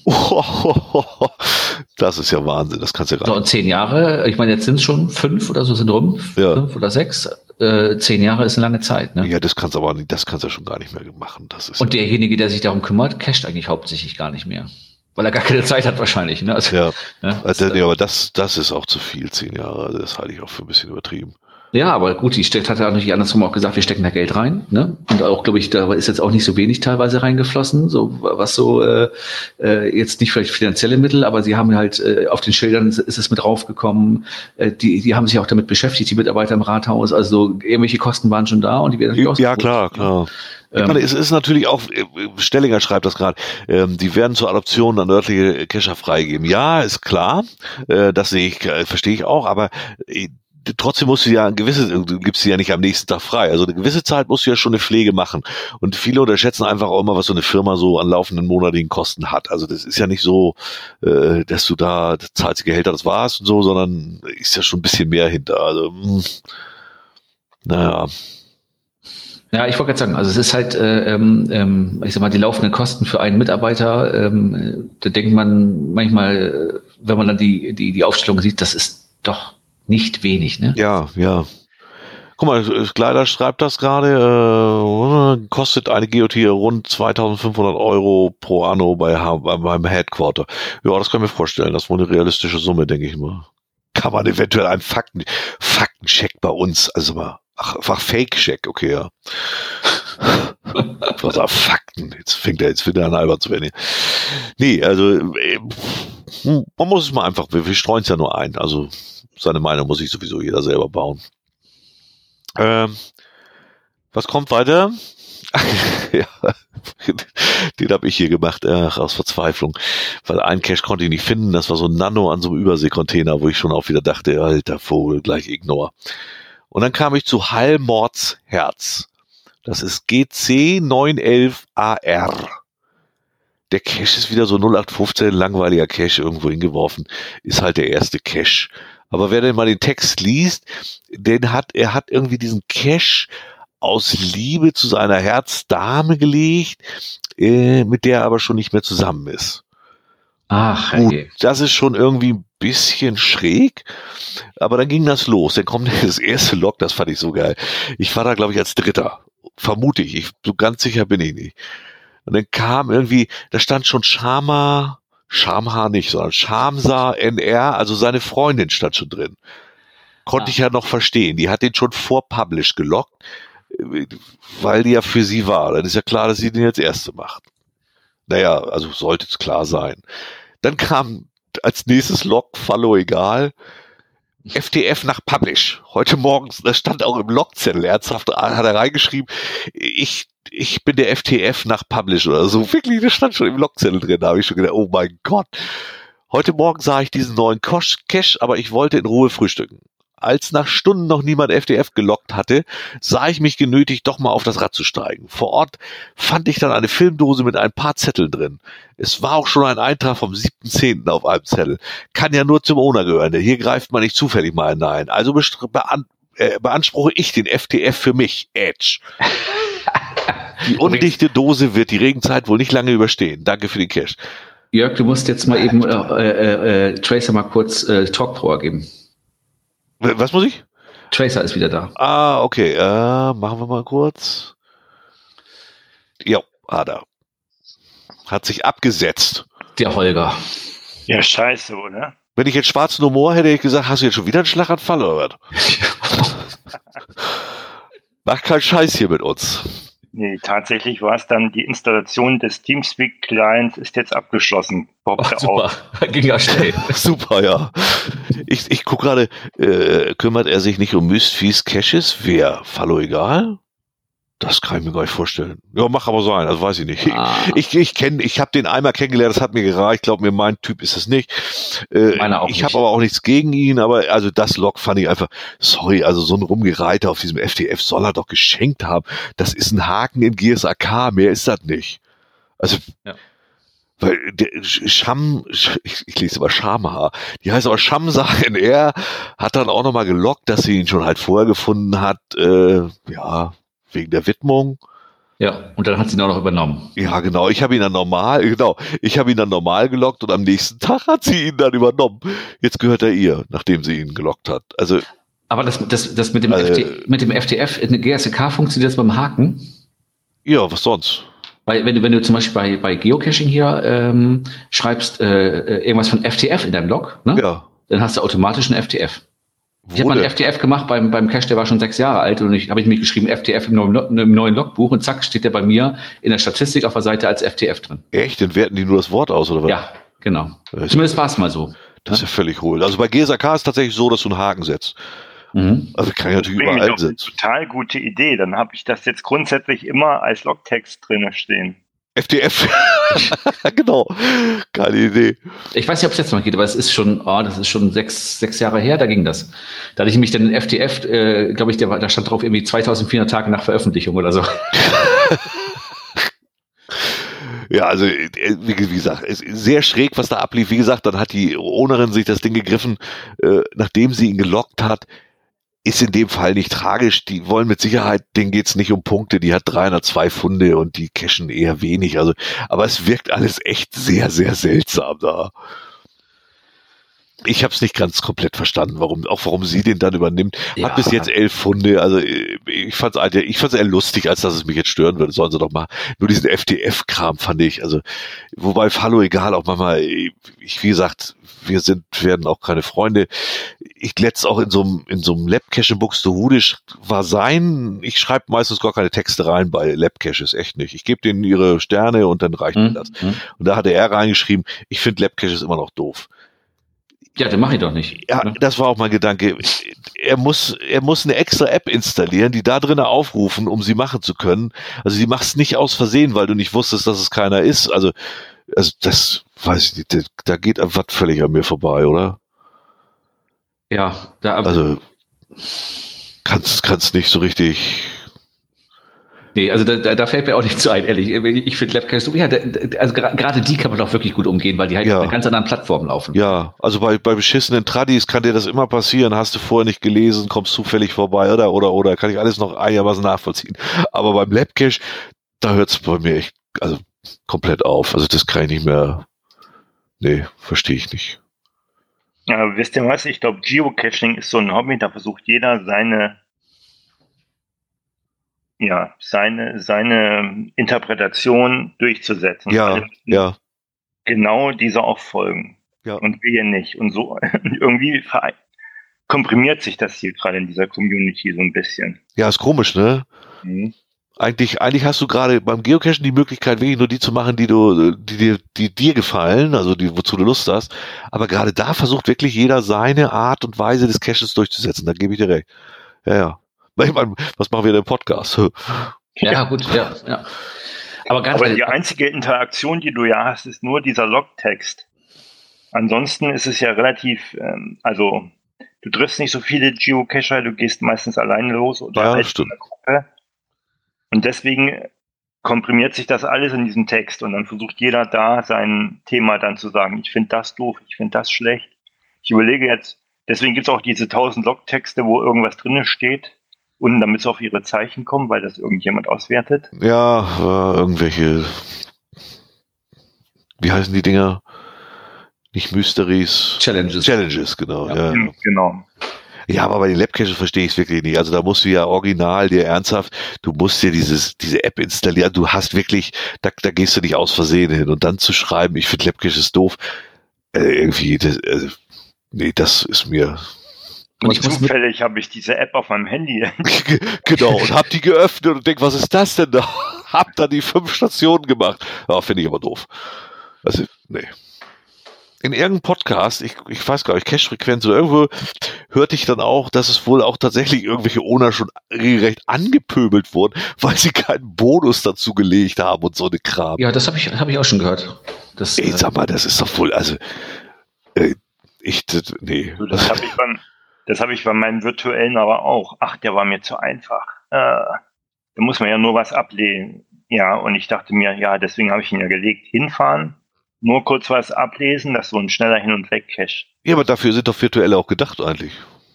Das ist ja Wahnsinn, das kannst du ja gar nicht. So, und 10 Jahre, ich meine, jetzt sind es schon 5 oder so, sind rum, 5 oder 6. 10 Jahre ist eine lange Zeit. Ne? Ja, das kannst du aber nicht, das kannst du schon gar nicht mehr machen. Das ist und derjenige, der sich darum kümmert, casht eigentlich hauptsächlich gar nicht mehr. Weil er gar keine Zeit hat wahrscheinlich. Ne? Also, ja, aber das ist auch zu viel, 10 Jahre. Also das halte ich auch für ein bisschen übertrieben. Ja, aber gut, hat ja natürlich andersrum auch gesagt, wir stecken da Geld rein, ne? Und auch, glaube ich, da ist jetzt auch nicht so wenig teilweise reingeflossen, so was so jetzt nicht vielleicht finanzielle Mittel, aber sie haben halt auf den Schildern ist es mit draufgekommen, die haben sich auch damit beschäftigt, die Mitarbeiter im Rathaus, also irgendwelche Kosten waren schon da und die werden natürlich ja, klar. Ich meine, es ist natürlich auch, Stellinger schreibt das gerade, die werden zur Adoption an örtliche Cacher freigeben. Ja, ist klar, das verstehe ich auch, aber trotzdem musst du du gibst sie ja nicht am nächsten Tag frei. Also eine gewisse Zeit musst du ja schon eine Pflege machen. Und viele unterschätzen einfach auch immer, was so eine Firma so an laufenden monatlichen Kosten hat. Also das ist ja nicht so, dass du da zahlst Gehälter, das war's und so, sondern ist ja schon ein bisschen mehr hinter. Also, naja. Ja, ich wollte gerade sagen, also es ist halt, ich sag mal, die laufenden Kosten für einen Mitarbeiter, da denkt man manchmal, wenn man dann die Aufstellung sieht, das ist doch nicht wenig, ne? Ja. Guck mal, Kleider schreibt das gerade, kostet eine GOT rund 2.500 Euro pro Anno beim Headquarter. Ja, das kann ich mir vorstellen. Das ist wohl eine realistische Summe, denke ich mal. Kann man eventuell einen Faktencheck bei uns, also mal, einfach Fake-Check, okay, ja. Was auch Fakten. Jetzt fängt er wieder an albern zu werden. Nee, also man muss es mal einfach, wir streuen es ja nur ein, also seine Meinung muss sich sowieso jeder selber bauen. Was kommt weiter? Ja, den habe ich hier gemacht, aus Verzweiflung. Weil einen Cache konnte ich nicht finden, das war so ein Nano an so einem Überseekontainer, wo ich schon auch wieder dachte, alter Vogel, gleich Ignore. Und dann kam ich zu Hallmords Herz. Das ist GC911AR. Der Cache ist wieder so 0815, langweiliger Cache irgendwo hingeworfen. Ist halt der erste Cache. Aber wer denn mal den Text liest, er hat irgendwie diesen Cache aus Liebe zu seiner Herzdame gelegt, mit der er aber schon nicht mehr zusammen ist. Ach, hey. Gut, das ist schon irgendwie ein bisschen schräg, aber dann ging das los. Dann kommt das erste Log, das fand ich so geil. Ich war da, glaube ich, als Dritter. Vermute ich. So ganz sicher bin ich nicht. Und dann kam irgendwie, da stand schon Shamsa NR, also seine Freundin stand schon drin. Konnte ich ja noch verstehen. Die hat den schon vor Publish gelockt. weil die ja für sie war. Dann ist ja klar, dass sie den jetzt Erste macht. Naja, also sollte es klar sein. Dann kam als nächstes Log, Follow egal, FTF nach Publish. Heute Morgen, das stand auch im Logzettel, ernsthaft hat er reingeschrieben, ich bin der FTF nach Publish oder so. Wirklich, das stand schon im Logzettel drin. Da habe ich schon gedacht, oh mein Gott. Heute Morgen sah ich diesen neuen Cache, aber ich wollte in Ruhe frühstücken. Als nach Stunden noch niemand FTF gelockt hatte, sah ich mich genötigt, doch mal auf das Rad zu steigen. Vor Ort fand ich dann eine Filmdose mit ein paar Zetteln drin. Es war auch schon ein Eintrag vom 7.10. auf einem Zettel. Kann ja nur zum Owner gehören, denn hier greift man nicht zufällig mal hinein. Also beanspruche ich den FTF für mich, Edge. Die undichte Dose wird die Regenzeit wohl nicht lange überstehen. Danke für den Cache. Jörg, du musst jetzt mal eben Tracer mal kurz Talkpower geben. Was muss ich? Tracer ist wieder da. Ah, okay. Machen wir mal kurz. Ja, hat er. Hat sich abgesetzt. Der Holger. Ja, scheiße, oder? Wenn ich jetzt schwarzen Humor hätte, ich gesagt, hast du jetzt schon wieder einen Schlaganfall oder was? Mach keinen Scheiß hier mit uns. Nee, tatsächlich war es dann, die Installation des Teamspeak-Clients ist jetzt abgeschlossen. Super, ging ja schnell. Super, ja. Ich gucke gerade, kümmert er sich nicht um Mysteries Caches? Wer? Follow egal? Das kann ich mir gar nicht vorstellen. Ja, mach aber sein, das weiß ich nicht. Ich habe den einmal kennengelernt, das hat mir gereicht. Glaub mir, mein Typ ist es nicht. Meiner auch ich nicht. habe aber auch nichts gegen ihn, aber also das Log fand ich einfach, sorry, also so ein Rumgereiter auf diesem FTF soll er doch geschenkt haben. Das ist ein Haken in Gears AK, mehr ist das nicht. Also, ja. Weil der ich lese immer Schamhaar, die heißt aber Schamsa NR, hat dann auch nochmal gelockt, dass sie ihn schon halt vorher gefunden hat, ja, wegen der Widmung. Ja, und dann hat sie ihn auch noch übernommen. Ja, genau. Ich habe ihn dann normal gelockt und am nächsten Tag hat sie ihn dann übernommen. Jetzt gehört er ihr, nachdem sie ihn gelockt hat. Also. Aber das mit dem FTF in der GSK funktioniert das beim Haken? Ja, was sonst? Weil wenn du zum Beispiel bei Geocaching hier schreibst irgendwas von FTF in deinem Log, ne? Ja. Dann hast du automatisch einen FTF. Ich habe mal einen FTF gemacht beim Cache, der war schon 6 Jahre alt und habe ich mir geschrieben FTF im neuen Logbuch und zack, steht der bei mir in der Statistik auf der Seite als FTF drin. Echt? Dann werten die nur das Wort aus, oder was? Ja, genau. Zumindest war es mal so. Das ist ja völlig hohl. Also bei GSAK ist es tatsächlich so, dass du einen Haken setzt. Mhm. Also kann ich natürlich überall setzen. Total gute Idee. Dann habe ich das jetzt grundsätzlich immer als Logtext drin stehen. FTF. Genau. Keine Idee. Ich weiß nicht, ob es jetzt noch geht, aber es ist schon, das ist schon 6 Jahre her, da ging das. Da hatte ich mich dann in FTF, glaube ich, da stand drauf irgendwie 2400 Tage nach Veröffentlichung oder so. Ja, also wie gesagt, es ist sehr schräg, was da ablief. Wie gesagt, dann hat die Ownerin sich das Ding gegriffen, nachdem sie ihn gelockt hat. Ist in dem Fall nicht tragisch. Die wollen mit Sicherheit, denen geht's nicht um Punkte. Die hat 302 Pfunde und die cashen eher wenig. Also, aber es wirkt alles echt sehr, sehr seltsam da. Ich habe es nicht ganz komplett verstanden, warum sie den dann übernimmt. Ja. Hat bis jetzt 11 Pfunde. Also ich fand's eher lustig, als dass es mich jetzt stören würde. Sollen sie doch mal. Nur diesen FTF-Kram fand ich. Also wobei Follow egal auch manchmal. Wie gesagt, werden auch keine Freunde. Ich letzt auch in so einem Lab-Cache in Buxtehude war sein. Ich schreibe meistens gar keine Texte rein bei Lab-Caches, echt nicht. Ich gebe denen ihre Sterne und dann reicht mir das. Und da hatte er reingeschrieben, ich finde Lab-Caches immer noch doof. Ja, den mache ich doch nicht. Ja, ne? Das war auch mein Gedanke. Er muss eine extra App installieren, die da drinnen aufrufen, um sie machen zu können. Also die machst nicht aus Versehen, weil du nicht wusstest, dass es keiner ist. Also das weiß ich nicht. Da geht was völlig an mir vorbei, oder? Ja, also kannst nicht so richtig. Nee, also da fällt mir auch nichts zu ein, ehrlich. Ich finde Labcaches so, ja, also gerade die kann man doch wirklich gut umgehen, weil die halt auf einer ganz anderen Plattform laufen. Ja, also bei beschissenen Tradis kann dir das immer passieren, hast du vorher nicht gelesen, kommst zufällig vorbei oder kann ich alles noch einigermaßen nachvollziehen. Aber beim Labcache, da hört es bei mir echt komplett auf. Also das kann ich nicht mehr, verstehe ich nicht. Ja, wisst ihr was? Ich glaube, Geocaching ist so ein Hobby, da versucht jeder seine Interpretation durchzusetzen. Ja, ja. Genau diese auch folgen. Ja. Und wir nicht. Und so irgendwie komprimiert sich das hier gerade in dieser Community so ein bisschen. Ja, ist komisch, ne? Mhm. Eigentlich hast du gerade beim Geocachen die Möglichkeit, wirklich nur die zu machen, die dir gefallen, also die, wozu du Lust hast. Aber gerade da versucht wirklich jeder seine Art und Weise des Caches durchzusetzen. Da gebe ich dir recht. Ja. Ich meine, was machen wir denn im Podcast? Ja, gut, ja. Aber die einzige Interaktion, die du ja hast, ist nur dieser Logtext. Ansonsten ist es ja relativ, du triffst nicht so viele Geocacher, du gehst meistens alleine los oder halt in einer Gruppe. Und deswegen komprimiert sich das alles in diesem Text und dann versucht jeder da sein Thema dann zu sagen, ich finde das doof, ich finde das schlecht. Ich überlege jetzt, deswegen gibt es auch diese 1000 Logtexte, wo irgendwas drin steht und damit sie auf ihre Zeichen kommen, weil das irgendjemand auswertet. Ja, irgendwelche, wie heißen die Dinger? Nicht Mysteries. Challenges, genau. Ja. Genau. Ja, aber bei den Labcaches verstehe ich es wirklich nicht. Also da musst du ja original dir ernsthaft, du musst dir diese App installieren. Du hast wirklich, da gehst du nicht aus Versehen hin. Und dann zu schreiben, ich finde Labcaches doof, irgendwie, das ist mir... Und zufällig habe ich diese App auf meinem Handy. Genau, und hab die geöffnet und denk, was ist das denn da? Hab da die 5 Stationen gemacht. Ja, finde ich aber doof. Also, nee. In irgendeinem Podcast, ich weiß gar nicht, Cache-Frequenz oder irgendwo, hörte ich dann auch, dass es wohl auch tatsächlich irgendwelche Owner schon recht angepöbelt wurden, weil sie keinen Bonus dazu gelegt haben und so eine Kram. Ja, das hab ich auch schon gehört. Ey, sag mal, das ist doch wohl, also, nee. Das habe ich bei meinem virtuellen aber auch. Ach, der war mir zu einfach. Da muss man ja nur was ablehnen. Ja, und ich dachte mir, ja, deswegen habe ich ihn ja gelegt. Hinfahren, nur kurz was ablesen, das ist so ein schneller Hin- und Weg-Cache. Ja, aber dafür sind doch virtuelle auch gedacht eigentlich.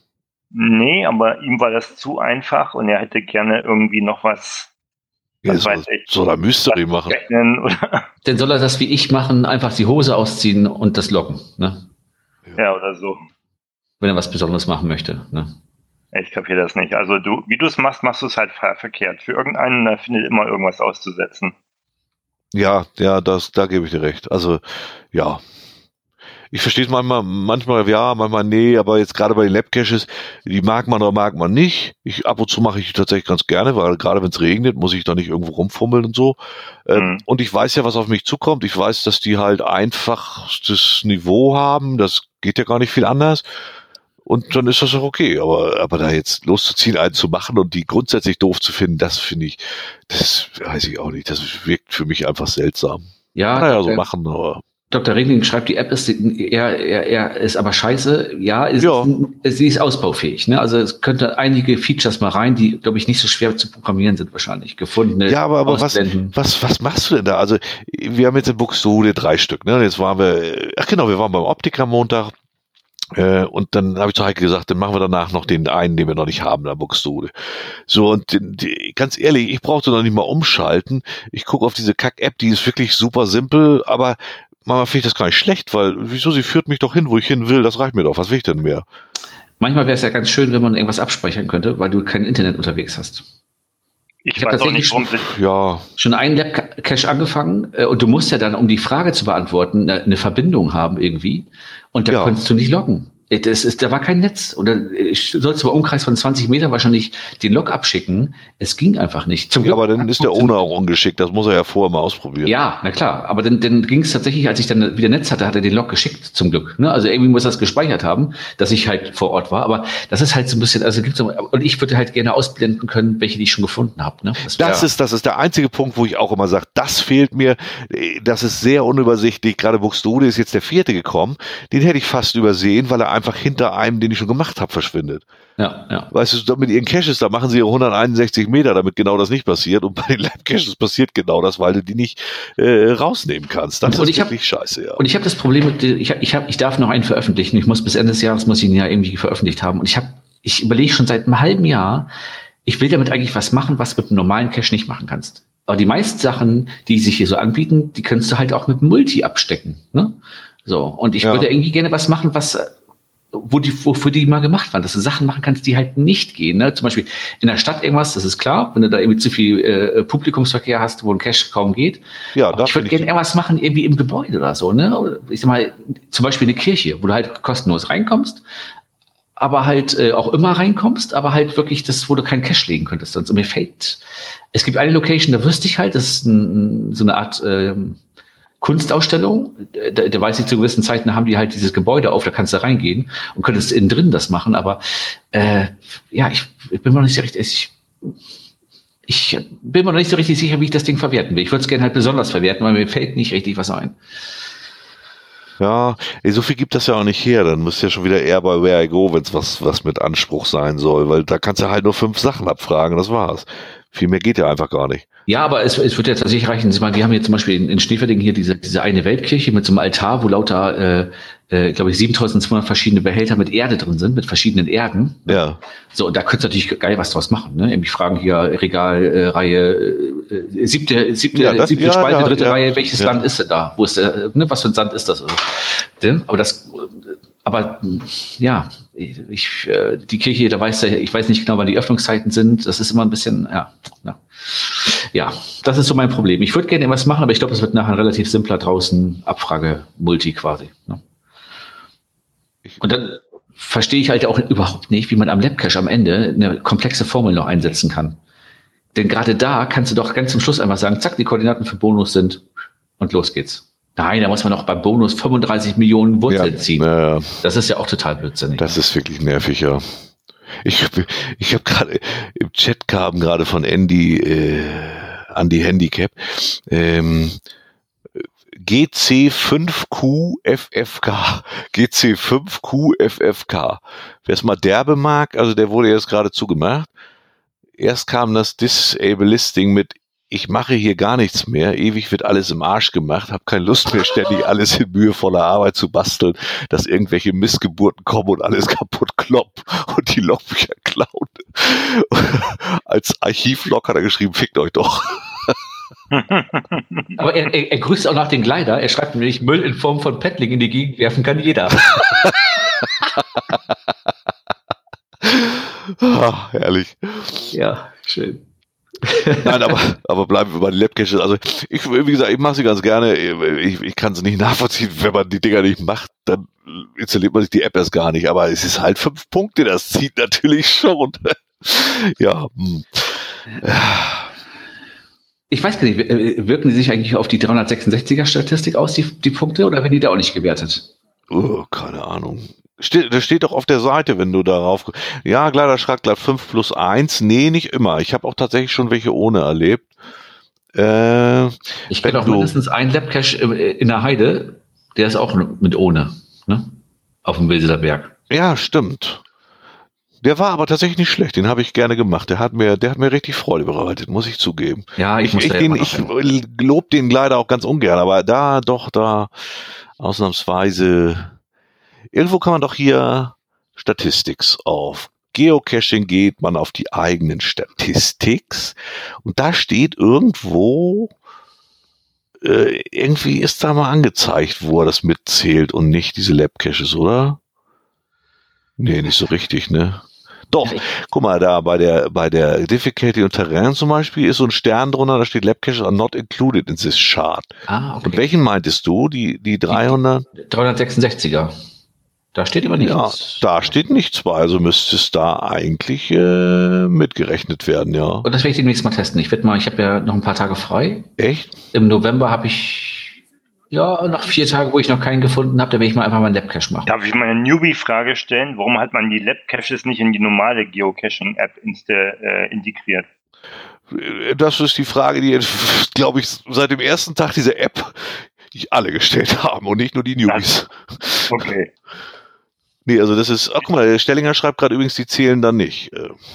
Nee, aber ihm war das zu einfach und er hätte gerne irgendwie noch was. Ja, soll er Mystery machen. Oder? Dann soll er das wie ich machen, einfach die Hose ausziehen und das locken. Ne? Ja, oder so. Wenn er was Besonderes machen möchte. Ne? Ich kapiere das nicht. Also wie du es machst, machst du es halt verkehrt. Für irgendeinen findet immer irgendwas auszusetzen. Ja, da gebe ich dir recht. Also, ja. Ich verstehe es manchmal ja, manchmal nee, aber jetzt gerade bei den Labcaches, die mag man oder mag man nicht. Ab und zu mache ich die tatsächlich ganz gerne, weil gerade wenn es regnet, muss ich da nicht irgendwo rumfummeln und so. Und ich weiß ja, was auf mich zukommt. Ich weiß, dass die halt einfach das Niveau haben. Das geht ja gar nicht viel anders. Und dann ist das auch okay. Aber da jetzt loszuziehen, einen zu machen und die grundsätzlich doof zu finden, das finde ich, das weiß ich auch nicht. Das wirkt für mich einfach seltsam. Ja, naja, so machen, aber. Dr. Ringling schreibt, die App ist, er ist aber scheiße. Ja, sie ist ausbaufähig. Ne? Also es könnte einige Features mal rein, die, glaube ich, nicht so schwer zu programmieren sind wahrscheinlich. Gefundene. Ja, aber was machst du denn da? Also wir haben jetzt in Buxtehude 3 Stück. Ne? Jetzt waren wir waren beim Optiker Montag. Und dann habe ich zu Heike gesagt, dann machen wir danach noch den einen, den wir noch nicht haben, da Buxtehude. So, und ganz ehrlich, ich brauchte noch nicht mal umschalten. Ich gucke auf diese Kack-App, die ist wirklich super simpel, aber manchmal finde ich das gar nicht schlecht, weil, wieso, sie führt mich doch hin, wo ich hin will, das reicht mir doch, was will ich denn mehr? Manchmal wäre es ja ganz schön, wenn man irgendwas abspeichern könnte, weil du kein Internet unterwegs hast. Ich habe tatsächlich schon einen Lab-Cache angefangen und du musst ja dann, um die Frage zu beantworten, eine Verbindung haben irgendwie und da konntest du nicht loggen. Da war kein Netz. Oder ich sollte bei Umkreis von 20 Metern wahrscheinlich den Log abschicken. Es ging einfach nicht. Zum Glück, aber dann ist der Owner auch ungeschickt. Das muss er ja vorher mal ausprobieren. Ja, na klar. Aber dann ging es tatsächlich, als ich dann wieder Netz hatte, hat er den Log geschickt, zum Glück. Ne? Also irgendwie muss er es gespeichert haben, dass ich halt vor Ort war. Aber das ist halt so ein bisschen, also gibt's so, und ich würde halt gerne ausblenden können, welche die ich schon gefunden habe. Ne? Das ist der einzige Punkt, wo ich auch immer sage, das fehlt mir. Das ist sehr unübersichtlich. Gerade Buxtehude ist jetzt der 4. gekommen. Den hätte ich fast übersehen, weil er einfach hinter einem, den ich schon gemacht habe, verschwindet. Ja. Weißt du, mit ihren Caches, da machen sie 161 Meter, damit genau das nicht passiert. Und bei den Lab-Caches passiert genau das, weil du die nicht rausnehmen kannst. Das ist wirklich scheiße, ja. Und ich habe das Problem mit, ich darf noch einen veröffentlichen. Ich muss bis Ende des Jahres muss ich ihn ja irgendwie veröffentlicht haben. Und ich überlege schon seit einem halben Jahr, ich will damit eigentlich was machen, was du mit einem normalen Cache nicht machen kannst. Aber die meisten Sachen, die sich hier so anbieten, die kannst du halt auch mit Multi abstecken. Ne? So. Und ich würde irgendwie gerne was machen, wofür die mal gemacht waren, dass du Sachen machen kannst, die halt nicht gehen. Ne? Zum Beispiel in der Stadt irgendwas, das ist klar, wenn du da irgendwie zu viel Publikumsverkehr hast, wo ein Cache kaum geht. Ja, ich würde gerne irgendwas machen, irgendwie im Gebäude oder so. Ne? Ich sag mal, zum Beispiel eine Kirche, wo du halt kostenlos reinkommst, aber halt auch immer reinkommst, aber halt wirklich das, wo du keinen Cache legen könntest sonst. Und mir fällt, es gibt eine Location, da wüsste ich halt, das ist so eine Art Kunstausstellung. Da weiß ich, zu gewissen Zeiten haben die halt dieses Gebäude auf, da kannst du reingehen und könntest innen drin das machen, aber ich bin mir noch nicht so richtig, ich bin mir noch nicht so richtig sicher, wie ich das Ding verwerten will. Ich würde es gerne halt besonders verwerten, weil mir fällt nicht richtig was ein. Ja, so viel gibt das ja auch nicht her. Dann müsst ihr ja schon wieder eher bei Where I Go, wenn es was mit Anspruch sein soll, weil da kannst du halt nur 5 Sachen abfragen, das war's. Viel mehr geht ja einfach gar nicht. Ja, aber es wird jetzt tatsächlich reichen. Wir haben hier zum Beispiel in Schneeferling hier diese eine Weltkirche mit so einem Altar, wo lauter, glaube ich, 7200 verschiedene Behälter mit Erde drin sind, mit verschiedenen Erden. Ja. So, und da könntest du natürlich geil was draus machen. Ne? Irgendwie fragen hier Regalreihe, siebte Spalte, dritte Reihe, welches Land ist denn da? Wo ist was für ein Sand ist das? Aber die Kirche, da ich weiß nicht genau, wann die Öffnungszeiten sind. Das ist immer ein bisschen, ja, das ist so mein Problem. Ich würde gerne was machen, aber ich glaube, es wird nachher ein relativ simpler draußen Abfrage-Multi quasi. Ne? Und dann verstehe ich halt auch überhaupt nicht, wie man am Labcache am Ende eine komplexe Formel noch einsetzen kann. Denn gerade da kannst du doch ganz zum Schluss einfach sagen, zack, die Koordinaten für Bonus sind und los geht's. Nein, da muss man noch beim Bonus 35 Millionen Wurzeln ziehen. Ja. Das ist ja auch total blödsinnig. Das ist wirklich nervig, ja. Ich habe gerade im Chat kam gerade von Andy Handicap GC5QFFK. GC5QFFK. Wer es mal derbe mag, also der wurde jetzt gerade zugemacht. Erst kam das Disable-Listing mit ich mache hier gar nichts mehr, ewig wird alles im Arsch gemacht, habe keine Lust mehr, ständig alles in mühevoller Arbeit zu basteln, dass irgendwelche Missgeburten kommen und alles kaputt kloppen und die Logbücher klauen. Als Archivlog hat er geschrieben, fickt euch doch. Aber er grüßt auch nach den Gleiter, er schreibt nämlich, Müll in Form von Paddling in die Gegend werfen kann jeder. Herrlich. Ja, schön. Nein, aber bleiben wir bei den Labcaches. Also wie gesagt, ich mache sie ganz gerne. Ich kann sie nicht nachvollziehen. Wenn man die Dinger nicht macht, dann installiert man sich die App erst gar nicht. Aber es ist halt 5 Punkte, das zieht natürlich schon. Ja. Ich weiß gar nicht, wirken die sich eigentlich auf die 366er Statistik aus, die Punkte, oder werden die da auch nicht gewertet? Keine Ahnung. Das steht doch auf der Seite, wenn du darauf... Ja, Gleiterschlag glatt 5+1. Nee, nicht immer. Ich habe auch tatsächlich schon welche ohne erlebt. Ich kenne auch mindestens einen Labcache in der Heide, der ist auch mit ohne, ne? Auf dem Wilseler Berg. Ja, stimmt. Der war aber tatsächlich nicht schlecht. Den habe ich gerne gemacht. Der hat mir richtig Freude bereitet, muss ich zugeben. Ja, ich lobe den Gleiter auch ganz ungern, aber da ausnahmsweise... Irgendwo kann man doch hier Statistics auf. Geocaching geht man auf die eigenen Statistics und da steht irgendwo, irgendwie ist da mal angezeigt, wo er das mitzählt und nicht diese Labcaches, oder? Nee, nicht so richtig, ne? Doch, guck mal, da bei der Difficulty und Terrain zum Beispiel ist so ein Stern drunter, da steht Labcaches are not included in this chart. Ah, okay. Und welchen meintest du? Die 300? 366er. Da steht immer nichts. Ja, da steht nichts bei, also müsste es da eigentlich mitgerechnet werden, ja. Und das werde ich demnächst mal testen. Ich habe ja noch ein paar Tage frei. Echt? Im November habe ich noch 4 Tage, wo ich noch keinen gefunden habe, da werde ich mal einfach mal einen Labcache machen. Darf ich mal eine Newbie-Frage stellen? Warum hat man die Labcaches nicht in die normale Geocaching-App integriert? Das ist die Frage, die, glaube ich, seit dem ersten Tag dieser App alle gestellt haben und nicht nur die Newbies. Okay. Nee, also das ist, guck mal, der Stellinger schreibt gerade übrigens, die zählen dann nicht.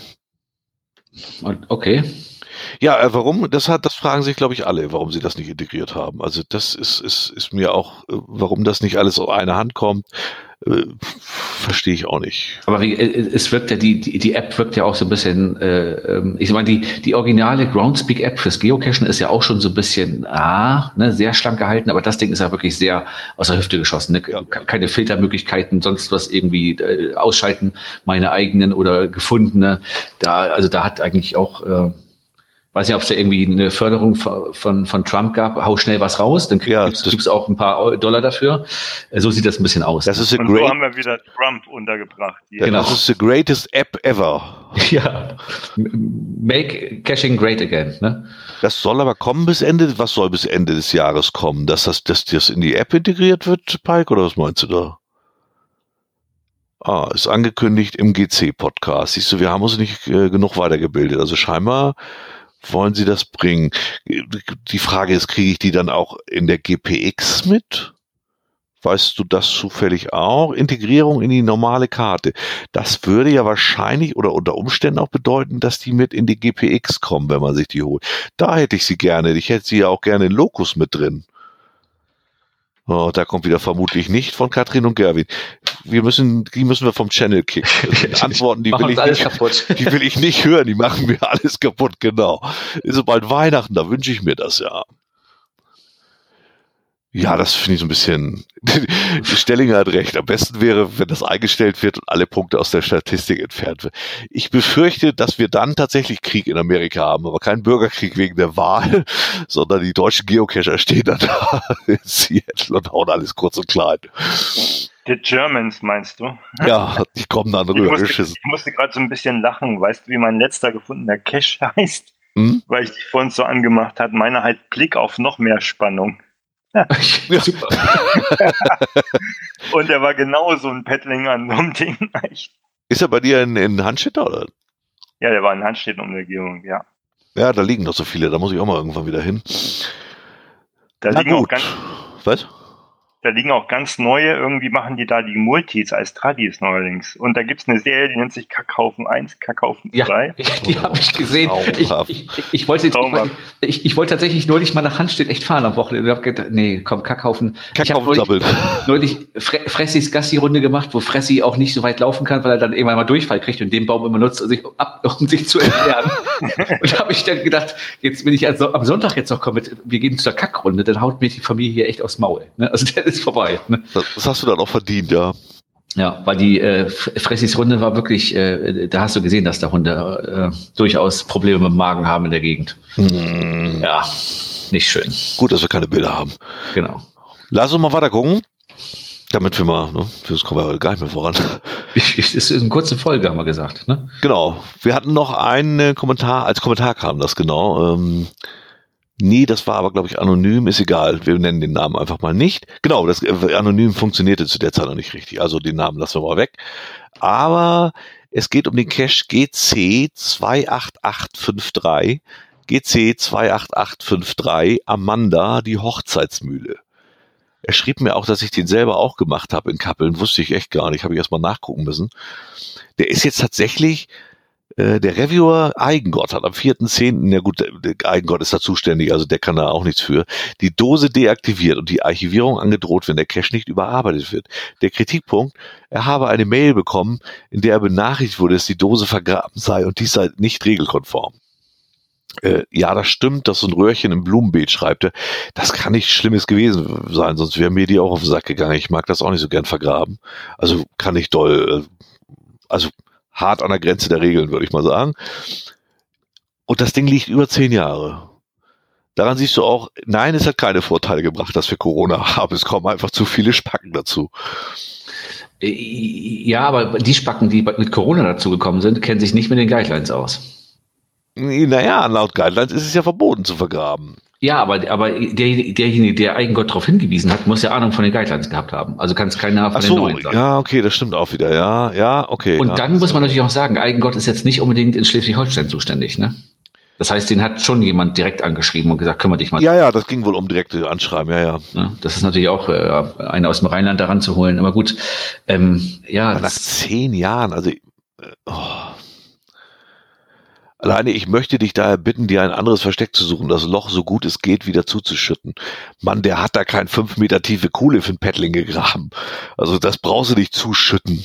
Okay. Ja, warum? Das fragen sich, glaube ich, alle, warum sie das nicht integriert haben. Also das ist mir auch, warum das nicht alles auf eine Hand kommt, verstehe ich auch nicht. Aber es wirkt ja, die App wirkt ja auch so ein bisschen, ich meine, die originale Groundspeak-App fürs Geocachen ist ja auch schon so ein bisschen, sehr schlank gehalten, aber das Ding ist ja wirklich sehr aus der Hüfte geschossen. Ne? Ja. Keine Filtermöglichkeiten, sonst was irgendwie ausschalten, meine eigenen oder gefundene. Da hat eigentlich auch Weiß nicht, ob es da irgendwie eine Förderung von Trump gab, hau schnell was raus, dann gibt's auch ein paar $, dafür. So sieht das ein bisschen aus. Und so haben wir wieder Trump untergebracht. Genau. Das ist the greatest App ever. Ja, make caching great again. Ne? Das soll aber kommen bis Ende, was soll bis Ende des Jahres kommen? Dass das in die App integriert wird, Pike, oder was meinst du da? Ist angekündigt im GC-Podcast. Siehst du, wir haben uns nicht genug weitergebildet. Also scheinbar wollen sie das bringen. Die Frage ist, kriege ich die dann auch in der GPX mit? Weißt du das zufällig auch? Integrierung in die normale Karte. Das würde ja wahrscheinlich oder unter Umständen auch bedeuten, dass die mit in die GPX kommen, wenn man sich die holt. Da hätte ich sie gerne. Ich hätte sie ja auch gerne in Locus mit drin. Oh, da kommt wieder vermutlich nicht von Katrin und Gerwin. Die müssen wir vom Channel kicken. Antworten, die will ich nicht hören. Die machen mir alles kaputt, genau. Ist so bald Weihnachten, da wünsche ich mir das ja. Ja, das finde ich so ein bisschen, Stellinger hat recht. Am besten wäre, wenn das eingestellt wird und alle Punkte aus der Statistik entfernt wird. Ich befürchte, dass wir dann tatsächlich Krieg in Amerika haben, aber keinen Bürgerkrieg wegen der Wahl, sondern die deutschen Geocacher stehen dann da in Seattle und hauen alles kurz und klein. The Germans, meinst du? Ja, die kommen dann rüber. Ich musste gerade so ein bisschen lachen. Weißt du, wie mein letzter gefundener Cache heißt? Weil ich dich vorhin so angemacht habe. Meine halt Blick auf noch mehr Spannung. Ja. Super. Und er war genau so ein Paddling an so einem Ding. Ist er bei dir in Handstätter, oder? Ja, der war in Handstätten-Umgebung, ja. Ja, da liegen noch so viele, da muss ich auch mal irgendwann wieder hin. Da liegen auch ganz neue, irgendwie machen die da die Multis als Tradis neuerdings. Und da gibt's eine Serie, die nennt sich Kackhaufen 1, Kackhaufen 2. Ja, die habe ich gesehen. Ich wollte tatsächlich neulich mal nach Handstedt echt fahren am Wochenende. Ich habe gedacht, nee, komm, Kackhaufen. Ich habe neulich Fressis Gassi-Runde gemacht, wo Fressi auch nicht so weit laufen kann, weil er dann irgendwann mal Durchfall kriegt und den Baum immer nutzt, um sich zu entfernen. Und da habe ich dann gedacht, jetzt bin ich am Sonntag jetzt noch kommen, wir gehen zur Kackrunde, dann haut mir die Familie hier echt aufs Maul. Ne? Also der ist vorbei. Ne? Das hast du dann auch verdient, ja. Ja, weil die Fressis Runde war wirklich, da hast du gesehen, dass da Hunde durchaus Probleme mit dem Magen haben in der Gegend. Ja, nicht schön. Gut, dass wir keine Bilder haben. Genau. Lass uns mal weiter gucken, damit wir mal, ne, das kommen wir gar nicht mehr voran. Das ist eine kurze Folge, haben wir gesagt. Ne? Genau. Wir hatten noch einen Kommentar, als Kommentar kam das genau. Nee, das war aber, glaube ich, anonym, ist egal. Wir nennen den Namen einfach mal nicht. Genau, das anonym funktionierte zu der Zeit noch nicht richtig. Also den Namen lassen wir mal weg. Aber es geht um den Cache GC 28853. GC 28853 Amanda, die Hochzeitsmühle. Er schrieb mir auch, dass ich den selber auch gemacht habe in Kappeln. Wusste ich echt gar nicht. Habe ich erst mal nachgucken müssen. Der ist jetzt tatsächlich... Der Reviewer Eigengott hat am 4.10., ja gut, der Eigengott ist da zuständig, also der kann da auch nichts für, die Dose deaktiviert und die Archivierung angedroht, wenn der Cache nicht überarbeitet wird. Der Kritikpunkt, er habe eine Mail bekommen, in der er benachrichtigt wurde, dass die Dose vergraben sei und dies sei nicht regelkonform. Ja, das stimmt, dass so ein Röhrchen im Blumenbeet schreibt er. Das kann nicht Schlimmes gewesen sein, sonst wäre mir die auch auf den Sack gegangen. Ich mag das auch nicht so gern vergraben. Also kann ich doll, hart an der Grenze der Regeln, würde ich mal sagen. Und das Ding liegt über 10 Jahre. Daran siehst du auch, nein, es hat keine Vorteile gebracht, dass wir Corona haben. Es kommen einfach zu viele Spacken dazu. Ja, aber die Spacken, die mit Corona dazu gekommen sind, kennen sich nicht mit den Guidelines aus. Naja, laut Guidelines ist es ja verboten zu vergraben. Ja, aber derjenige, der Eigengott darauf hingewiesen hat, muss ja Ahnung von den Guidelines gehabt haben. Also kann es keiner von den neuen sagen. Ja, okay, das stimmt auch wieder. Ja, okay. Und dann muss man natürlich auch sagen, Eigengott ist jetzt nicht unbedingt in Schleswig-Holstein zuständig, ne? Das heißt, den hat schon jemand direkt angeschrieben und gesagt, kümmere dich mal. Ja, das ging wohl um direkte Anschreiben, ja. Das ist natürlich auch einer aus dem Rheinland daran zu holen. Aber gut, nach 10 Jahren, also alleine, ich möchte dich daher bitten, dir ein anderes Versteck zu suchen, das Loch so gut es geht wieder zuzuschütten. Mann, der hat da kein 5 Meter tiefe Kuhle für ein Paddling gegraben. Also das brauchst du nicht zuschütten.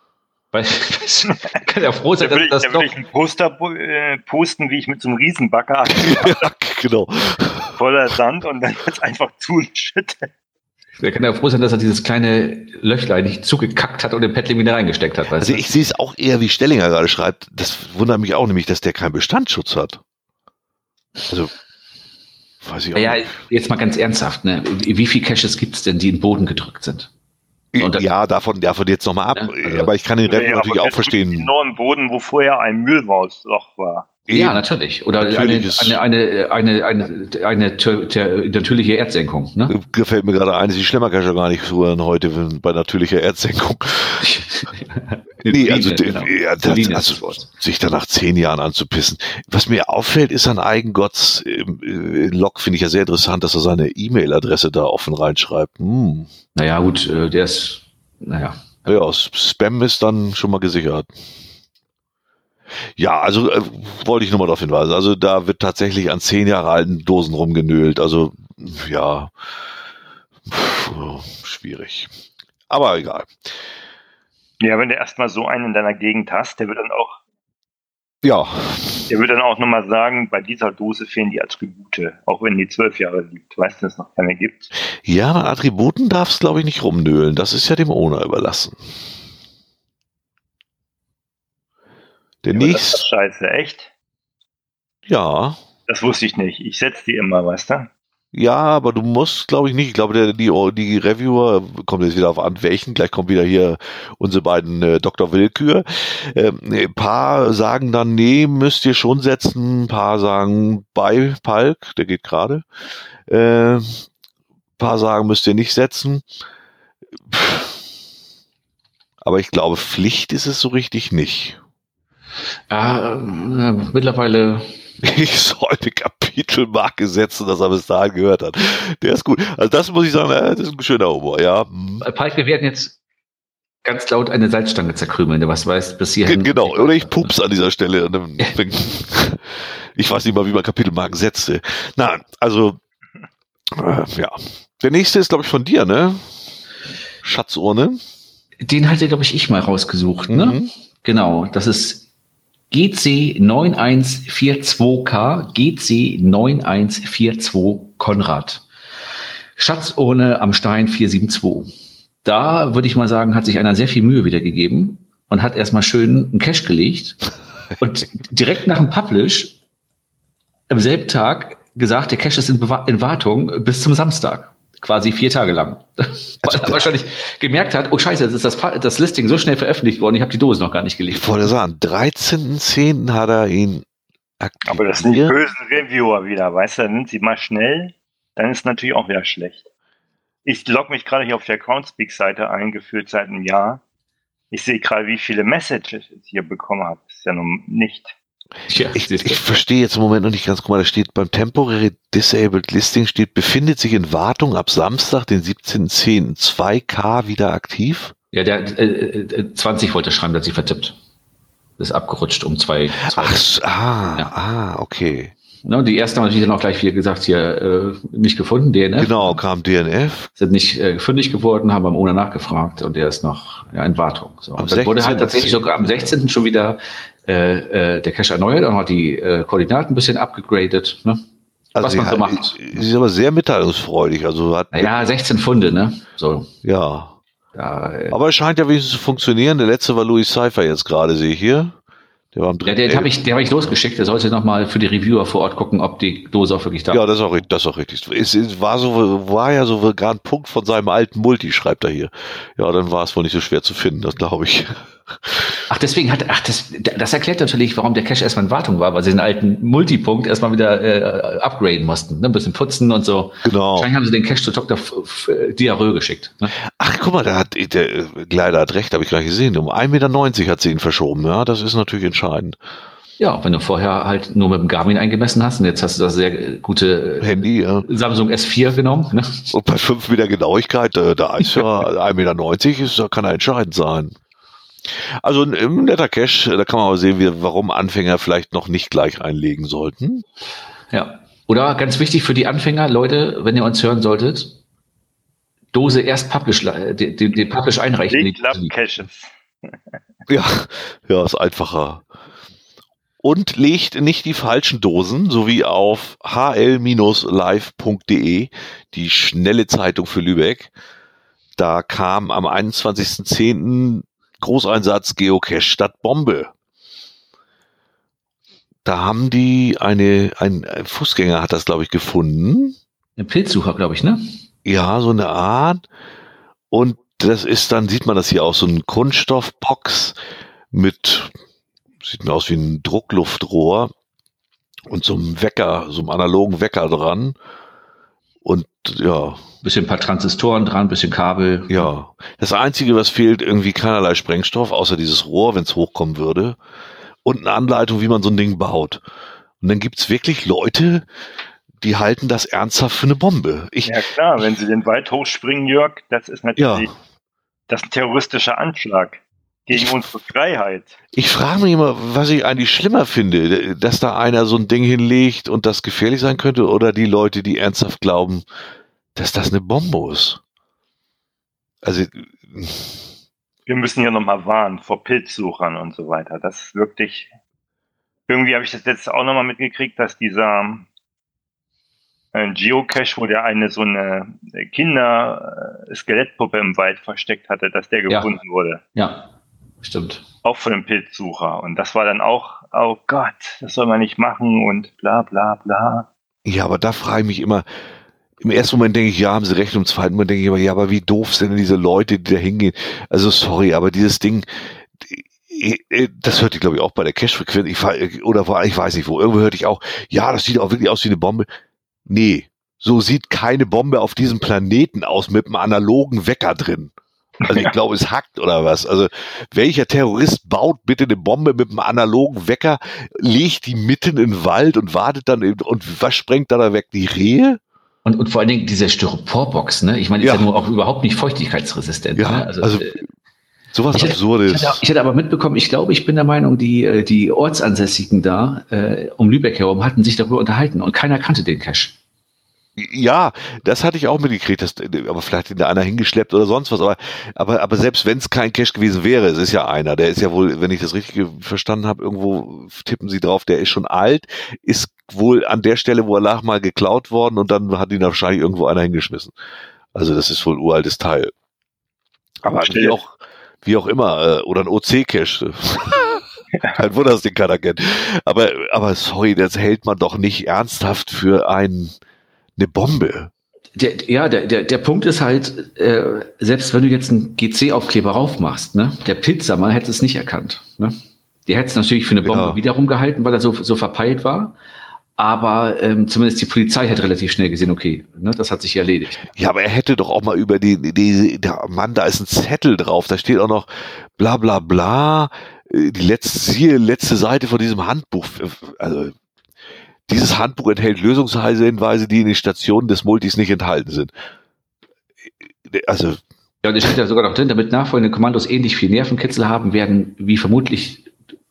Kann ja froh sein, dass das da will ich ein Poster posten, wie ich mit so einem Riesenbagger ja, genau. voller Sand und dann jetzt einfach zuschütte. Der kann ja froh sein, dass er dieses kleine Löchlein nicht zugekackt hat und den Paddling wieder reingesteckt hat. Also ich sehe es auch eher, wie Stellinger gerade schreibt. Das wundert mich auch nämlich, dass der keinen Bestandsschutz hat. Also, weiß ich auch Ja, nicht. jetzt mal ganz ernsthaft, ne? Wie viele Caches gibt es denn, die in den Boden gedrückt sind? Ja, davon jetzt nochmal ab. Ja, also, aber ich kann den Review natürlich auch verstehen. Nur im Boden, wo vorher ein Müllloch war. Ja, natürlich. Oder eine natürliche Erdsenkung. Ne? Gefällt mir gerade ein, ist die Schlemmercacher gar nicht so heute bei natürlicher Erdsenkung. Nee, also, sich da nach 10 Jahren anzupissen. Was mir auffällt, ist an Eigengotts Log, finde ich ja sehr interessant, dass er seine E-Mail-Adresse da offen reinschreibt. Naja, gut, der ist, Ja, Spam ist dann schon mal gesichert. Ja, also wollte ich nur mal darauf hinweisen. Also da wird tatsächlich an 10 Jahre alten Dosen rumgenölt. Also ja, schwierig. Aber egal. Ja, wenn du erstmal so einen in deiner Gegend hast, der wird dann auch nochmal sagen, bei dieser Dose fehlen die Attribute, auch wenn die 12 Jahre liegt. Weißt du, dass es noch keine gibt? Ja, bei Attributen darfst du, glaube ich, nicht rumnölen. Das ist ja dem Owner überlassen. Der nächste. Das ist scheiße, echt? Ja. Das wusste ich nicht. Ich setze die immer, weißt du? Ja, aber du musst, glaube ich, nicht. Ich glaube, die Reviewer, kommt jetzt wieder auf an, welchen, gleich kommen wieder hier unsere beiden Dr. Willkür. Ein paar sagen dann, nee, müsst ihr schon setzen. Ein paar sagen, bei Palk, der geht gerade. Ein paar sagen, müsst ihr nicht setzen. Aber ich glaube, Pflicht ist es so richtig nicht. Ja, mittlerweile. Ich soll eine Kapitelmarke setzen, dass er bis dahin gehört hat. Der ist gut. Also das muss ich sagen, das ist ein schöner Humor, ja. Palk, wir werden jetzt ganz laut eine Salzstange zerkrümeln, was weißt bis hierhin. Genau, oder ich pups an dieser Stelle. Ich weiß nicht mal, wie man Kapitelmarken setzte. Nein, also, ja. Der nächste ist, glaube ich, von dir, ne? Schatzurne. Den hatte, glaube ich mal rausgesucht, ne? Genau, das ist GC9142K, GC9142 Konrad. Schatzurne am Stein 472. Da würde ich mal sagen, hat sich einer sehr viel Mühe wieder gegeben und hat erstmal schön einen Cache gelegt und direkt nach dem Publish am selben Tag gesagt, der Cache ist in Wartung bis zum Samstag. Quasi 4 Tage lang. Weil er wahrscheinlich gemerkt hat, oh scheiße, jetzt ist das Listing so schnell veröffentlicht worden, ich habe die Dose noch gar nicht gelegt. Ich wollte sagen, 13.10. hat er ihn aktiviert. Aber das sind die bösen Reviewer wieder, weißt du, dann nimmt sie mal schnell, dann ist natürlich auch wieder schlecht. Ich logge mich gerade hier auf der Groundspeak-Seite ein, gefühlt seit einem Jahr. Ich sehe gerade, wie viele Messages ich hier bekommen habe. Das ist ja nun nicht. Ja, ich verstehe jetzt im Moment noch nicht ganz, guck mal, da steht beim Temporary Disabled Listing befindet sich in Wartung ab Samstag, den 17.10. 2K wieder aktiv? Ja, der 20 wollte schreiben, dass sie vertippt. Ist abgerutscht um 2. Okay. Ne, die ersten haben natürlich dann auch gleich wieder gesagt, hier nicht gefunden, DNF. Genau, kam DNF. Sind nicht fündig geworden, haben beim Owner nachgefragt und der ist noch in Wartung. So. Und dann wurde halt tatsächlich sogar am 16. schon wieder der Cache erneuert und hat die Koordinaten ein bisschen abgegradet. Ne? Also was man so macht. Sie ist aber sehr mitteilungsfreudig. Also hat 16 Pfunde, ne? So. Ja. Aber es scheint ja wenigstens zu funktionieren. Der letzte war Louis Cypher jetzt gerade, sehe ich hier. Der war am 3. Den habe ich losgeschickt. Der sollte nochmal für die Reviewer vor Ort gucken, ob die Dose auch wirklich da ist. Ja, das ist auch richtig. Es war ja so gerade ein Punkt von seinem alten Multi, schreibt er hier. Ja, dann war es wohl nicht so schwer zu finden, das glaube ich. Ach, deswegen das erklärt natürlich, warum der Cache erstmal in Wartung war, weil sie den alten Multipunkt erstmal wieder upgraden mussten, ne? Ein bisschen putzen und so. Genau. Wahrscheinlich haben sie den Cache zu Dr. Diarrhoe geschickt. Ne? Ach, guck mal, der Gleiter hat recht, habe ich gleich gesehen. Um 1,90 Meter hat sie ihn verschoben. Ja, das ist natürlich entscheidend. Ja, wenn du vorher halt nur mit dem Garmin eingemessen hast und jetzt hast du das sehr gute Handy, Samsung S4 genommen. Ne? Und bei 5 Meter Genauigkeit, da ist ja 1,90 Meter, da kann er entscheidend sein. Also ein netter Cache, da kann man aber sehen, warum Anfänger vielleicht noch nicht gleich einlegen sollten. Ja, oder ganz wichtig für die Anfänger, Leute, wenn ihr uns hören solltet, Dose erst Publish, den Publish einreichen. Caches. Ja, ist einfacher. Und legt nicht die falschen Dosen, sowie auf hl-live.de, die schnelle Zeitung für Lübeck. Da kam am 21.10. Großeinsatz Geocache statt Bombe. Da haben die ein Fußgänger hat das, glaube ich, gefunden. Ein Pilzsucher, glaube ich, ne? Ja, so eine Art. Und das ist dann, sieht man das hier auch, so ein Kunststoffbox mit, sieht mir aus wie ein Druckluftrohr und so einem Wecker, so einem analogen Wecker dran. Und ja. Bisschen ein paar Transistoren dran, bisschen Kabel. Ja. Das Einzige, was fehlt, irgendwie keinerlei Sprengstoff, außer dieses Rohr, wenn es hochkommen würde. Und eine Anleitung, wie man so ein Ding baut. Und dann gibt's wirklich Leute, die halten das ernsthaft für eine Bombe. Ja klar, wenn sie den Wald hochspringen, Jörg, das ist natürlich das ist ein terroristischer Anschlag gegen unsere Freiheit. Ich frage mich immer, was ich eigentlich schlimmer finde, dass da einer so ein Ding hinlegt und das gefährlich sein könnte, oder die Leute, die ernsthaft glauben, dass das eine Bombe ist. Also wir müssen hier nochmal warnen vor Pilzsuchern und so weiter. Das ist wirklich, irgendwie habe ich das jetzt auch nochmal mitgekriegt, dass dieser Geocache, wo der so eine Kinder-Skelettpuppe im Wald versteckt hatte, dass der gefunden wurde. Ja, stimmt. Auch von einem Pilzsucher. Und das war dann auch, oh Gott, das soll man nicht machen und bla bla bla. Ja, aber da frage ich mich immer, im ersten Moment denke ich, ja, haben sie recht, im zweiten Moment denke ich immer, ja, aber wie doof sind denn diese Leute, die da hingehen? Also sorry, aber dieses Ding, das hörte ich, glaube ich, auch bei der Cache-Frequenz, ich weiß nicht wo, irgendwo hörte ich auch, ja, das sieht auch wirklich aus wie eine Bombe. Nee, so sieht keine Bombe auf diesem Planeten aus mit einem analogen Wecker drin. Also ich glaube, es hackt oder was. Also welcher Terrorist baut bitte eine Bombe mit einem analogen Wecker, legt die mitten in den Wald und wartet dann, und was sprengt da weg? Die Rehe? Und vor allen Dingen diese Styroporbox, ne? Ich meine, ist ja nur auch überhaupt nicht feuchtigkeitsresistent. Ja, ne? Also sowas Absurdes. Ich hatte aber mitbekommen, ich bin der Meinung, die Ortsansässigen da um Lübeck herum hatten sich darüber unterhalten und keiner kannte den Cache. Ja, das hatte ich auch mitgekriegt, aber vielleicht hat ihn da einer hingeschleppt oder sonst was, aber selbst wenn es kein Cache gewesen wäre, es ist ja einer, der ist ja wohl, wenn ich das richtig verstanden habe, irgendwo tippen sie drauf, der ist schon alt, ist wohl an der Stelle, wo er lag, mal geklaut worden und dann hat ihn wahrscheinlich irgendwo einer hingeschmissen. Also das ist wohl ein uraltes Teil. Aber wie auch immer, oder ein OC-Cache. Kein Wunder, dass den keiner kennt. Aber sorry, das hält man doch nicht ernsthaft für eine Bombe. Der Punkt ist halt, selbst wenn du jetzt einen GC-Aufkleber raufmachst, ne, der Pilzsammler hätte es nicht erkannt. Ne? Der hätte es natürlich für eine Bombe wiederum gehalten, weil er so verpeilt war. Aber zumindest die Polizei hat relativ schnell gesehen, okay, ne, das hat sich erledigt. Ja, aber er hätte doch auch mal über der Mann, da ist ein Zettel drauf, da steht auch noch bla bla bla, die letzte Seite von diesem Handbuch. Also dieses Handbuch enthält Lösungshinweise, die in den Stationen des Multis nicht enthalten sind. Also ja, und es steht ja sogar noch drin, damit nachfolgende Kommandos ähnlich viel Nervenkitzel haben, werden wie vermutlich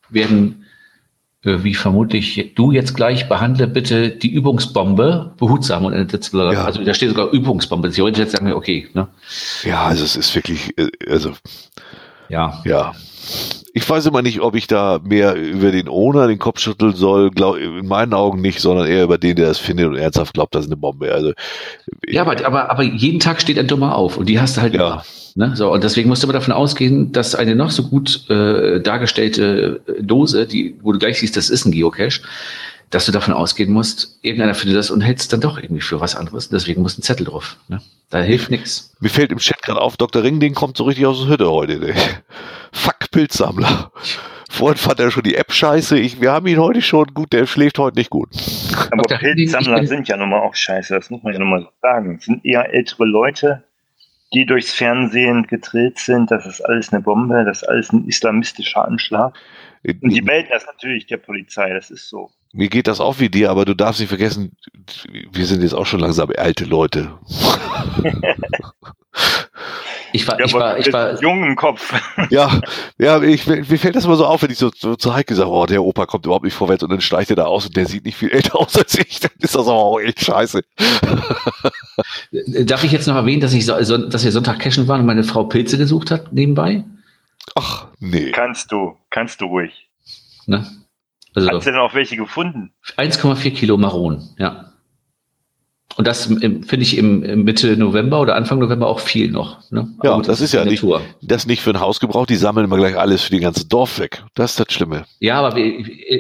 du jetzt gleich behandle bitte die Übungsbombe behutsam und also da steht sogar Übungsbombe. Theoretisch jetzt sagen wir okay, ne? Ja, also es ist wirklich, ja. Ich weiß immer nicht, ob ich da mehr über den Owner den Kopf schütteln soll. In meinen Augen nicht, sondern eher über den, der das findet und ernsthaft glaubt, das ist eine Bombe. Also ja, aber jeden Tag steht ein Dummer auf und die hast du halt immer. Ne? So, und deswegen musst du aber davon ausgehen, dass eine noch so gut dargestellte Dose, wo du gleich siehst, das ist ein Geocache, dass du davon ausgehen musst, irgendeiner findet das und hält es dann doch irgendwie für was anderes. Deswegen muss ein Zettel drauf. Ne? Da hilft nichts. Mir fällt im Chat gerade auf, Dr. Ring, kommt so richtig aus der Hütte heute. Ne? Fuck Pilzsammler. Vorhin fand er schon die App scheiße. Wir haben ihn heute schon gut, der schläft heute nicht gut. Aber Pilzsammler sind ja nun mal auch scheiße, das muss man ja nun mal sagen. Es sind eher ältere Leute, die durchs Fernsehen gedrillt sind, das ist alles eine Bombe, das ist alles ein islamistischer Anschlag. Und die melden das natürlich der Polizei, das ist so. Mir geht das auch wie dir, aber du darfst nicht vergessen, wir sind jetzt auch schon langsam alte Leute. Ich war jung im Kopf. Ja, mir fällt das immer so auf, wenn ich so zu Heike sage, oh, der Opa kommt überhaupt nicht vorwärts und dann steigt er da aus und der sieht nicht viel älter aus als ich, dann ist das aber auch echt scheiße. Darf ich jetzt noch erwähnen, dass wir Sonntag cashen waren und meine Frau Pilze gesucht hat nebenbei? Ach, nee. Kannst du ruhig. Ne? Also, hast du denn auch welche gefunden? 1,4 Kilo Maronen, ja. Und das finde ich im Mitte November oder Anfang November auch viel noch. Ne? Ja, gut, das ist ja nicht für ein Hausgebrauch, die sammeln immer gleich alles für den ganzen Dorf weg. Das ist das Schlimme. Ja, aber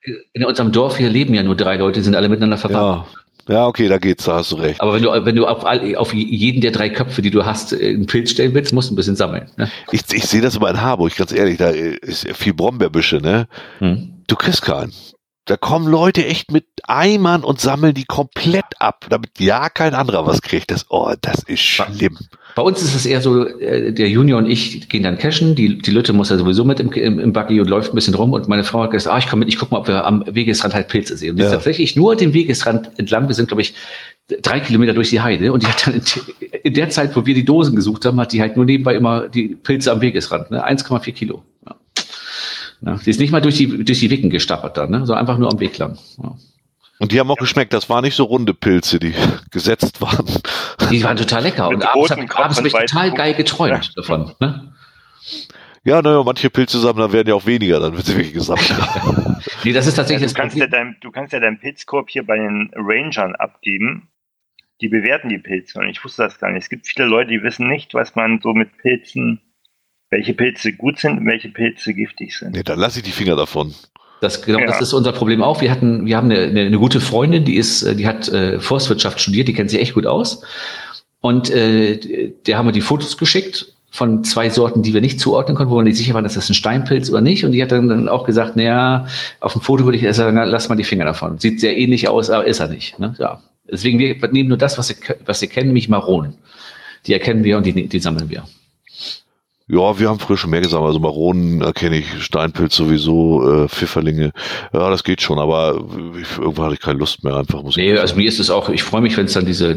in unserem Dorf hier leben ja nur 3 Leute, die sind alle miteinander verwandt. Ja, okay, da geht's, da hast du recht. Aber wenn du auf jeden der 3 Köpfe, die du hast, einen Pilz stellen willst, musst du ein bisschen sammeln. Ne? Ich sehe das immer in Harburg, ganz ehrlich, da ist viel Brombeerbüsche, ne? Du kriegst keinen. Da kommen Leute echt mit Eimern und sammeln die komplett ab, damit ja kein anderer was kriegt. Das ist schlimm. Bei uns ist es eher so, der Junior und ich gehen dann cashen, die Lütte muss ja sowieso mit im Buggy und läuft ein bisschen rum und meine Frau hat gesagt, ich komme mit, ich guck mal, ob wir am Wegesrand halt Pilze sehen. Und die ist tatsächlich nur den Wegesrand entlang, wir sind, glaube ich, 3 Kilometer durch die Heide und die hat dann in der Zeit, wo wir die Dosen gesucht haben, hat die halt nur nebenbei immer die Pilze am Wegesrand, ne? 1,4 Kilo. Ja. Ja, die ist nicht mal durch die Wicken gestappert dann, ne? So einfach nur am Weg lang. Ja. Und die haben auch geschmeckt. Das waren nicht so runde Pilze, die gesetzt waren. Die waren total lecker. Und abends habe ich total geil geträumt davon. Ne? Ja, naja, manche Pilzesammler werden ja auch weniger, dann wird sie wirklich gesammelt. Nee, das ist tatsächlich du kannst ja deinen Pilzkorb hier bei den Rangern abgeben. Die bewerten die Pilze. Und ich wusste das gar nicht. Es gibt viele Leute, die wissen nicht, was man so mit Pilzen, welche Pilze gut sind und welche Pilze giftig sind. Nee, dann lasse ich die Finger davon. Das ist unser Problem auch. Wir haben eine gute Freundin, die hat Forstwirtschaft studiert, die kennt sich echt gut aus. Und der haben wir die Fotos geschickt von 2 Sorten, die wir nicht zuordnen konnten, wo wir nicht sicher waren, ist das ein Steinpilz oder nicht. Und die hat dann auch gesagt, naja, auf dem Foto würde ich sagen, lass mal die Finger davon. Sieht sehr ähnlich aus, aber ist er nicht. Ne? Ja. Deswegen, wir nehmen nur das, was wir kennen, nämlich Maronen. Die erkennen wir und die sammeln wir. Ja, wir haben früher schon mehr gesammelt. Also Maronen erkenne ich, Steinpilz sowieso, Pfifferlinge. Ja, das geht schon, aber irgendwann hatte ich keine Lust mehr. Einfach muss Nee, also mir ist es auch, ich freue mich, wenn es dann diese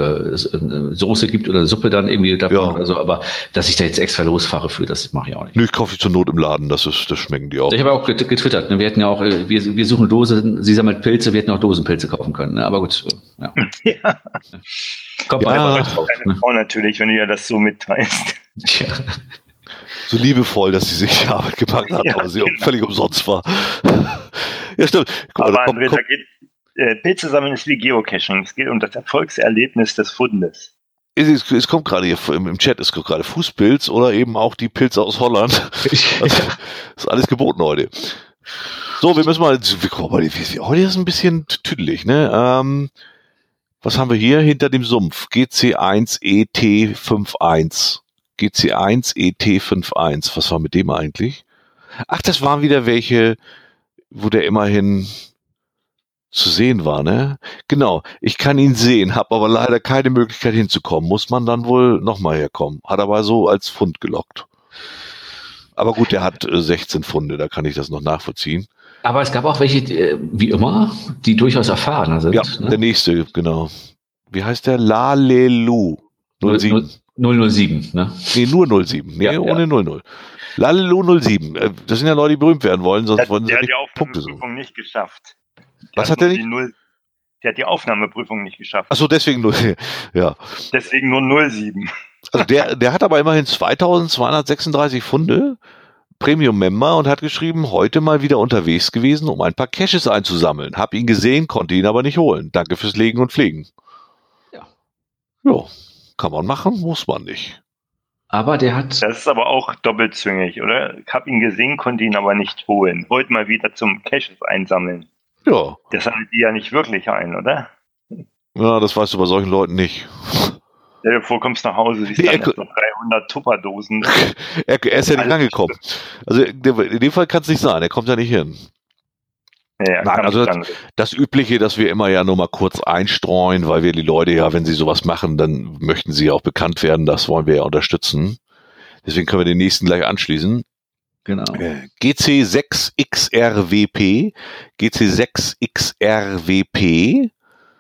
Soße gibt oder Suppe dann irgendwie davon oder so, aber dass ich da jetzt extra losfahre für, das mache ich auch nicht. Nö, ich kaufe die zur Not im Laden, das schmecken die auch. Ich habe auch getwittert, ne? Wir hätten ja auch, wir suchen Dose, sie sammelt Pilze, wir hätten auch Dosenpilze kaufen können, ne? Aber gut, ja. Kommt deine Frau natürlich, wenn du ja das so mitteilst. Ja. So liebevoll, dass sie sich die Arbeit gepackt hat, aber sie völlig umsonst war. Ja, stimmt. Guck mal, aber Pilze sammeln ist wie Geocaching. Es geht um das Erfolgserlebnis des Fundes. Es kommt gerade hier im Chat, es kommt gerade Fußpilz oder eben auch die Pilze aus Holland. Also, ist alles geboten heute. So, wir müssen mal, heute ist ein bisschen tüdelig, ne? Was haben wir hier hinter dem Sumpf? GC1ET51. GC1ET51. Was war mit dem eigentlich? Ach, das waren wieder welche, wo der immerhin zu sehen war, ne? Genau, ich kann ihn sehen, habe aber leider keine Möglichkeit hinzukommen. Muss man dann wohl nochmal herkommen. Hat aber so als Pfund gelockt. Aber gut, der hat 16 Pfunde, da kann ich das noch nachvollziehen. Aber es gab auch welche, wie immer, die durchaus erfahrener sind. Ja, ne? Der nächste, genau. Wie heißt der? Lalelu 07. 007, ne? Nee, nur 07. Nee, ohne 00. Lalelu 07. Das sind ja Leute, die berühmt werden wollen, sonst wollen sie nicht Punkte suchen. Der hat die Aufnahmeprüfung nicht geschafft. Was hat der nicht? Der hat die Aufnahmeprüfung nicht geschafft. Ach so, deswegen nur, ja. Deswegen nur 07. Also der hat aber immerhin 2236 Pfunde, Premium-Member, und hat geschrieben, heute mal wieder unterwegs gewesen, um ein paar Caches einzusammeln. Hab ihn gesehen, konnte ihn aber nicht holen. Danke fürs Legen und Pflegen. Ja. Ja, kann man machen, muss man nicht. Aber der hat... Das ist aber auch doppelzüngig, oder? Ich hab ihn gesehen, konnte ihn aber nicht holen. Wollte mal wieder zum Caches einsammeln. Ja. Das sammelt die ja nicht wirklich ein, oder? Ja, das weißt du bei solchen Leuten nicht. Stell dir vor, kommst nach Hause, siehst dann so 300 Tupperdosen. Er ist ja nicht rangekommen. Also in dem Fall kann es nicht sein, er kommt ja nicht hin. Ja, nein, also das Übliche, dass wir immer ja nur mal kurz einstreuen, weil wir die Leute ja, wenn sie sowas machen, dann möchten sie ja auch bekannt werden, das wollen wir ja unterstützen. Deswegen können wir den nächsten gleich anschließen. Genau. GC6XRWP. GC6XRWP.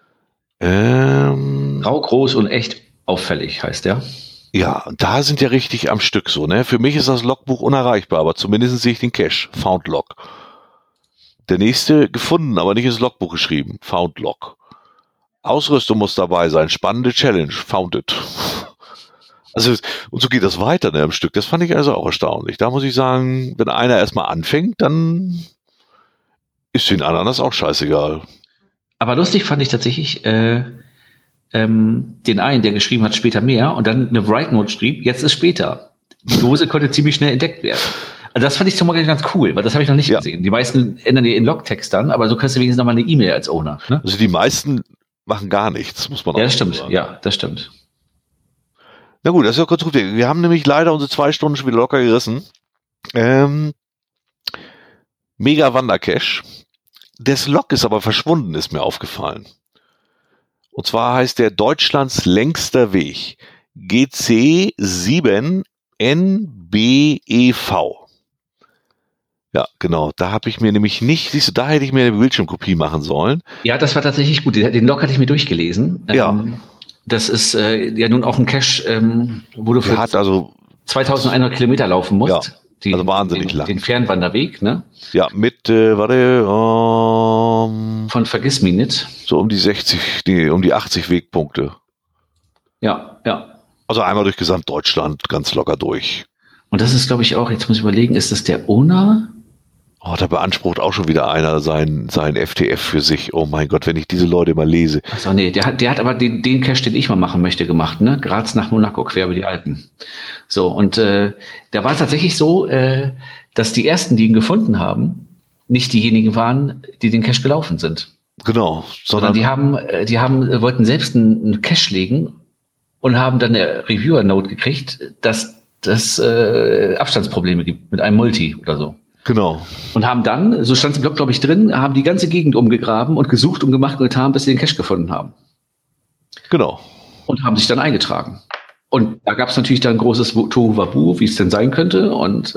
Grau, groß und echt auffällig heißt der. Ja, und da sind ja richtig am Stück so, ne? Für mich ist das Logbuch unerreichbar, aber zumindest sehe ich den Cache. Found Log. Der nächste gefunden, aber nicht ins Logbuch geschrieben. Found Log. Ausrüstung muss dabei sein. Spannende Challenge. Founded. Also, und so geht das weiter, ne, am Stück. Das fand ich also auch erstaunlich. Da muss ich sagen, wenn einer erstmal anfängt, dann ist den anderen das auch scheißegal. Aber lustig fand ich tatsächlich den einen, der geschrieben hat, später mehr, und dann eine Write Note schrieb, jetzt ist später. Die Dose konnte ziemlich schnell entdeckt werden. Also das fand ich zum Beispiel ganz cool, weil das habe ich noch nicht gesehen. Die meisten ändern die in Logtext dann, aber so kriegst du wenigstens nochmal eine E-Mail als Owner. Ne? Also die meisten machen gar nichts, muss man auch sagen. Ja, das stimmt. sagen. Ja, das stimmt. Na gut, das ist ja kurz gut. Wir haben nämlich leider unsere 2 Stunden schon wieder locker gerissen. Mega Wandercache. Das Log ist aber verschwunden, ist mir aufgefallen. Und zwar heißt der Deutschlands längster Weg. GC7NBEV. Ja, genau. Da habe ich mir nämlich nicht, siehst du, da hätte ich mir eine Bildschirmkopie machen sollen. Ja, das war tatsächlich gut. Den Log hatte ich mir durchgelesen. Ja. Das ist ja nun auch ein Cache, wo du für 2100 Kilometer laufen musst. Ja, also wahnsinnig lang. Den Fernwanderweg, ne? Ja, mit, von Vergissmeinit. So um die 80 Wegpunkte. Ja. Also einmal durch Gesamtdeutschland, ganz locker durch. Und das ist, glaube ich, auch, jetzt muss ich überlegen, ist das der Owner? Oh, da beansprucht auch schon wieder einer sein FTF für sich. Oh mein Gott, wenn ich diese Leute mal lese. Achso, nee, der hat aber den Cache, den ich mal machen möchte, gemacht, ne? Graz nach Monaco, quer über die Alpen. So, und da war es tatsächlich so, dass die ersten, die ihn gefunden haben, nicht diejenigen waren, die den Cache gelaufen sind. Genau. Sondern die wollten selbst einen Cache legen und haben dann eine Reviewer-Note gekriegt, dass das Abstandsprobleme gibt mit einem Multi oder so. Genau. Und haben dann, so stand es im Blog, glaube ich, drin, haben die ganze Gegend umgegraben und gesucht und gemacht und getan, bis sie den Cache gefunden haben. Genau. Und haben sich dann eingetragen. Und da gab es natürlich dann ein großes Tohuwabohu, wie es denn sein könnte. Und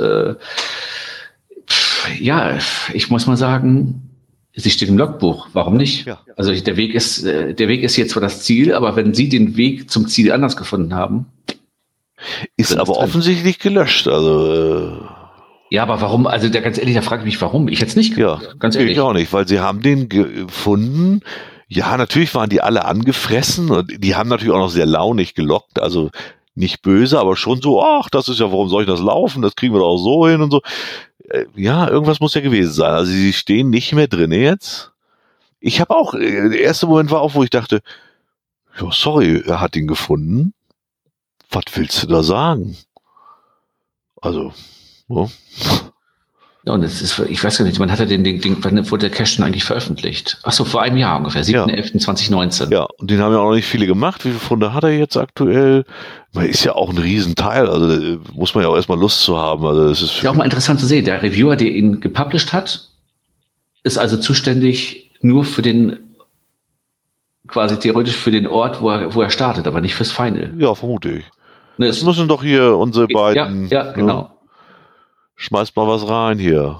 ich muss mal sagen, sie steht im Logbuch. Warum nicht? Ja. Also der Weg ist jetzt zwar das Ziel, aber wenn Sie den Weg zum Ziel anders gefunden haben, ist aber offensichtlich gelöscht. Also ja, aber warum? Also ganz ehrlich, da frage ich mich, warum? Ich hätte es nicht gemacht. Ja, ganz ehrlich. Ich auch nicht, weil sie haben den gefunden. Ja, natürlich waren die alle angefressen und die haben natürlich auch noch sehr launig gelockt, also nicht böse, aber schon so, ach, das ist ja, warum soll ich das laufen? Das kriegen wir doch auch so hin und so. Ja, irgendwas muss ja gewesen sein. Also sie stehen nicht mehr drin jetzt. Ich habe auch, der erste Moment war auch, wo ich dachte, ja, sorry, er hat ihn gefunden. Was willst du da sagen? Also, so. Ja, und es ist, ich weiß gar nicht, wann hat er wann wurde der Cache denn eigentlich veröffentlicht? Achso, vor einem Jahr ungefähr, 7.11.2019. Ja, und den haben ja auch noch nicht viele gemacht. Wie viele Funde hat er jetzt aktuell? Man ist ja auch ein Riesenteil, also da muss man ja auch erstmal Lust zu haben. Also das ist ja auch mal interessant zu sehen. Der Reviewer, der ihn gepublished hat, ist also zuständig nur für den, quasi theoretisch für den Ort, wo er startet, aber nicht fürs Final. Ja, vermute ich. Ne, das müssen doch hier unsere beiden. Ja, genau. Ne? Schmeißt mal was rein hier.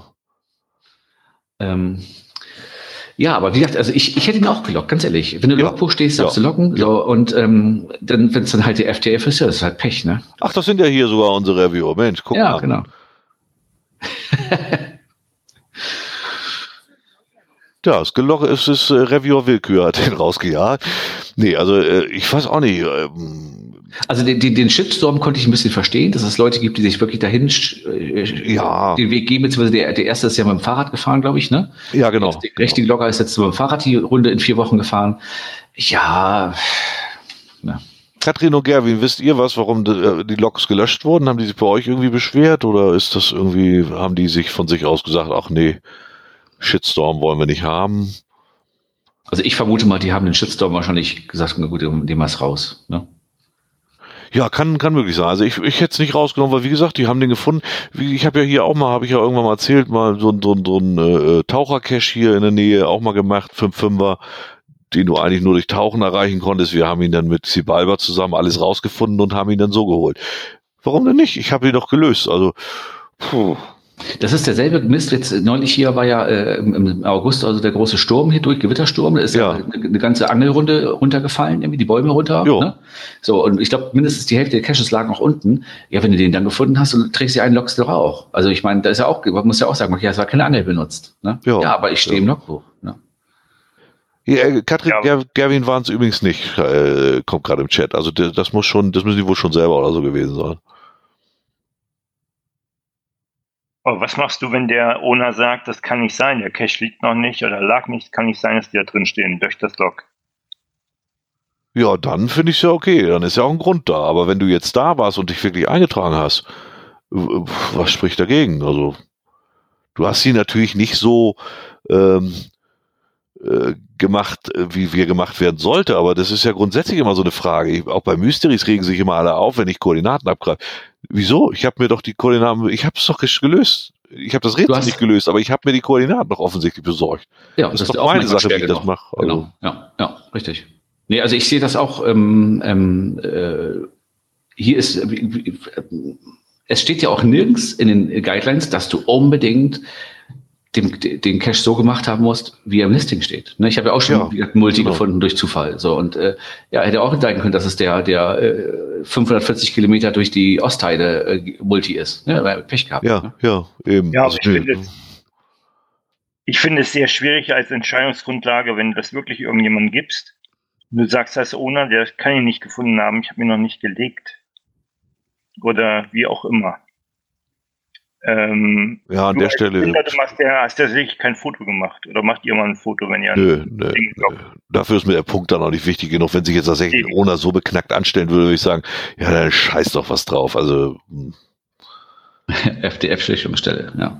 Ja, aber wie gesagt, also ich hätte ihn auch gelockt, ganz ehrlich. Wenn du im Logbuch stehst, darfst du locken. Ja. So, und dann, wenn es dann halt der FTF ist, ja, das ist halt Pech, ne? Ach, das sind ja hier sogar unsere Reviewer. Mensch, guck mal. Ja, genau. Ja, es ist Reviewer-Willkür, hat den rausgejagt. Nee, also ich weiß auch nicht. Also den Shitstorm konnte ich ein bisschen verstehen, dass es Leute gibt, die sich wirklich dahin den Weg geben, beziehungsweise der erste ist ja mit dem Fahrrad gefahren, glaube ich, ne? Ja, genau. Der richtige Blogger ist jetzt mit dem Fahrrad die Runde in 4 Wochen gefahren. Ja. Katrin und Gerwin, wisst ihr was, warum die Logs gelöscht wurden? Haben die sich bei euch irgendwie beschwert oder ist das irgendwie, haben die sich von sich aus gesagt, ach nee, Shitstorm wollen wir nicht haben? Also ich vermute mal, die haben den Shitstorm wahrscheinlich gesagt, na gut, nehmen wir es raus, ne? Ja, kann möglich sein. Also ich hätte es nicht rausgenommen, weil wie gesagt, die haben den gefunden. Ich habe ja hier auch mal, habe ich ja irgendwann mal erzählt, mal so ein Tauchercache hier in der Nähe auch mal gemacht, 5-5er, den du eigentlich nur durch Tauchen erreichen konntest. Wir haben ihn dann mit Sibalba zusammen alles rausgefunden und haben ihn dann so geholt. Warum denn nicht? Ich habe ihn doch gelöst. Also, Das ist derselbe Mist. Jetzt neulich hier war ja im August also der große Sturm hier durch, Gewittersturm. Da ist ja eine ganze Angelrunde runtergefallen, irgendwie die Bäume runter. Ne? So, und ich glaube, mindestens die Hälfte der Caches lagen auch unten. Ja, wenn du den dann gefunden hast und trägst sie einen, lockst du auch. Also ich meine, da ist ja auch, man muss ja auch sagen, okay, es war keine Angel benutzt. Ne? Ja, aber ich stehe im Logbuch. Ne? Ja, Katrin, Gerwin waren es übrigens nicht, kommt gerade im Chat. Also das müssen die wohl schon selber oder so gewesen sein. Aber was machst du, wenn der Owner sagt, das kann nicht sein, der Cache liegt noch nicht oder lag nicht, kann nicht sein, dass die da drin stehen, durch das Log? Ja, dann finde ich es ja okay, dann ist ja auch ein Grund da. Aber wenn du jetzt da warst und dich wirklich eingetragen hast, Was spricht dagegen? Also, du hast sie natürlich nicht so gemacht, wie wir gemacht werden sollte, aber das ist ja grundsätzlich immer so eine Frage. Auch bei Mysteries regen sich immer alle auf, wenn ich Koordinaten abgreife. Wieso? Ich habe mir doch die Koordinaten, ich habe es doch gelöst. Ich habe das Rätsel nicht gelöst, aber ich habe mir die Koordinaten doch offensichtlich besorgt. Ja, das ist doch meine Sache, wie ich das mache. Also. Genau, ja, richtig. Nee, also ich sehe das auch, hier ist, es steht ja auch nirgends in den Guidelines, dass du unbedingt den Cache so gemacht haben musst, wie er im Listing steht. Ich habe ja auch schon Multi gefunden durch Zufall. So, und hätte auch sein können, dass es der 540 Kilometer durch die Ostheide Multi ist. Ja, weil Pech gehabt. Ja, eben. Ja, also ich finde es sehr schwierig als Entscheidungsgrundlage, wenn du das wirklich irgendjemandem gibst. Du sagst als Owner, der kann ihn nicht gefunden haben, ich habe ihn noch nicht gelegt. Oder wie auch immer. Ja, an der Stelle. Du hast ja sicher kein Foto gemacht. Oder macht ihr mal ein Foto, wenn ihr Nö. Dafür ist mir der Punkt dann auch nicht wichtig genug. Wenn sich jetzt tatsächlich ein Owner so beknackt anstellen würde, würde ich sagen, ja, dann scheiß doch was drauf. Also. FDF-Schlichtungsstelle, ja.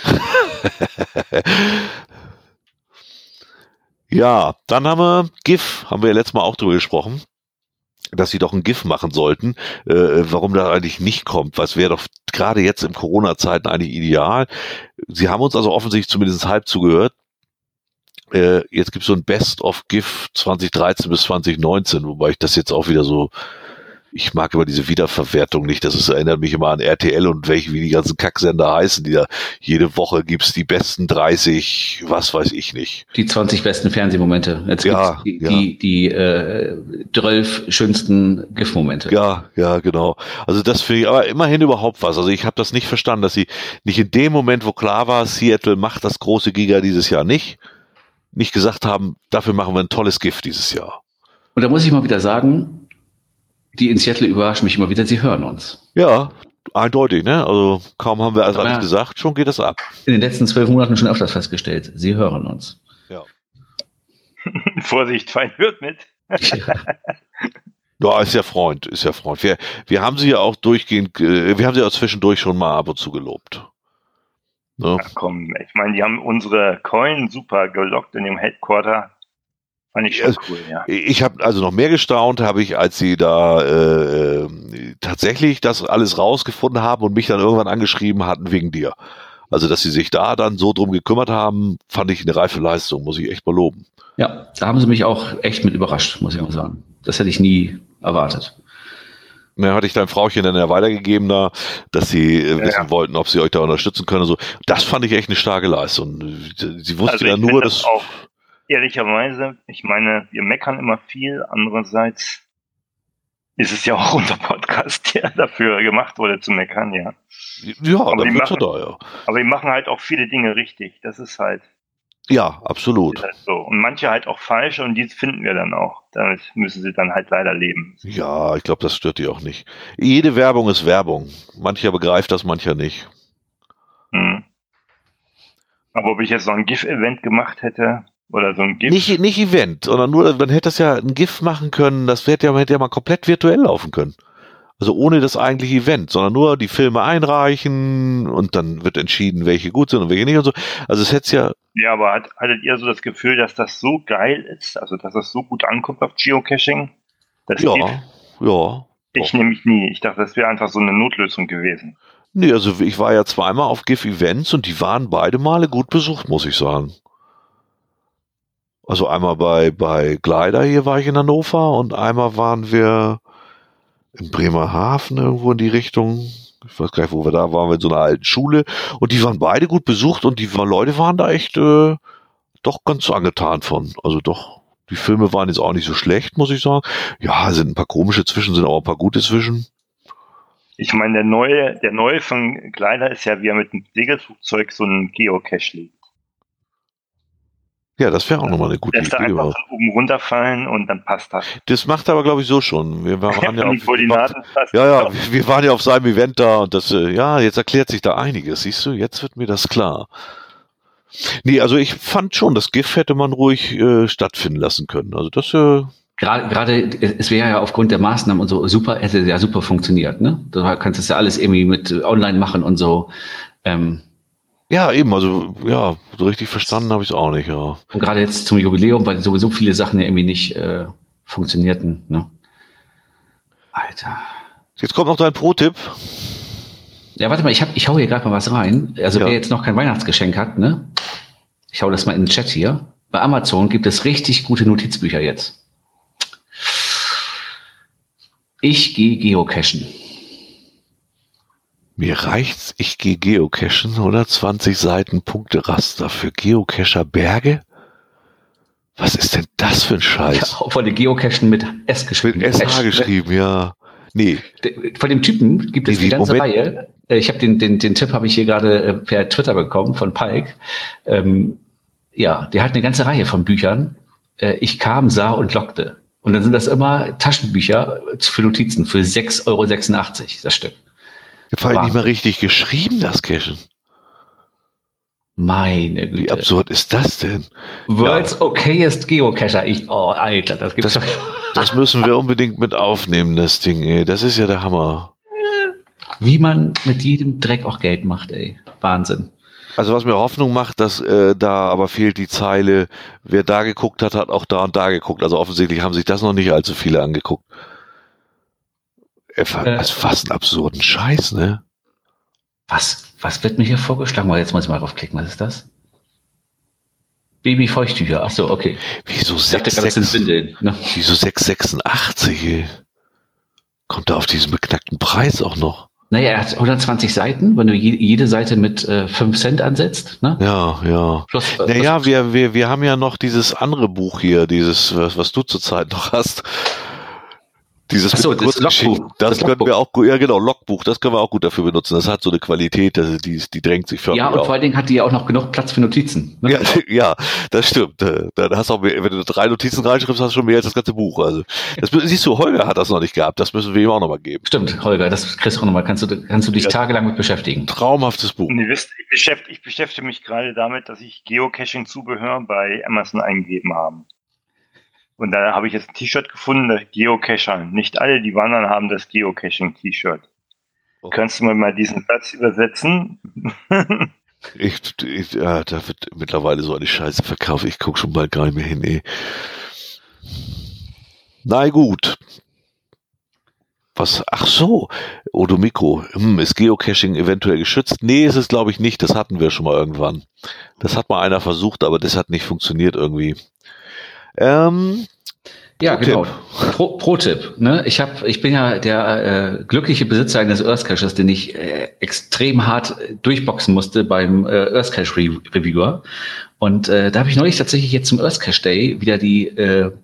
Ja, dann haben wir GIF, haben wir ja letztes Mal auch drüber gesprochen, dass sie doch ein GIF machen sollten, warum das eigentlich nicht kommt, was wäre doch gerade jetzt in Corona-Zeiten eigentlich ideal. Sie haben uns also offensichtlich zumindest halb zugehört. Jetzt gibt es so ein Best-of-GIF 2013 bis 2019, wobei ich das jetzt auch wieder so, ich mag immer diese Wiederverwertung nicht, erinnert mich immer an RTL und wie die ganzen Kacksender heißen, die da jede Woche gibt's die besten 30, was weiß ich nicht. Die 20 besten Fernsehmomente. Jetzt gibt's die 12 schönsten GIF-Momente. Ja, genau. Also das finde ich aber immerhin überhaupt was. Also ich habe das nicht verstanden, dass sie nicht in dem Moment, wo klar war, Seattle macht das große Giga dieses Jahr nicht gesagt haben, dafür machen wir ein tolles GIF dieses Jahr. Und da muss ich mal wieder sagen, die in Seattle überraschen mich immer wieder, sie hören uns. Ja, eindeutig, ne? Also kaum haben wir alles gesagt, schon geht das ab. In den letzten 12 Monaten schon öfters festgestellt, sie hören uns. Ja. Vorsicht, Feind wird mit. Ja, ist ja Freund. Wir haben sie ja auch durchgehend, wir haben sie auch zwischendurch schon mal ab und zu gelobt. Ne? Ja, komm, ich meine, die haben unsere Coin super gelockt in dem Headquarter. Fand ich schon cool, ja. Ich habe also noch mehr gestaunt, als sie da tatsächlich das alles rausgefunden haben und mich dann irgendwann angeschrieben hatten wegen dir. Also, dass sie sich da dann so drum gekümmert haben, fand ich eine reife Leistung, muss ich echt mal loben. Ja, da haben sie mich auch echt mit überrascht, muss ich mal sagen. Das hätte ich nie erwartet. Na, hatte ich dein Frauchen dann ja weitergegeben da, dass sie wissen wollten, ob sie euch da unterstützen können und so. Das fand ich echt eine starke Leistung. Sie wusste ja nur, dass... Auch ehrlicherweise, ich meine, wir meckern immer viel, andererseits ist es ja auch unser Podcast, der dafür gemacht wurde zu meckern, ja. Ja, aber die machen halt auch viele Dinge richtig, das ist halt... Ja, absolut. Ist halt so. Und manche halt auch falsch und die finden wir dann auch. Damit müssen sie dann halt leider leben. Ja, ich glaube, das stört die auch nicht. Jede Werbung ist Werbung. Mancher begreift das, mancher nicht. Aber ob ich jetzt noch ein GIF-Event gemacht hätte... Oder so ein GIF. Nicht Event, sondern nur, man hätte das ja ein GIF machen können, hätte ja mal komplett virtuell laufen können. Also ohne das eigentliche Event, sondern nur die Filme einreichen und dann wird entschieden, welche gut sind und welche nicht und so. Also es hätte ja... Ja, aber hattet ihr so das Gefühl, dass das so geil ist, also dass das so gut ankommt auf Geocaching? Ja. Ich nämlich nie. Ich dachte, das wäre einfach so eine Notlösung gewesen. Nee, also ich war ja zweimal auf GIF-Events und die waren beide Male gut besucht, muss ich sagen. Also einmal bei Glider, hier war ich in Hannover und einmal waren wir in Bremerhaven irgendwo in die Richtung. Ich weiß gar nicht, wo wir da waren, in so einer alten Schule. Und die waren beide gut besucht und die Leute waren da echt doch ganz angetan von. Also doch, die Filme waren jetzt auch nicht so schlecht, muss ich sagen. Ja, sind ein paar komische zwischen, sind auch ein paar gute zwischen. Ich meine, der neue von Glider ist ja, wie er mit dem Segelflugzeug so einen Geocache legt. Ja, das wäre auch nochmal eine gute Idee. Lässt er einfach von oben runterfallen und dann passt das. Das macht er aber, glaube ich, so schon. Wir waren wir waren ja auf seinem Event da und das, jetzt erklärt sich da einiges. Siehst du, jetzt wird mir das klar. Nee, also ich fand schon, das GIF hätte man ruhig stattfinden lassen können. Also das Gerade, es wäre ja aufgrund der Maßnahmen und so super, hätte ja super funktioniert, ne? Du kannst das ja alles irgendwie mit online machen und so. Ja, eben, also ja, so richtig verstanden habe ich es auch nicht, ja. Und gerade jetzt zum Jubiläum, weil sowieso viele Sachen ja irgendwie nicht funktionierten, ne? Alter. Jetzt kommt noch dein Pro-Tipp. Ja, warte mal, ich hau hier gerade mal was rein. Also wer jetzt noch kein Weihnachtsgeschenk hat, ne? Ich hau das mal in den Chat hier. Bei Amazon gibt es richtig gute Notizbücher jetzt. Ich gehe geocachen. Mir reicht's, ich gehe geocachen, oder? 20 Seiten Punkteraster für Geocacher Berge? Was ist denn das für ein Scheiß? Ja, von den Geocachen mit S geschrieben. Mit SH geschrieben, ja. Nee. Von dem Typen gibt es die ganze Reihe. Ich habe den Tipp habe ich hier gerade per Twitter bekommen von Pike. Ja, der hat eine ganze Reihe von Büchern. Ich kam, sah und lockte. Und dann sind das immer Taschenbücher für Notizen für 6,86 € das Stück. Vor allem nicht mal richtig geschrieben, das Cachen. Meine Güte. Wie absurd ist das denn? World's okayest Geocacher. Alter, das gibt's doch. Das müssen wir unbedingt mit aufnehmen, das Ding, ey. Das ist ja der Hammer. Wie man mit jedem Dreck auch Geld macht, ey. Wahnsinn. Also was mir Hoffnung macht, dass da aber fehlt die Zeile, wer da geguckt hat, hat auch da und da geguckt. Also offensichtlich haben sich das noch nicht allzu viele angeguckt. Was fast einen absurden Scheiß, ne? Was wird mir hier vorgeschlagen? Jetzt muss ich mal draufklicken. Was ist das? Babyfeuchttücher. Ach so, okay. Wieso 6,86? Ey? Kommt da auf diesen beknackten Preis auch noch? Naja, er hat 120 Seiten, wenn du jede Seite mit 5 Cent ansetzt, ne? Ja. Naja, wir haben ja noch dieses andere Buch hier, dieses, was du zurzeit noch hast. Dieses das Logbuch. Das können wir auch gut, ja genau, Logbuch, das können wir auch gut dafür benutzen. Das hat so eine Qualität, die drängt sich förmlich auf. Ja, und vor allen Dingen hat die ja auch noch genug Platz für Notizen. Ne? Ja, das stimmt. Dann hast du auch, wenn du 3 Notizen reinschreibst, hast du schon mehr als das ganze Buch. Also, siehst du, Holger hat das noch nicht gehabt. Das müssen wir ihm auch nochmal geben. Stimmt, Holger, das kriegst du auch nochmal. Kannst du dich tagelang mit beschäftigen. Traumhaftes Buch. Und ihr wisst, ich beschäftige mich gerade damit, dass ich Geocaching-Zubehör bei Amazon eingegeben habe. Und da habe ich jetzt ein T-Shirt gefunden, das Geocacher. Nicht alle, die wandern, haben das Geocaching-T-Shirt. Okay. Kannst du mir mal diesen Satz übersetzen? Da wird mittlerweile so eine Scheiße verkauft. Ich gucke schon bald gar nicht mehr hin, ey. Na gut. Ach so. Odomiko. Ist Geocaching eventuell geschützt? Nee, ist es glaube ich nicht. Das hatten wir schon mal irgendwann. Das hat mal einer versucht, aber das hat nicht funktioniert irgendwie. Ja, genau. Pro-Tipp. Ne? Ich bin ja der glückliche Besitzer eines Earth Caches, den ich extrem hart durchboxen musste beim Earth Cache Reviewer. Und da habe ich neulich tatsächlich jetzt zum Earth Cache Day wieder die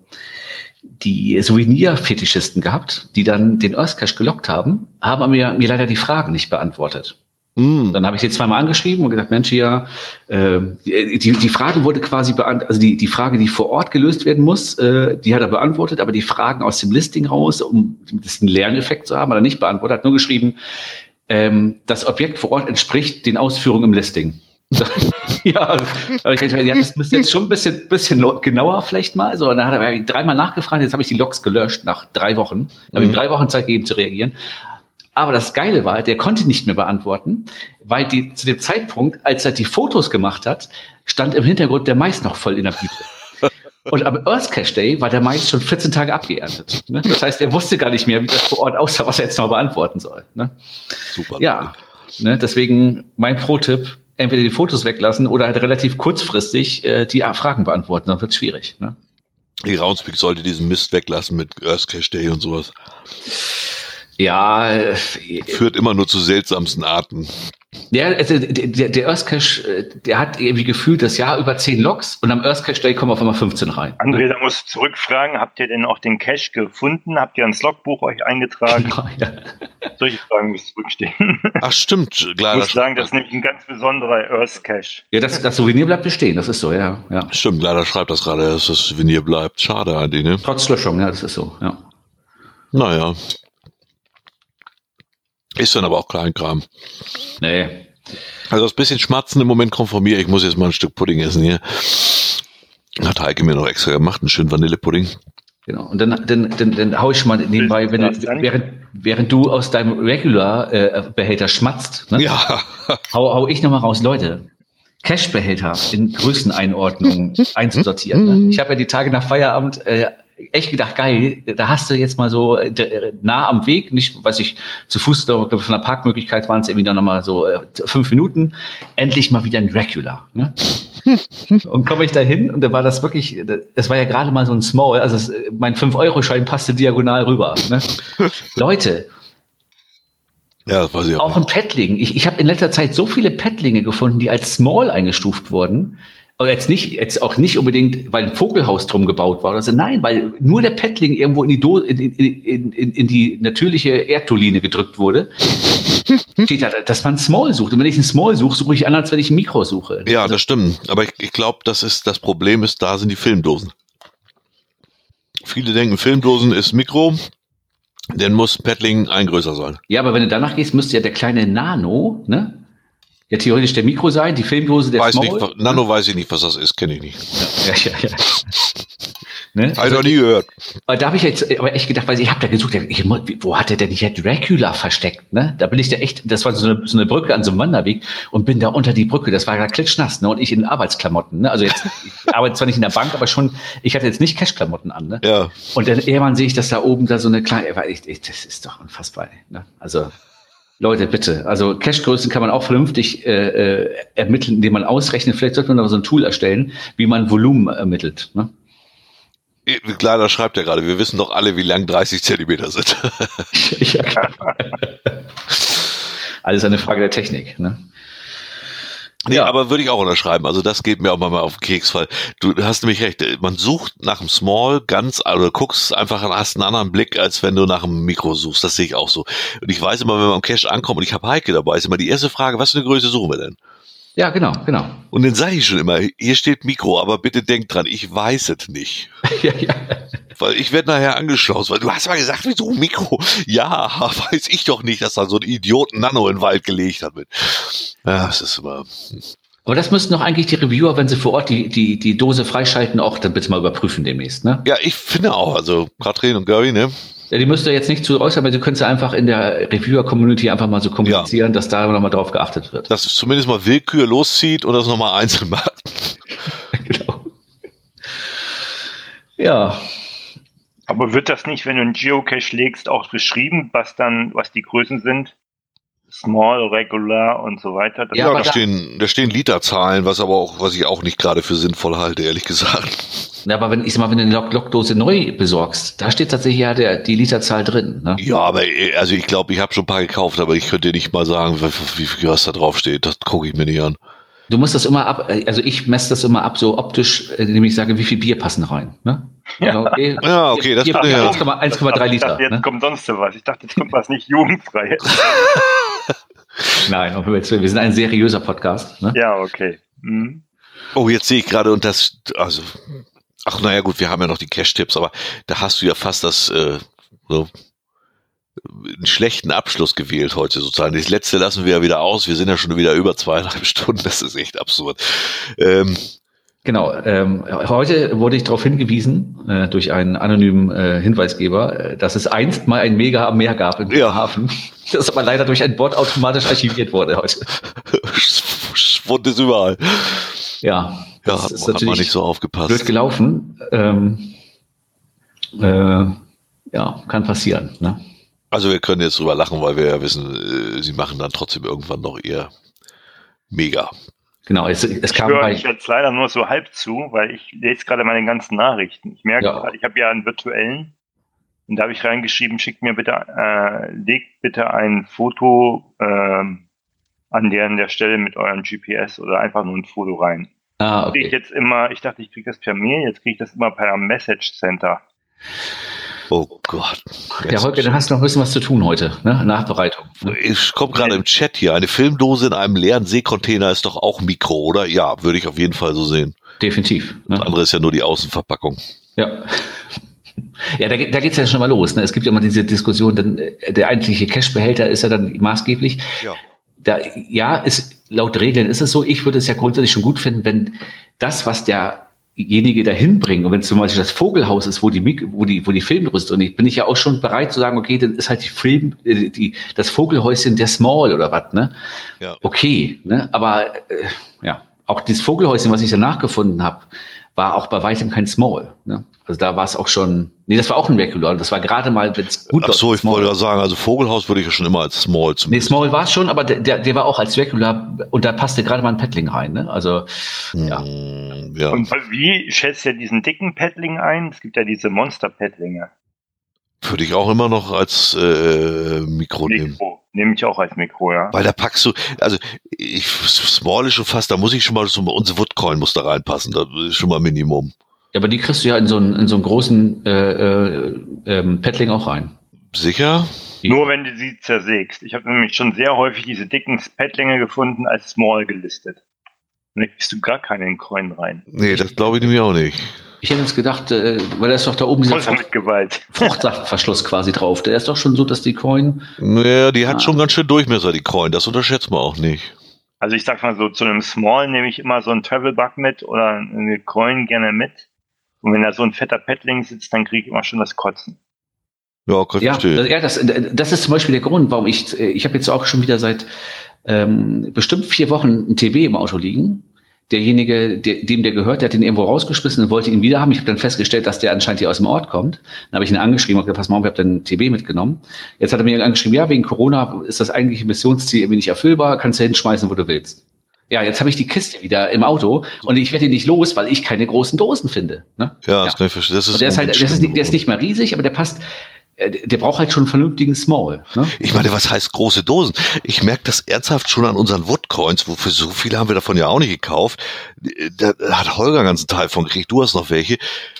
Souvenir-Fetischisten gehabt, die dann den Earth Cache gelockt haben mir leider die Fragen nicht beantwortet. Dann habe ich sie zweimal angeschrieben und gesagt, Mensch, ja, die Frage wurde quasi beantwortet, also die Frage, die vor Ort gelöst werden muss, die hat er beantwortet, aber die Fragen aus dem Listing raus, um das einen Lerneffekt zu haben, hat er nicht beantwortet, hat nur geschrieben, das Objekt vor Ort entspricht den Ausführungen im Listing. Ja, aber ich dachte, das müsste jetzt schon ein bisschen genauer vielleicht mal. So, und dann hat er 3-mal nachgefragt, jetzt habe ich die Logs gelöscht nach 3 Wochen. Habe ihm 3 Wochen Zeit gegeben zu reagieren. Aber das Geile war, der konnte nicht mehr beantworten, weil zu dem Zeitpunkt, als er die Fotos gemacht hat, stand im Hintergrund der Mais noch voll in der Blüte. Und am Earth Cache Day war der Mais schon 14 Tage abgeerntet. Ne? Das heißt, er wusste gar nicht mehr, wie das vor Ort aussah, was er jetzt noch beantworten soll. Ne? Super. Ja, ne? Deswegen mein Pro-Tipp, entweder die Fotos weglassen oder halt relativ kurzfristig die Fragen beantworten, dann wird es schwierig. Ne? Die Groundspeak sollte diesen Mist weglassen mit Earth Cache Day und sowas. Ja. Führt immer nur zu seltsamsten Arten. Ja, also der Earth Cache, der hat irgendwie gefühlt das Jahr über 10 Logs und am Earth Cache Day kommen auf einmal 15 rein. André, da muss ich zurückfragen, habt ihr denn auch den Cache gefunden? Habt ihr ins Logbuch euch eingetragen? Ja. Solche Fragen müssen zurückstehen. Ach stimmt, klar. Ich muss sagen, das ist nämlich ein ganz besonderer Earth Cache. Ja, das Souvenir bleibt bestehen, das ist so, ja. Stimmt, leider schreibt das gerade, dass das Souvenir bleibt. Schade eigentlich, ne? Trotz Löschung, ja, das ist so, ja. Naja. Ist dann aber auch Kleinkram. Nee. Also das bisschen Schmatzen im Moment konformiere. Ich muss jetzt mal ein Stück Pudding essen hier. Hat Heike mir noch extra gemacht, einen schönen Vanillepudding. Genau. Und dann hau ich schon mal nebenbei, während du aus deinem Regular-Behälter schmatzt, ne? Ja. hau ich nochmal raus, Leute. Cash-Behälter in Größeneinordnung einzusortieren. Ne? Ich habe ja die Tage nach Feierabend echt gedacht, geil, da hast du jetzt mal so nah am Weg, nicht, weiß ich, zu Fuß von der Parkmöglichkeit waren es irgendwie dann nochmal so 5 Minuten, endlich mal wieder ein Regular. Ne? Und komme ich da hin und da war das wirklich, das war ja gerade mal so ein Small, also mein 5-Euro-Schein passte diagonal rüber. Ne? Leute, ja, das weiß ich auch ein Paddling. Ich habe in letzter Zeit so viele Paddlinge gefunden, die als Small eingestuft wurden. Aber jetzt auch nicht unbedingt, weil ein Vogelhaus drum gebaut war. Also nein, weil nur der Paddling irgendwo in die natürliche Erddoline gedrückt wurde. Steht da, dass man Small sucht. Und wenn ich ein Small suche, suche ich anders, als wenn ich ein Mikro suche. Ja, das stimmt. Aber ich glaube, das Problem ist, da sind die Filmdosen. Viele denken, Filmdosen ist Mikro, dann muss Paddling ein größer sein. Ja, aber wenn du danach gehst, müsste ja der kleine Nano, ne? Ja, theoretisch der Mikro sein, die Filmdose der Small. Nano weiß ich nicht, was das ist, kenne ich nicht. Ja. Ne? Habe ich noch nie gehört. Da habe ich jetzt aber echt gedacht, weil ich habe da gesucht, wo hat er denn hier Dracula versteckt? Ne? Da bin ich da echt, das war so eine Brücke an so einem Wanderweg und bin da unter die Brücke, das war ja klitschnass, ne? Und ich in Arbeitsklamotten. Ne? Also jetzt, ich arbeite zwar nicht in der Bank, aber schon, ich hatte jetzt nicht Cash-Klamotten an. Ne? Ja. Und dann irgendwann sehe ich, dass da oben da so eine kleine, das ist doch unfassbar. Ne? Also Leute, bitte. Also Cache-Größen kann man auch vernünftig ermitteln, indem man ausrechnet. Vielleicht sollte man aber so ein Tool erstellen, wie man Volumen ermittelt. Ne? Klar, da schreibt er gerade, wir wissen doch alle, wie lang 30 Zentimeter sind. Ja, klar. Alles eine Frage der Technik. Ne? Nee, ja. Aber würde ich auch unterschreiben. Also das geht mir auch mal auf den Keks, weil du hast nämlich recht. Man sucht nach einem Small oder guckst einfach, hast einen anderen Blick, als wenn du nach einem Mikro suchst. Das sehe ich auch so. Und ich weiß immer, wenn man am Cache ankommt und ich habe Heike dabei, ist immer die erste Frage, was für eine Größe suchen wir denn? Ja, genau. Und dann sage ich schon immer, hier steht Mikro, aber bitte denkt dran, ich weiß es nicht. Ja. Weil ich werde nachher angeschlossen, weil du hast mal gesagt, wir suchen Mikro. Ja, weiß ich doch nicht, dass da so ein Idioten Nano in den Wald gelegt hat. Ja, das ist immer... Aber das müssten doch eigentlich die Reviewer, wenn sie vor Ort die Dose freischalten, auch dann bitte mal überprüfen demnächst, ne? Ja, ich finde auch, also Katrin und Göri, ne? Ja, die müsst ihr jetzt nicht zu äußern, aber du könntest einfach in der Reviewer-Community einfach mal so kommunizieren, dass da nochmal drauf geachtet wird. Dass es zumindest mal Willkür loszieht und das nochmal einzeln macht. Genau. Ja. Aber wird das nicht, wenn du einen Geocache legst, auch beschrieben, was die Größen sind? Small, Regular und so weiter. Ja, da stehen Literzahlen, was ich auch nicht gerade für sinnvoll halte, ehrlich gesagt. Ja, aber wenn du eine Lokdose neu besorgst, da steht tatsächlich ja die Literzahl drin. Ne? Ja, aber also ich glaube, ich habe schon ein paar gekauft, aber ich könnte dir nicht mal sagen, wie viel was da drauf steht. Das gucke ich mir nicht an. Du musst das immer also ich messe das immer ab, so optisch, indem ich sage, wie viel Bier passen rein. Ne? Ja, okay, das Bier, 1,3 Liter. Ich dachte, jetzt kommt sonst was. Ich dachte, jetzt kommt was nicht jugendfrei. Nein, wir sind ein seriöser Podcast. Ne? Ja, okay. Mhm. Oh, jetzt sehe ich gerade und naja gut, wir haben ja noch die Cache-Tipps, aber da hast du ja fast einen schlechten Abschluss gewählt heute sozusagen. Das letzte lassen wir ja wieder aus. Wir sind ja schon wieder über 2,5 Stunden. Das ist echt absurd. Genau. Heute wurde ich darauf hingewiesen, durch einen anonymen Hinweisgeber, dass es einst mal ein Mega am Meer gab in Hafen, das aber leider durch ein Bot automatisch archiviert wurde heute. Schwund ist überall. Ja. Das ist natürlich hat man nicht so aufgepasst. Blöd gelaufen. Kann passieren. Ne? Also wir können jetzt drüber lachen, weil wir ja wissen, sie machen dann trotzdem irgendwann noch ihr Mega. Genau, es kam ich jetzt leider nur so halb zu, weil ich lese gerade meine ganzen Nachrichten. Ich merke gerade, ich habe ja einen virtuellen und da habe ich reingeschrieben, legt bitte ein Foto an der Stelle mit eurem GPS oder einfach nur ein Foto rein. Okay. Ich dachte, ich kriege das per Mail, jetzt kriege ich das immer per Message Center. Oh Gott. Ja, Holger, dann hast du noch ein bisschen was zu tun heute, ne? Nachbereitung. Ich komme gerade im Chat hier. Eine Filmdose in einem leeren Seekontainer ist doch auch Mikro, oder? Ja, würde ich auf jeden Fall so sehen. Definitiv. Ne? Das andere ist ja nur die Außenverpackung. Ja. Ja, da geht's ja schon mal los. Ne? Es gibt ja immer diese Diskussion, denn der eigentliche Cache-Behälter ist ja dann maßgeblich. Ja. Laut Regeln ist es so. Ich würde es ja grundsätzlich schon gut finden, wenn das, was der diejenige dahin bringen. Und wenn zum Beispiel das Vogelhaus ist, wo die Filmdose drin ist, bin ich ja auch schon bereit zu sagen, okay, dann ist halt das Vogelhäuschen der Small oder was, ne? Ja. Okay, ne? Aber auch dieses Vogelhäuschen, was ich danach gefunden habe, war auch bei weitem kein Small. Ne? Also da war es auch schon, das war auch ein Regular. Das war gerade mal, wenn es gut Ach so, ich wollte ja sagen, also Vogelhaus würde ich ja schon immer als Small zumindest. Nee, Small war es schon, aber der war auch als Regular und da passte gerade mal ein Paddling rein. Ne? Also, ja. Ja. Und wie schätzt ihr diesen dicken Paddling ein? Es gibt ja diese Monster-Paddlinge. Würde ich auch immer noch als Mikro nehmen. Nehme ich auch als Mikro, ja. Weil da packst du, also Small ist schon fast, da muss ich schon mal so, unsere Woodcoin muss da reinpassen, das ist schon mal Minimum. Ja, aber die kriegst du ja in so einen großen Paddling auch rein. Sicher? Nur wenn du sie zersägst. Ich habe nämlich schon sehr häufig diese dicken Paddlinge gefunden als Small gelistet. Und da kriegst du gar keinen Coin rein. Nee, das glaube ich nämlich auch nicht. Ich hätte jetzt gedacht, weil da ist doch da oben dieser Fruchtsaftverschluss quasi drauf. Der ist doch schon so, dass die Coin... Naja, die hat schon ganz schön Durchmesser, die Coin. Das unterschätzt man auch nicht. Also ich sag mal so, zu einem Small nehme ich immer so einen Travel-Bug mit oder eine Coin gerne mit. Und wenn da so ein fetter Paddling sitzt, dann kriege ich immer schon das Kotzen. Ja, kann ich verstehen. Das ist zum Beispiel der Grund, warum ich habe jetzt auch schon wieder seit bestimmt 4 Wochen ein TB im Auto liegen. Derjenige, dem der gehört, der hat den irgendwo rausgeschmissen und wollte ihn wieder haben. Ich habe dann festgestellt, dass der anscheinend hier aus dem Ort kommt. Dann habe ich ihn angeschrieben und gesagt, pass mal auf, ich habe dann TB mitgenommen. Jetzt hat er mir angeschrieben, ja, wegen Corona ist das eigentliche Missionsziel irgendwie nicht erfüllbar, kannst du hinschmeißen, wo du willst. Ja, jetzt habe ich die Kiste wieder im Auto und ich werde die nicht los, weil ich keine großen Dosen finde. Ne? Ja, das kann ich verstehen. Der ist nicht mehr riesig, aber der passt. Der braucht halt schon einen vernünftigen Small. Ne? Ich meine, was heißt große Dosen? Ich merke das ernsthaft schon an unseren Woodcoins, wofür so viele haben wir davon ja auch nicht gekauft. Da hat Holger einen ganzen Teil von gekriegt. Du hast noch welche.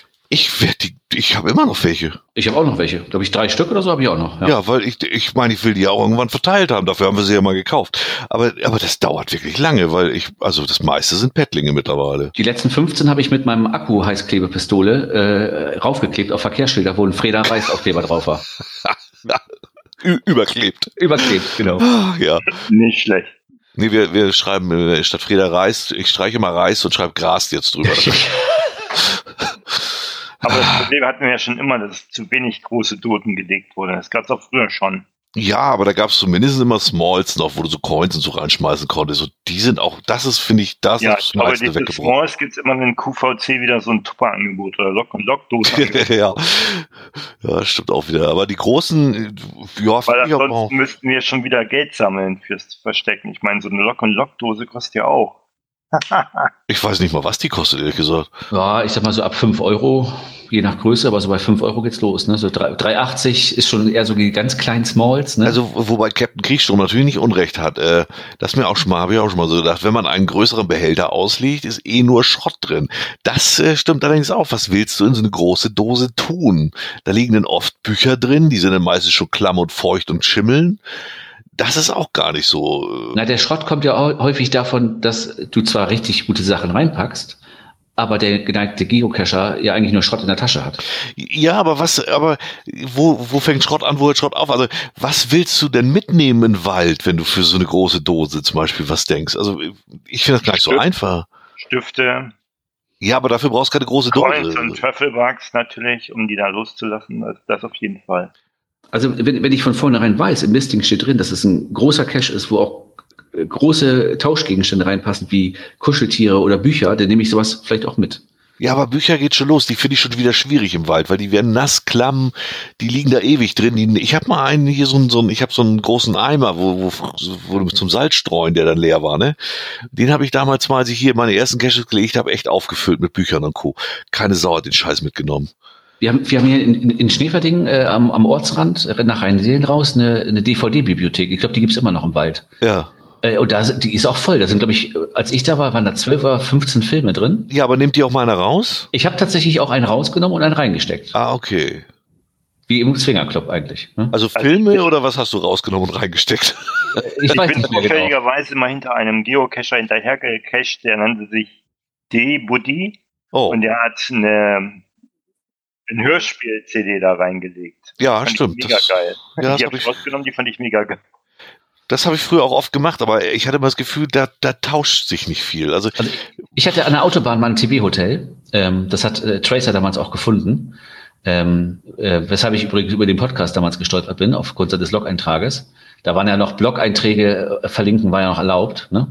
Ich habe immer noch welche. Ich habe auch noch welche. Da habe ich 3 Stück oder so, habe ich auch noch. Ja, weil ich meine, ich will die ja auch irgendwann verteilt haben. Dafür haben wir sie ja mal gekauft. Aber das dauert wirklich lange, weil also das meiste sind Paddlinge mittlerweile. Die letzten 15 habe ich mit meinem Akku-Heißklebepistole raufgeklebt auf Verkehrsschilder, wo ein Freda Weiß-Aufkleber drauf war. Überklebt. Überklebt, genau. Ja. Nicht schlecht. Nee, wir schreiben statt Freda Reis, ich streiche mal Reis und schreibe Gras jetzt drüber. Aber das Problem hatten wir ja schon immer, dass zu wenig große Doten gelegt wurde. Das gab es auch früher schon. Ja, aber da gab es zumindest immer Smalls noch, wo du so Coins und so reinschmeißen konntest. Und die sind auch, das ist, finde ich, das ja, ist das meiste weggebrochen. Ja, aber Smalls gibt es immer in QVC wieder so ein Tupper-Angebot oder Lock-Dose-Angebot. Ja, stimmt auch wieder. Aber die großen, ja, weil ansonsten müssten wir schon wieder Geld sammeln fürs Verstecken. Ich meine, so eine Lock-Dose kostet ja auch. Ich weiß nicht mal, was die kostet, ehrlich gesagt. Ja, ich sag mal so ab 5 Euro, je nach Größe, aber so bei 5 Euro geht's los. Ne? So 3,80 ist schon eher so die ganz kleinen Smalls. Ne? Also, wobei Captain Kriegstrom natürlich nicht Unrecht hat. Das mir auch schon mal, habe ich auch schon mal so gedacht, wenn man einen größeren Behälter auslegt, ist nur Schrott drin. Das stimmt allerdings auch. Was willst du in so eine große Dose tun? Da liegen dann oft Bücher drin, die sind dann meistens schon klamm und feucht und schimmeln. Das ist auch gar nicht so. Na, der Schrott kommt ja auch häufig davon, dass du zwar richtig gute Sachen reinpackst, aber der geneigte Geocacher ja eigentlich nur Schrott in der Tasche hat. Ja, aber wo fängt Schrott an, wo hört Schrott auf? Also, was willst du denn mitnehmen im Wald, wenn du für so eine große Dose zum Beispiel was denkst? Also, ich finde das gar nicht so einfach. Stifte. Ja, aber dafür brauchst du keine große Coins Dose. und Treffelbugs natürlich, um die da loszulassen. Das auf jeden Fall. Also wenn ich von vornherein weiß, im Listing steht drin, dass es ein großer Cache ist, wo auch große Tauschgegenstände reinpassen, wie Kuscheltiere oder Bücher, dann nehme ich sowas vielleicht auch mit. Ja, aber Bücher geht schon los. Die finde ich schon wieder schwierig im Wald, weil die werden nass, klamm, die liegen da ewig drin. Ich habe mal einen hier ich habe so einen großen Eimer, wo zum Salzstreuen, der dann leer war, ne? Den habe ich damals mal, als ich hier meine ersten Caches gelegt habe, echt aufgefüllt mit Büchern und Co. Keine Sau hat den Scheiß mitgenommen. Wir haben hier in Schneeverding am Ortsrand nach Rheinseelen raus eine DVD-Bibliothek. Ich glaube, die gibt's immer noch im Wald. Ja. Und die ist auch voll. Da sind, glaube ich, als ich da war, waren da 12 oder 15 Filme drin. Ja, aber nehmt ihr auch mal eine raus? Ich habe tatsächlich auch einen rausgenommen und einen reingesteckt. Ah, okay. Wie im Swingerclub eigentlich. Ne? Also Filme oder was hast du rausgenommen und reingesteckt? Ich bin zufälligerweise mal hinter einem Geocacher hinterhergecached, der nannte sich D-Buddy. Oh. Und der hat ein Hörspiel-CD da reingelegt. Ja, stimmt. Mega geil. Ja, die habe ich rausgenommen, die fand ich mega geil. Das habe ich früher auch oft gemacht, aber ich hatte immer das Gefühl, da tauscht sich nicht viel. Also ich hatte an der Autobahn mal ein TB-Hotel Das hat Tracer damals auch gefunden. Weshalb ich übrigens über den Podcast damals gestolpert bin, aufgrund des Blog-Eintrages. Da waren ja noch Blog-Einträge, verlinken war ja noch erlaubt. Ne?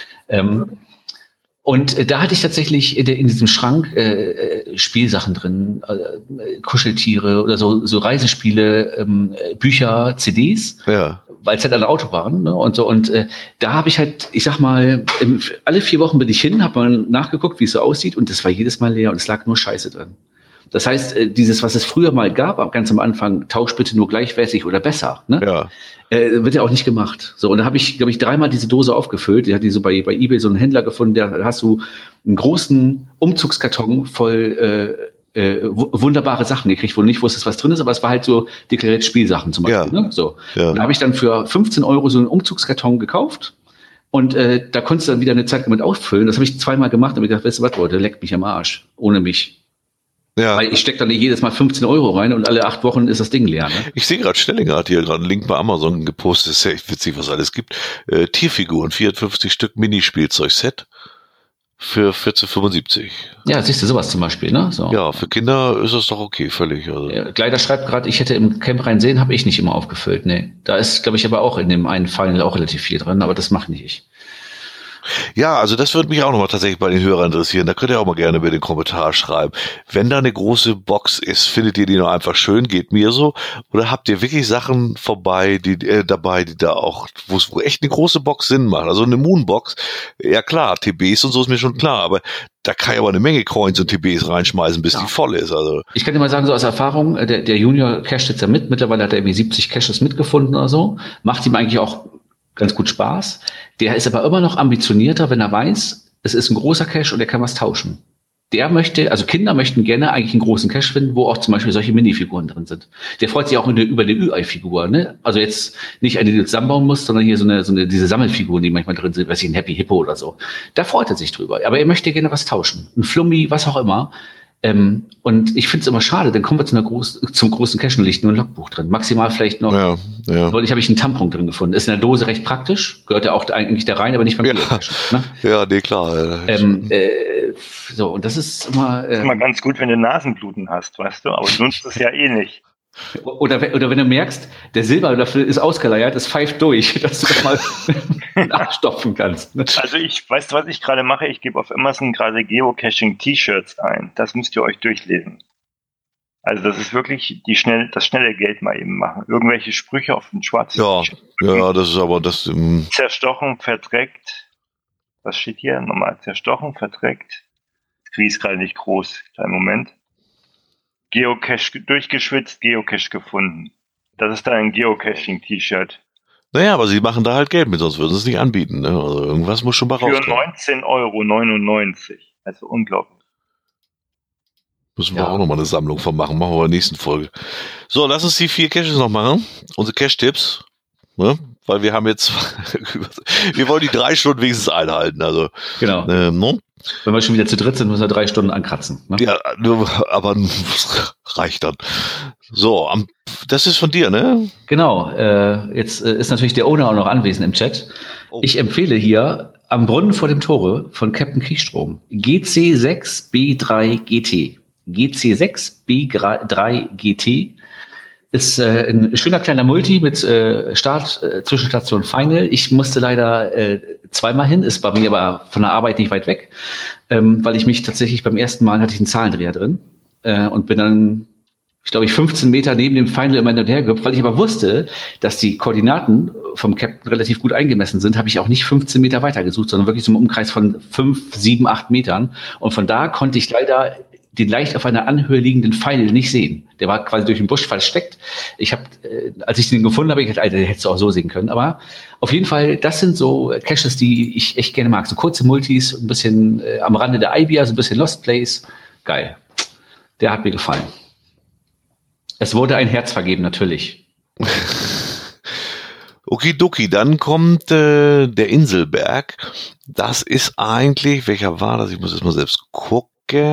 Und da hatte ich tatsächlich in diesem Schrank Spielsachen drin, Kuscheltiere oder so Reisespiele, Bücher, CDs, weil es halt ein Auto waren. Ne? Und so. Und da habe ich halt, ich sag mal, alle 4 Wochen bin ich hin, habe mal nachgeguckt, wie es so aussieht, und das war jedes Mal leer und es lag nur Scheiße drin. Das heißt, dieses, was es früher mal gab, ganz am Anfang, tausch bitte nur gleichwertig oder besser, ne? Wird ja auch nicht gemacht. So, und da habe ich, glaube ich, 3-mal diese Dose aufgefüllt. Die hat die so bei eBay so einen Händler gefunden, da hast du einen großen Umzugskarton voll wunderbare Sachen gekriegt, wo du nicht wusstest, was drin ist, aber es war halt so deklariert Spielsachen zum Beispiel. Ne? So. Und da habe ich dann für 15 € so einen Umzugskarton gekauft. Und da konntest du dann wieder eine Zeit damit auffüllen. Das habe ich 2-mal gemacht und ich gedacht, weißt du was, Leute, leckt mich am Arsch. Ohne mich. Ja. Weil ich stecke dann nicht jedes Mal 15 € rein und alle 8 Wochen ist das Ding leer. Ne? Ich sehe gerade, Stellinger hat hier gerade einen Link bei Amazon gepostet. Ist ja echt witzig, was alles gibt. Tierfiguren, 54 Stück Minispielzeug-Set für 14,75. Ja, siehst du, sowas zum Beispiel, ne? So. Ja, für Kinder ist das doch okay, völlig. Also. Kleider schreibt gerade, ich hätte im Camp reinsehen, habe ich nicht immer aufgefüllt. Nee, da ist, glaube ich, aber auch in dem einen Final auch relativ viel drin, aber das mache nicht ich. Ja, also das würde mich auch nochmal tatsächlich bei den Hörern interessieren. Da könnt ihr auch mal gerne über den Kommentar schreiben. Wenn da eine große Box ist, findet ihr die noch einfach schön? Geht mir so? Oder habt ihr wirklich Sachen dabei, die da auch, wo echt eine große Box Sinn macht? Also eine Moonbox, ja klar, TBs und so ist mir schon klar, aber da kann ich aber eine Menge Coins und TBs reinschmeißen, bis die voll ist. Also ich kann dir mal sagen, so aus Erfahrung, der Junior casht jetzt ja mit. Mittlerweile hat er irgendwie 70 Caches mitgefunden oder so. Macht ihm eigentlich auch ganz gut Spaß. Der ist aber immer noch ambitionierter, wenn er weiß, es ist ein großer Cache und er kann was tauschen. Also Kinder möchten gerne eigentlich einen großen Cache finden, wo auch zum Beispiel solche Minifiguren drin sind. Der freut sich auch über eine Ü-Ei-Figur, ne? Also jetzt nicht eine, die du zusammenbauen musst, sondern hier so eine diese Sammelfiguren, die manchmal drin sind, weiß ich, ein Happy Hippo oder so. Da freut er sich drüber. Aber er möchte gerne was tauschen. Ein Flummi, was auch immer. Und ich finde es immer schade, dann kommen wir zum großen Cache und liegt nur ein Logbuch drin. Maximal vielleicht noch, weil habe ich einen Tampon drin gefunden. Ist in der Dose recht praktisch, gehört ja auch eigentlich da rein, aber nicht beim Geocachen. Ne? Ja, nee, klar. So, und das ist immer... das ist immer ganz gut, wenn du Nasenbluten hast, weißt du, aber du nutzt es ja eh nicht. Oder wenn du merkst, der Silberlöffel ist ausgeleiert, es pfeift durch, dass du das mal nachstopfen kannst. Also weißt du, was ich gerade mache? Ich gebe auf Amazon gerade Geocaching-T-Shirts ein. Das müsst ihr euch durchlesen. Also das ist wirklich das schnelle Geld mal eben machen. Irgendwelche Sprüche auf den schwarzen T-Shirt. Ja, das ist aber das... Zerstochen, verdreckt. Was steht hier nochmal? Zerstochen, verdreckt. Das kriege ich gerade nicht groß. Kleinen Moment. Geocache durchgeschwitzt, Geocache gefunden. Das ist dann ein Geocaching-T-Shirt. Naja, aber sie machen da halt Geld mit, sonst würden sie es nicht anbieten. Ne? Also irgendwas muss schon mal rauskommen. Für 19,99 €. Also unglaublich. Müssen wir auch nochmal eine Sammlung von machen. Machen wir in der nächsten Folge. So, lass uns die 4 Caches noch machen. Unsere Cache-Tipps. Ne? Weil wir haben jetzt, wir wollen die 3 Stunden wenigstens einhalten. Also, genau. Ne? Wenn wir schon wieder zu dritt sind, müssen wir 3 Stunden ankratzen. Ne? Ja, aber reicht dann. So, das ist von dir, ne? Genau. Jetzt ist natürlich der Owner auch noch anwesend im Chat. Oh. Ich empfehle hier am Brunnen vor dem Tore von Captain Kriegstrom GC6B3GT. GC6B3GT ist ein schöner kleiner Multi mit Start, Zwischenstation Final. Ich musste leider 2-mal hin, ist bei mir aber von der Arbeit nicht weit weg, weil ich mich tatsächlich beim ersten Mal hatte ich einen Zahlendreher drin und bin dann, ich glaube, 15 Meter neben dem Final immer hin und her gehüpft, weil ich aber wusste, dass die Koordinaten vom Captain relativ gut eingemessen sind, habe ich auch nicht 15 Meter weiter gesucht, sondern wirklich so im Umkreis von 5, 7, 8 Metern. Und von da konnte ich leider den leicht auf einer Anhöhe liegenden Pfeil nicht sehen. Der war quasi durch den Busch versteckt. Ich habe, als ich den gefunden habe, ich gedacht, Alter, den hättest du auch so sehen können. Aber auf jeden Fall, das sind so Caches, die ich echt gerne mag. So kurze Multis, ein bisschen am Rande der Ibia, so ein bisschen Lost Place. Geil. Der hat mir gefallen. Es wurde ein Herz vergeben, natürlich. Okidoki, dann kommt der Inselberg. Das ist eigentlich, welcher war das? Ich muss jetzt mal selbst gucken.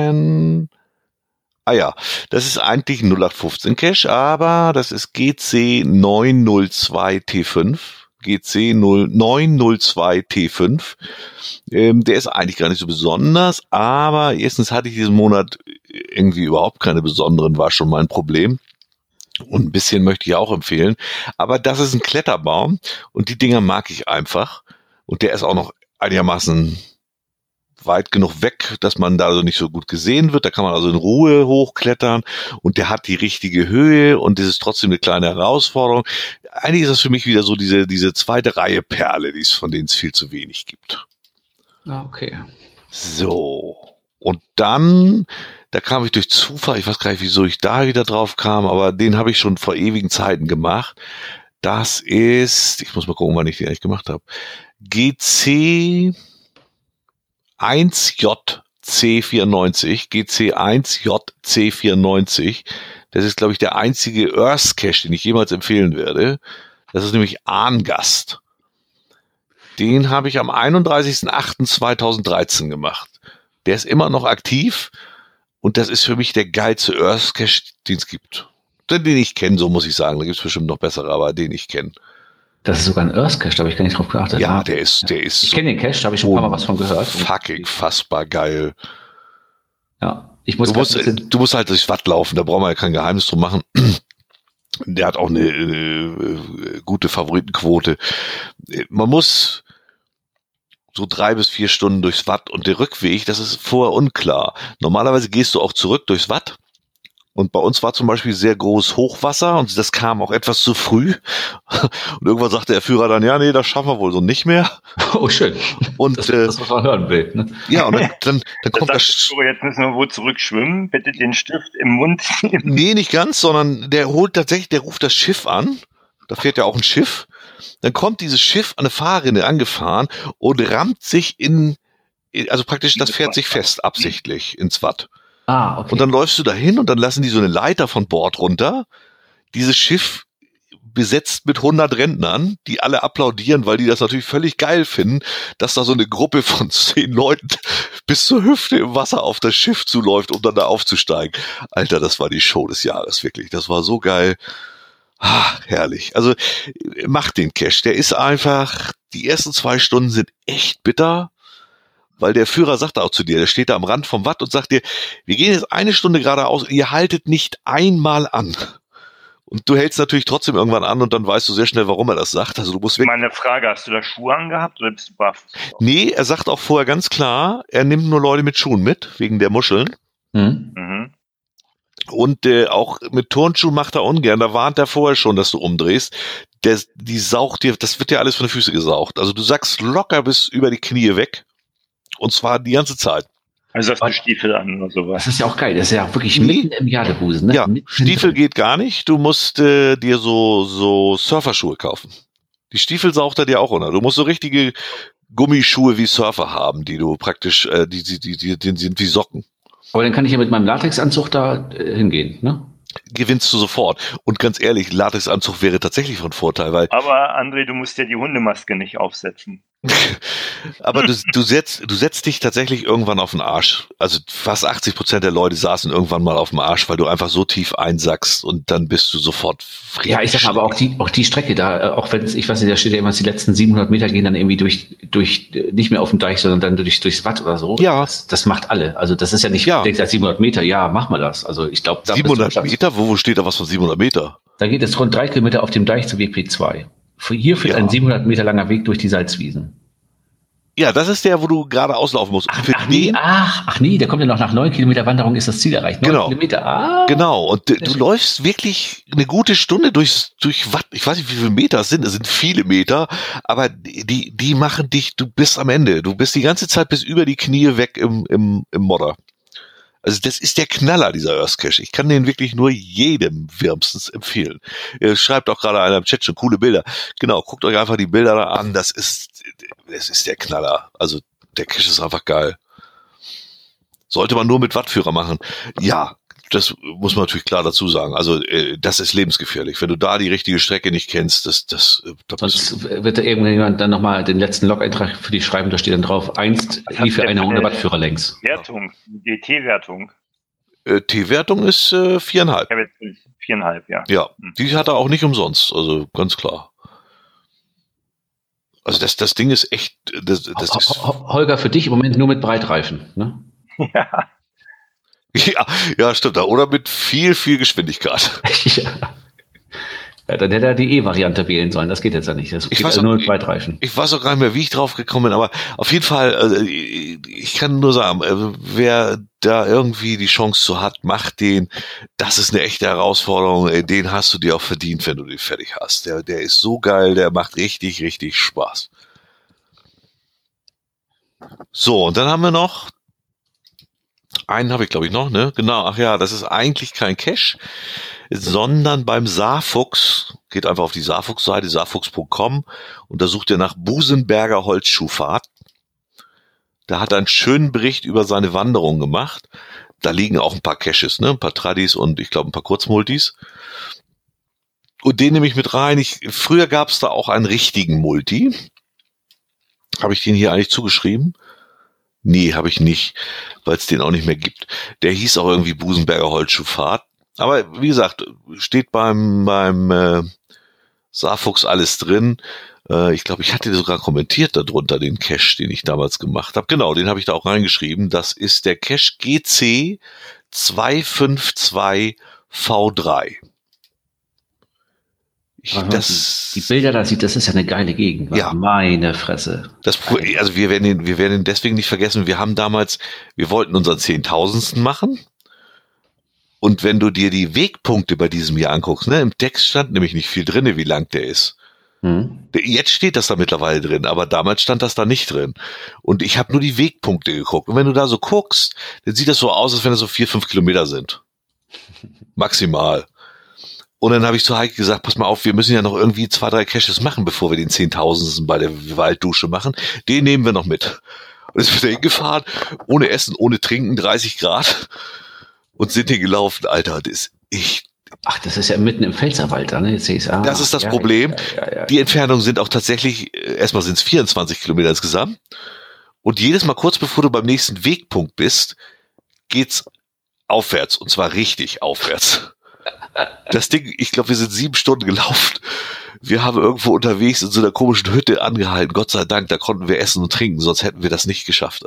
Ah ja, das ist eigentlich ein 0815 Cache, aber das ist GC902T5. GC 0902 T5. Der ist eigentlich gar nicht so besonders, aber erstens hatte ich diesen Monat irgendwie überhaupt keine besonderen, war schon mein Problem. Und ein bisschen möchte ich auch empfehlen. Aber das ist ein Kletterbaum und die Dinger mag ich einfach. Und der ist auch noch einigermaßen weit genug weg, dass man da also nicht so gut gesehen wird. Da kann man also in Ruhe hochklettern und der hat die richtige Höhe und das ist trotzdem eine kleine Herausforderung. Eigentlich ist das für mich wieder so diese zweite Reihe Perle, von denen es viel zu wenig gibt. Okay. So. Und dann, da kam ich durch Zufall, ich weiß gar nicht, wieso ich da wieder drauf kam, aber den habe ich schon vor ewigen Zeiten gemacht. Das ist, ich muss mal gucken, wann ich den eigentlich gemacht habe. GC 1JC94, GC1JC94. Das ist, glaube ich, der einzige Earth Cache, den ich jemals empfehlen werde. Das ist nämlich Arngast. Den habe ich am 31.08.2013 gemacht. Der ist immer noch aktiv und das ist für mich der geilste Earth Cache, den es gibt. Den ich kenne, so muss ich sagen. Da gibt es bestimmt noch bessere, aber den ich kenne. Das ist sogar ein Earth Cache, da habe ich gar nicht drauf geachtet. Ja, der ist. Ich kenne den Cache, da habe ich schon ein paar Mal was von gehört. Fucking fassbar geil. Ja, du musst halt durchs Watt laufen, da braucht man ja kein Geheimnis drum machen. Der hat auch eine gute Favoritenquote. Man muss so 3 bis 4 Stunden durchs Watt und der Rückweg, das ist vorher unklar. Normalerweise gehst du auch zurück durchs Watt. Und bei uns war zum Beispiel sehr großes Hochwasser und das kam auch etwas zu früh. Und irgendwann sagte der Führer dann, ja, nee, das schaffen wir wohl so nicht mehr. Oh, schön. Und das, was man hören will. Ne? Ja, und dann kommt das. Jetzt müssen wir wo zurückschwimmen. Bitte den Stift im Mund nehmen. Nee, nicht ganz, sondern der ruft das Schiff an. Da fährt ja auch ein Schiff. Dann kommt dieses Schiff an eine Fahrrinne angefahren und rammt sich also praktisch, das fährt sich fest, absichtlich ins Watt. Ah, okay. Und dann läufst du dahin und dann lassen die so eine Leiter von Bord runter. Dieses Schiff besetzt mit 100 Rentnern, die alle applaudieren, weil die das natürlich völlig geil finden, dass da so eine Gruppe von 10 Leuten bis zur Hüfte im Wasser auf das Schiff zuläuft, um dann da aufzusteigen. Alter, das war die Show des Jahres, wirklich. Das war so geil. Herrlich. Also mach den Cache. Der ist einfach, die ersten 2 Stunden sind echt bitter. Weil der Führer sagt auch zu dir, der steht da am Rand vom Watt und sagt dir, wir gehen jetzt 1 Stunde geradeaus, ihr haltet nicht einmal an. Und du hältst natürlich trotzdem irgendwann an und dann weißt du sehr schnell, warum er das sagt. Also du musst Meine Frage, hast du da Schuhe angehabt oder bist du barfuß? Nee, er sagt auch vorher ganz klar, er nimmt nur Leute mit Schuhen mit, wegen der Muscheln. Mhm. Und auch mit Turnschuhen macht er ungern, da warnt er vorher schon, dass du umdrehst. Die saugt dir, das wird dir alles von den Füßen gesaugt. Also du sackst locker bis über die Knie weg. Und zwar die ganze Zeit. Also hast du Stiefel an oder sowas? Das ist ja auch geil. Das ist ja wirklich mitten im Jadebusen. Ne? Ja, Stiefel geht gar nicht. Du musst dir so Surferschuhe kaufen. Die Stiefel saugt er dir auch runter. Du musst so richtige Gummischuhe wie Surfer haben, die du praktisch, die sind wie Socken. Aber dann kann ich ja mit meinem Latexanzug da hingehen, ne? Gewinnst du sofort. Und ganz ehrlich, Latexanzug wäre tatsächlich von Vorteil, weil... Aber André, du musst ja die Hundemaske nicht aufsetzen. Aber du setzt dich tatsächlich irgendwann auf den Arsch. Also fast 80% der Leute saßen irgendwann mal auf dem Arsch, weil du einfach so tief einsackst und dann bist du sofort friedlich. Ja, ich sag mal, aber auch die Strecke da, auch wenn ich weiß nicht, da steht ja immer, die letzten 700 Meter gehen dann irgendwie durch nicht mehr auf dem Deich, sondern dann durchs Watt oder so. Ja. Das macht alle. Also das ist ja nicht, ja. Du denkst, 700 Meter, ja, mach mal das. Also ich glaube, 700 Meter? Wo steht da was von 700 Meter? Da geht es rund 3 Kilometer auf dem Deich zu WP2. Hier führt ein 700 Meter langer Weg durch die Salzwiesen. Ja, das ist der, wo du gerade auslaufen musst. Ach nee, der kommt ja noch nach 9 Kilometer Wanderung ist das Ziel erreicht. 9 Kilometer. Genau. Und du läufst wirklich eine gute Stunde durch Watt. Ich weiß nicht, wie viele Meter es sind viele Meter, aber die machen dich, du bist am Ende. Du bist die ganze Zeit bis über die Knie weg im Modder. Also das ist der Knaller, dieser Earth Cache. Ich kann den wirklich nur jedem wärmstens empfehlen. Ihr schreibt auch gerade einer im Chat schon coole Bilder. Genau, guckt euch einfach die Bilder da an. Das ist der Knaller. Also der Cache ist einfach geil. Sollte man nur mit Wattführer machen. Ja, das muss man natürlich klar dazu sagen. Also das ist lebensgefährlich. Wenn du da die richtige Strecke nicht kennst, sonst wird da irgendjemand dann nochmal den letzten Log-Eintrag für dich schreiben, da steht dann drauf, einst lief einer ohne Wattführer längs. Wertung, die T-Wertung. T-Wertung ist 4,5. 4,5, ja. Ja, die hat er auch nicht umsonst, also ganz klar. Also das Ding ist echt, das ist Holger, für dich im Moment nur mit Breitreifen, ne? Ja, stimmt. Oder mit viel, viel Geschwindigkeit. Ja, dann hätte er die E-Variante wählen sollen. Das geht jetzt ja nicht. Das geht also nur mit Breitreifen. Ich weiß auch gar nicht mehr, wie ich drauf gekommen bin, aber auf jeden Fall, ich kann nur sagen, wer da irgendwie die Chance zu hat, macht den. Das ist eine echte Herausforderung. Den hast du dir auch verdient, wenn du den fertig hast. Der ist so geil, der macht richtig, richtig Spaß. So, und dann haben wir noch, einen habe ich glaube ich noch, ne? Genau, ach ja, das ist eigentlich kein Cache, sondern beim Saarfuchs, geht einfach auf die Saarfuchs-Seite, saarfuchs.com, und da sucht ihr nach Busenberger Holzschuhfahrt. Da hat er einen schönen Bericht über seine Wanderung gemacht. Da liegen auch ein paar Caches, ne? Ein paar Tradis und ich glaube ein paar Kurzmultis. Und den nehme ich mit rein. Früher gab es da auch einen richtigen Multi. Habe ich den hier eigentlich zugeschrieben? Nee, habe ich nicht, weil es den auch nicht mehr gibt. Der hieß auch irgendwie Busenberger Holzschuhfahrt. Aber wie gesagt, steht beim Saarfuchs alles drin. Ich glaube, ich hatte sogar kommentiert darunter den Cache, den ich damals gemacht habe. Genau, den habe ich da auch reingeschrieben. Das ist der Cache GC 252 V3. Die Bilder da sieht, das ist ja eine geile Gegend. Ja. Meine Fresse. Also wir werden ihn deswegen nicht vergessen. Wir wollten unseren 10.000. machen. Und wenn du dir die Wegpunkte bei diesem Jahr anguckst, ne, im Text stand nämlich nicht viel drin, wie lang der ist. Jetzt steht das da mittlerweile drin, aber damals stand das da nicht drin. Und ich habe nur die Wegpunkte geguckt. Und wenn du da so guckst, dann sieht das so aus, als wenn das so 4-5 Kilometer sind. Maximal. Und dann habe ich zu Heike gesagt, pass mal auf, wir müssen ja noch irgendwie 2-3 Caches machen, bevor wir den 10.000. bei der Walddusche machen. Den nehmen wir noch mit. Und jetzt sind wir hingefahren, ohne Essen, ohne Trinken, 30 Grad. Und sind hier gelaufen, Alter, das ist echt. Ach, das ist ja mitten im Pfälzerwald, ne? Jetzt sehe ich's. Das ist das Problem. Ja. Die Entfernungen sind auch tatsächlich, erstmal sind es 24 Kilometer insgesamt. Und jedes Mal kurz bevor du beim nächsten Wegpunkt bist, geht's aufwärts. Und zwar richtig aufwärts. Das Ding, ich glaube, wir sind 7 Stunden gelaufen. Wir haben irgendwo unterwegs in so einer komischen Hütte angehalten. Gott sei Dank, da konnten wir essen und trinken, sonst hätten wir das nicht geschafft.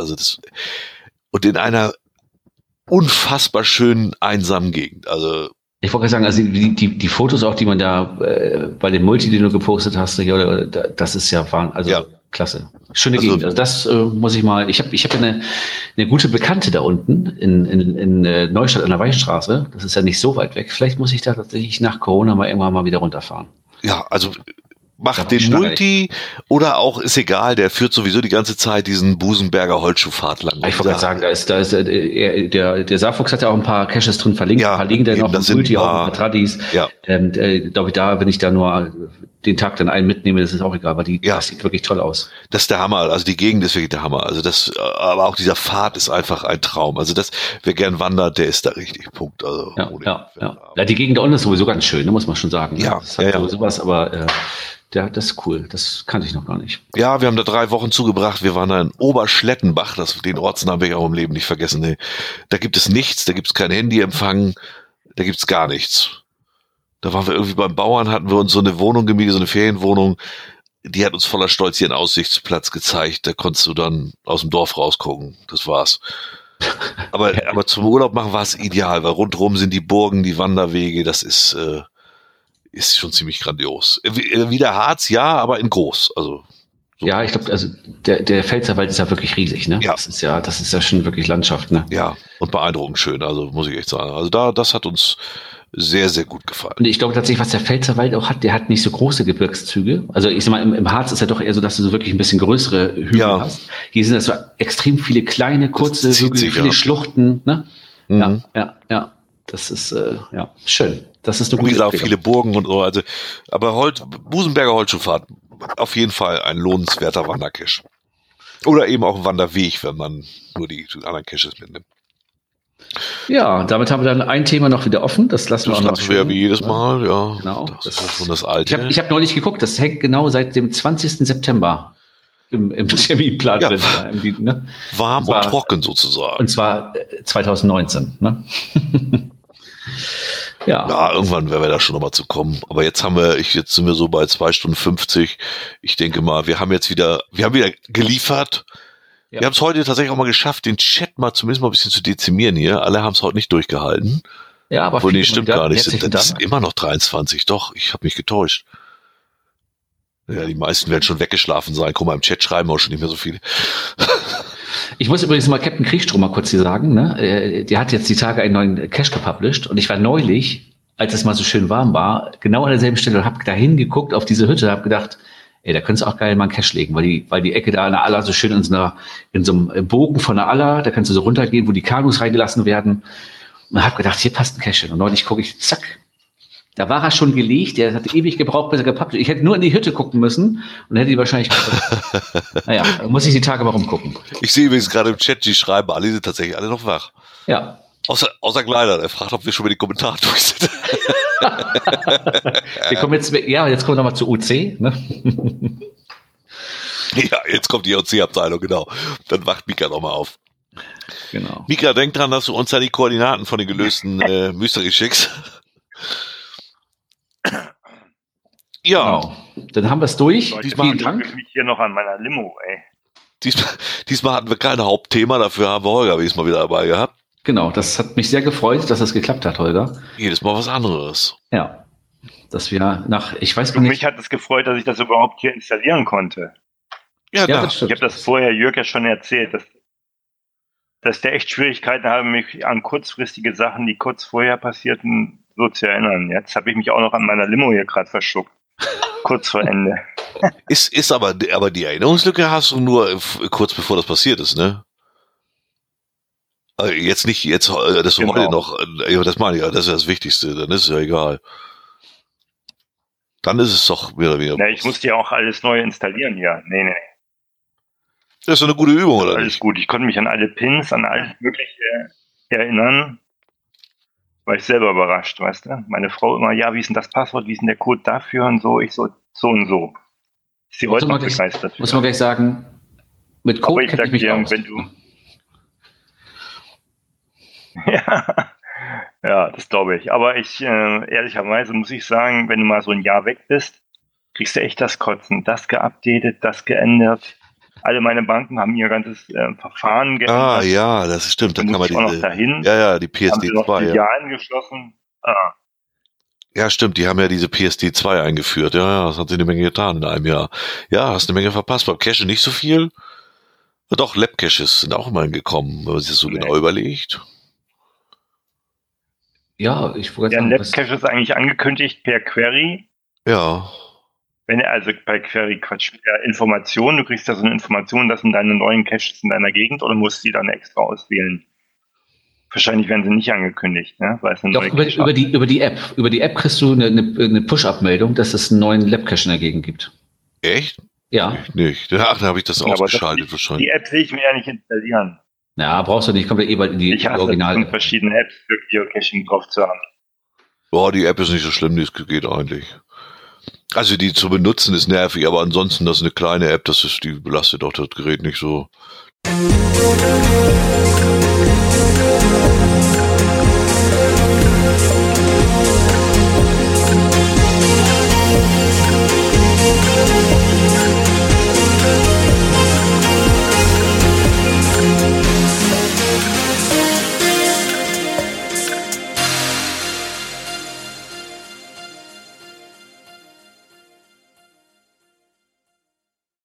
Und in einer unfassbar schönen, einsamen Gegend. Also ich wollte sagen, also die Fotos auch, die man da bei dem Multi, den du gepostet hast, das ist ja klasse. Schöne Gegend. Also das muss ich mal. Ich habe eine gute Bekannte da unten in Neustadt an der Weichstraße. Das ist ja nicht so weit weg. Vielleicht muss ich da tatsächlich nach Corona irgendwann mal wieder runterfahren. Ja, also macht den Multi oder auch, ist egal, der führt sowieso die ganze Zeit diesen Busenberger Holzschuhpfad lang. Ich wollte gerade sagen, da ist der Saarfuchs hat ja auch ein paar Caches drin verlinkt, ja, ein paar liegen da noch, im Multi, auch ein paar Tradis. Ja. Glaube ich, wenn ich da nur den Tag dann einen mitnehme, das ist auch egal, aber das sieht wirklich toll aus. Das ist der Hammer, also die Gegend ist wirklich der Hammer. Also aber auch dieser Pfad ist einfach ein Traum. Also wer gern wandert, der ist da richtig, Punkt. Also Ja, die Gegend da unten ist sowieso ganz schön, muss man schon sagen. Ja, das hat sowas, aber das ist cool. Das kannte ich noch gar nicht. Ja, wir haben da 3 Wochen zugebracht. Wir waren da in Oberschlettenbach. Den Ortsnamen werde ich auch im Leben nicht vergessen. Nee. Da gibt es nichts. Da gibt es kein Handyempfang. Da gibt es gar nichts. Da waren wir irgendwie beim Bauern, hatten wir uns so eine Wohnung gemietet, so eine Ferienwohnung. Die hat uns voller Stolz hier einen Aussichtsplatz gezeigt. Da konntest du dann aus dem Dorf rausgucken. Das war's. Aber zum Urlaub machen war es ideal, weil rundherum sind die Burgen, die Wanderwege. Das ist schon ziemlich grandios. Wie der Harz, ja, aber in groß. Also so. Ja, ich glaube, also der Pfälzerwald ist ja wirklich riesig, ne? Ja. Das ist ja schon wirklich Landschaft, ne? Ja, und beeindruckend schön, also muss ich echt sagen. Also das hat uns sehr, sehr gut gefallen. Und ich glaube tatsächlich, was der Pfälzerwald auch hat, der hat nicht so große Gebirgszüge. Also ich sag mal, im Harz ist ja doch eher so, dass du so wirklich ein bisschen größere Hügel hast. Hier sind das so extrem viele kleine, kurze Hügel, viele Schluchten, ne? Mhm. Ja. Das ist, schön. Das ist eine gute Empfehlung. Auch viele Burgen und so. Also, aber Busenberger Holzschuhfahrt, auf jeden Fall ein lohnenswerter Wandercache. Oder eben auch ein Wanderweg, wenn man nur die anderen Caches mitnimmt. Ja, damit haben wir dann ein Thema noch wieder offen. Das lassen wir auch noch. Das wäre wie jedes Mal, ja. Genau. Das ist schon das Alte. Ich hab neulich geguckt, das hängt genau seit dem 20. September im Terminplan drin. Ne? Warm und trocken sozusagen. Und zwar 2019. Ne? Ja, irgendwann werden wir da schon nochmal zu kommen. Aber jetzt jetzt sind wir so bei 2 Stunden 50. Ich denke mal, wir haben wieder geliefert. Ja. Wir haben es heute tatsächlich auch mal geschafft, den Chat mal zumindest mal ein bisschen zu dezimieren hier. Alle haben es heute nicht durchgehalten. Ja, aber nee, stimmt gar nicht. Das ist immer noch 23. Doch, ich habe mich getäuscht. Ja, die meisten werden schon weggeschlafen sein. Guck mal, im Chat schreiben auch schon nicht mehr so viele. Ich muss übrigens mal Captain Kriegstrom mal kurz hier sagen, ne? Der hat jetzt die Tage einen neuen Cache gepublished und ich war neulich, als es mal so schön warm war, genau an derselben Stelle und habe da hingeguckt auf diese Hütte, habe gedacht, da könntest du auch geil mal einen Cache legen, weil die Ecke da an der Aller so schön in so einem Bogen von der Aller, da kannst du so runtergehen, wo die Kanus reingelassen werden. Und habe gedacht, hier passt ein Cache hin. Und neulich gucke ich, zack, da war er schon gelegt, der hat ewig gebraucht, bis er gepappt. Ich hätte nur in die Hütte gucken müssen und hätte die wahrscheinlich naja, muss ich die Tage mal rumgucken. Ich sehe übrigens gerade im Chat, die schreiben, alle sind tatsächlich alle noch wach. Ja. Außer Kleider, der fragt, ob wir schon mit den Kommentaren durch sind. jetzt kommen wir nochmal zu UC, ne? Ja, jetzt kommt die UC-Abteilung, genau. Dann wacht Mika nochmal auf. Genau. Mika, denk dran, dass du uns da die Koordinaten von den gelösten Mystery schickst. Ja. Genau. Dann haben wir es durch. Vielen Dank. Ich mich hier noch an meiner Limo, ey. Diesmal hatten wir kein Hauptthema, dafür haben wir Holger diesmal wieder dabei gehabt. Genau, das hat mich sehr gefreut, dass das geklappt hat, Holger. Jedes Mal was anderes. Ja. Dass wir ich weiß gar nicht. Mich hat es gefreut, dass ich das überhaupt hier installieren konnte. Ja, das stimmt. Ich habe das vorher Jörg ja schon erzählt, dass der echt Schwierigkeiten habe, mich an kurzfristige Sachen, die kurz vorher passierten, so zu erinnern. Jetzt habe ich mich auch noch an meiner Limo hier gerade verschluckt. Kurz vor Ende. Ist aber die Erinnerungslücke hast du nur kurz bevor das passiert ist, ne? Jetzt nicht, dass du heute noch, das meine ich ja, das ist das Wichtigste, dann ist es ja egal. Dann ist es doch wieder. Na, ich musste ja auch alles neu installieren hier. Nee. Das ist so eine gute Übung, oder? Alles nicht? Gut, ich konnte mich an alle Pins, an alles Mögliche erinnern. War ich selber überrascht, weißt du? Meine Frau immer, ja, wie ist denn das Passwort, wie ist denn der Code dafür und so. Ich so und so. Ist sie heute noch begeistert. Muss man gleich sagen, mit Code kenne ich mich aus. Wenn du ja, das glaube ich. Aber ehrlicherweise muss ich sagen, wenn du mal so ein Jahr weg bist, kriegst du echt das Kotzen. Das geupdatet, das geändert. Alle meine Banken haben ihr ganzes Verfahren geändert. Ah, ja, das stimmt. Da kann man noch dahin. Ja, die PSD2. Haben sie noch geschlossen. Ah. Ja, stimmt. Die haben ja diese PSD2 eingeführt. Ja, das hat sie eine Menge getan in einem Jahr. Ja, hast eine Menge verpasst. Beim Cache nicht so viel. Doch, Lab-Caches sind auch immerhin gekommen, wenn man sich das so genau überlegt. Ja, ich wollte sagen, Lab-Cache ist eigentlich angekündigt per Query. Ja. Bei Query, per Information, du kriegst da so eine Information, das sind deine neuen Caches in deiner Gegend oder musst die dann extra auswählen? Wahrscheinlich werden sie nicht angekündigt, ne? Weil es eine Doch, über die App. Über die App kriegst du eine Push-Up-Meldung, dass es einen neuen Lab-Cache in der Gegend gibt. Echt? Ja. Nicht. Ach, dann habe ich das ausgeschaltet wahrscheinlich. Die App will ich mir ja nicht installieren. Ja, brauchst du nicht, kommt ja eh bald in die Original. Ich habe verschiedene Apps für Geocaching drauf zu haben. Boah, die App ist nicht so schlimm, die geht eigentlich. Also die zu benutzen ist nervig, aber ansonsten, das ist eine kleine App, die belastet auch das Gerät nicht so.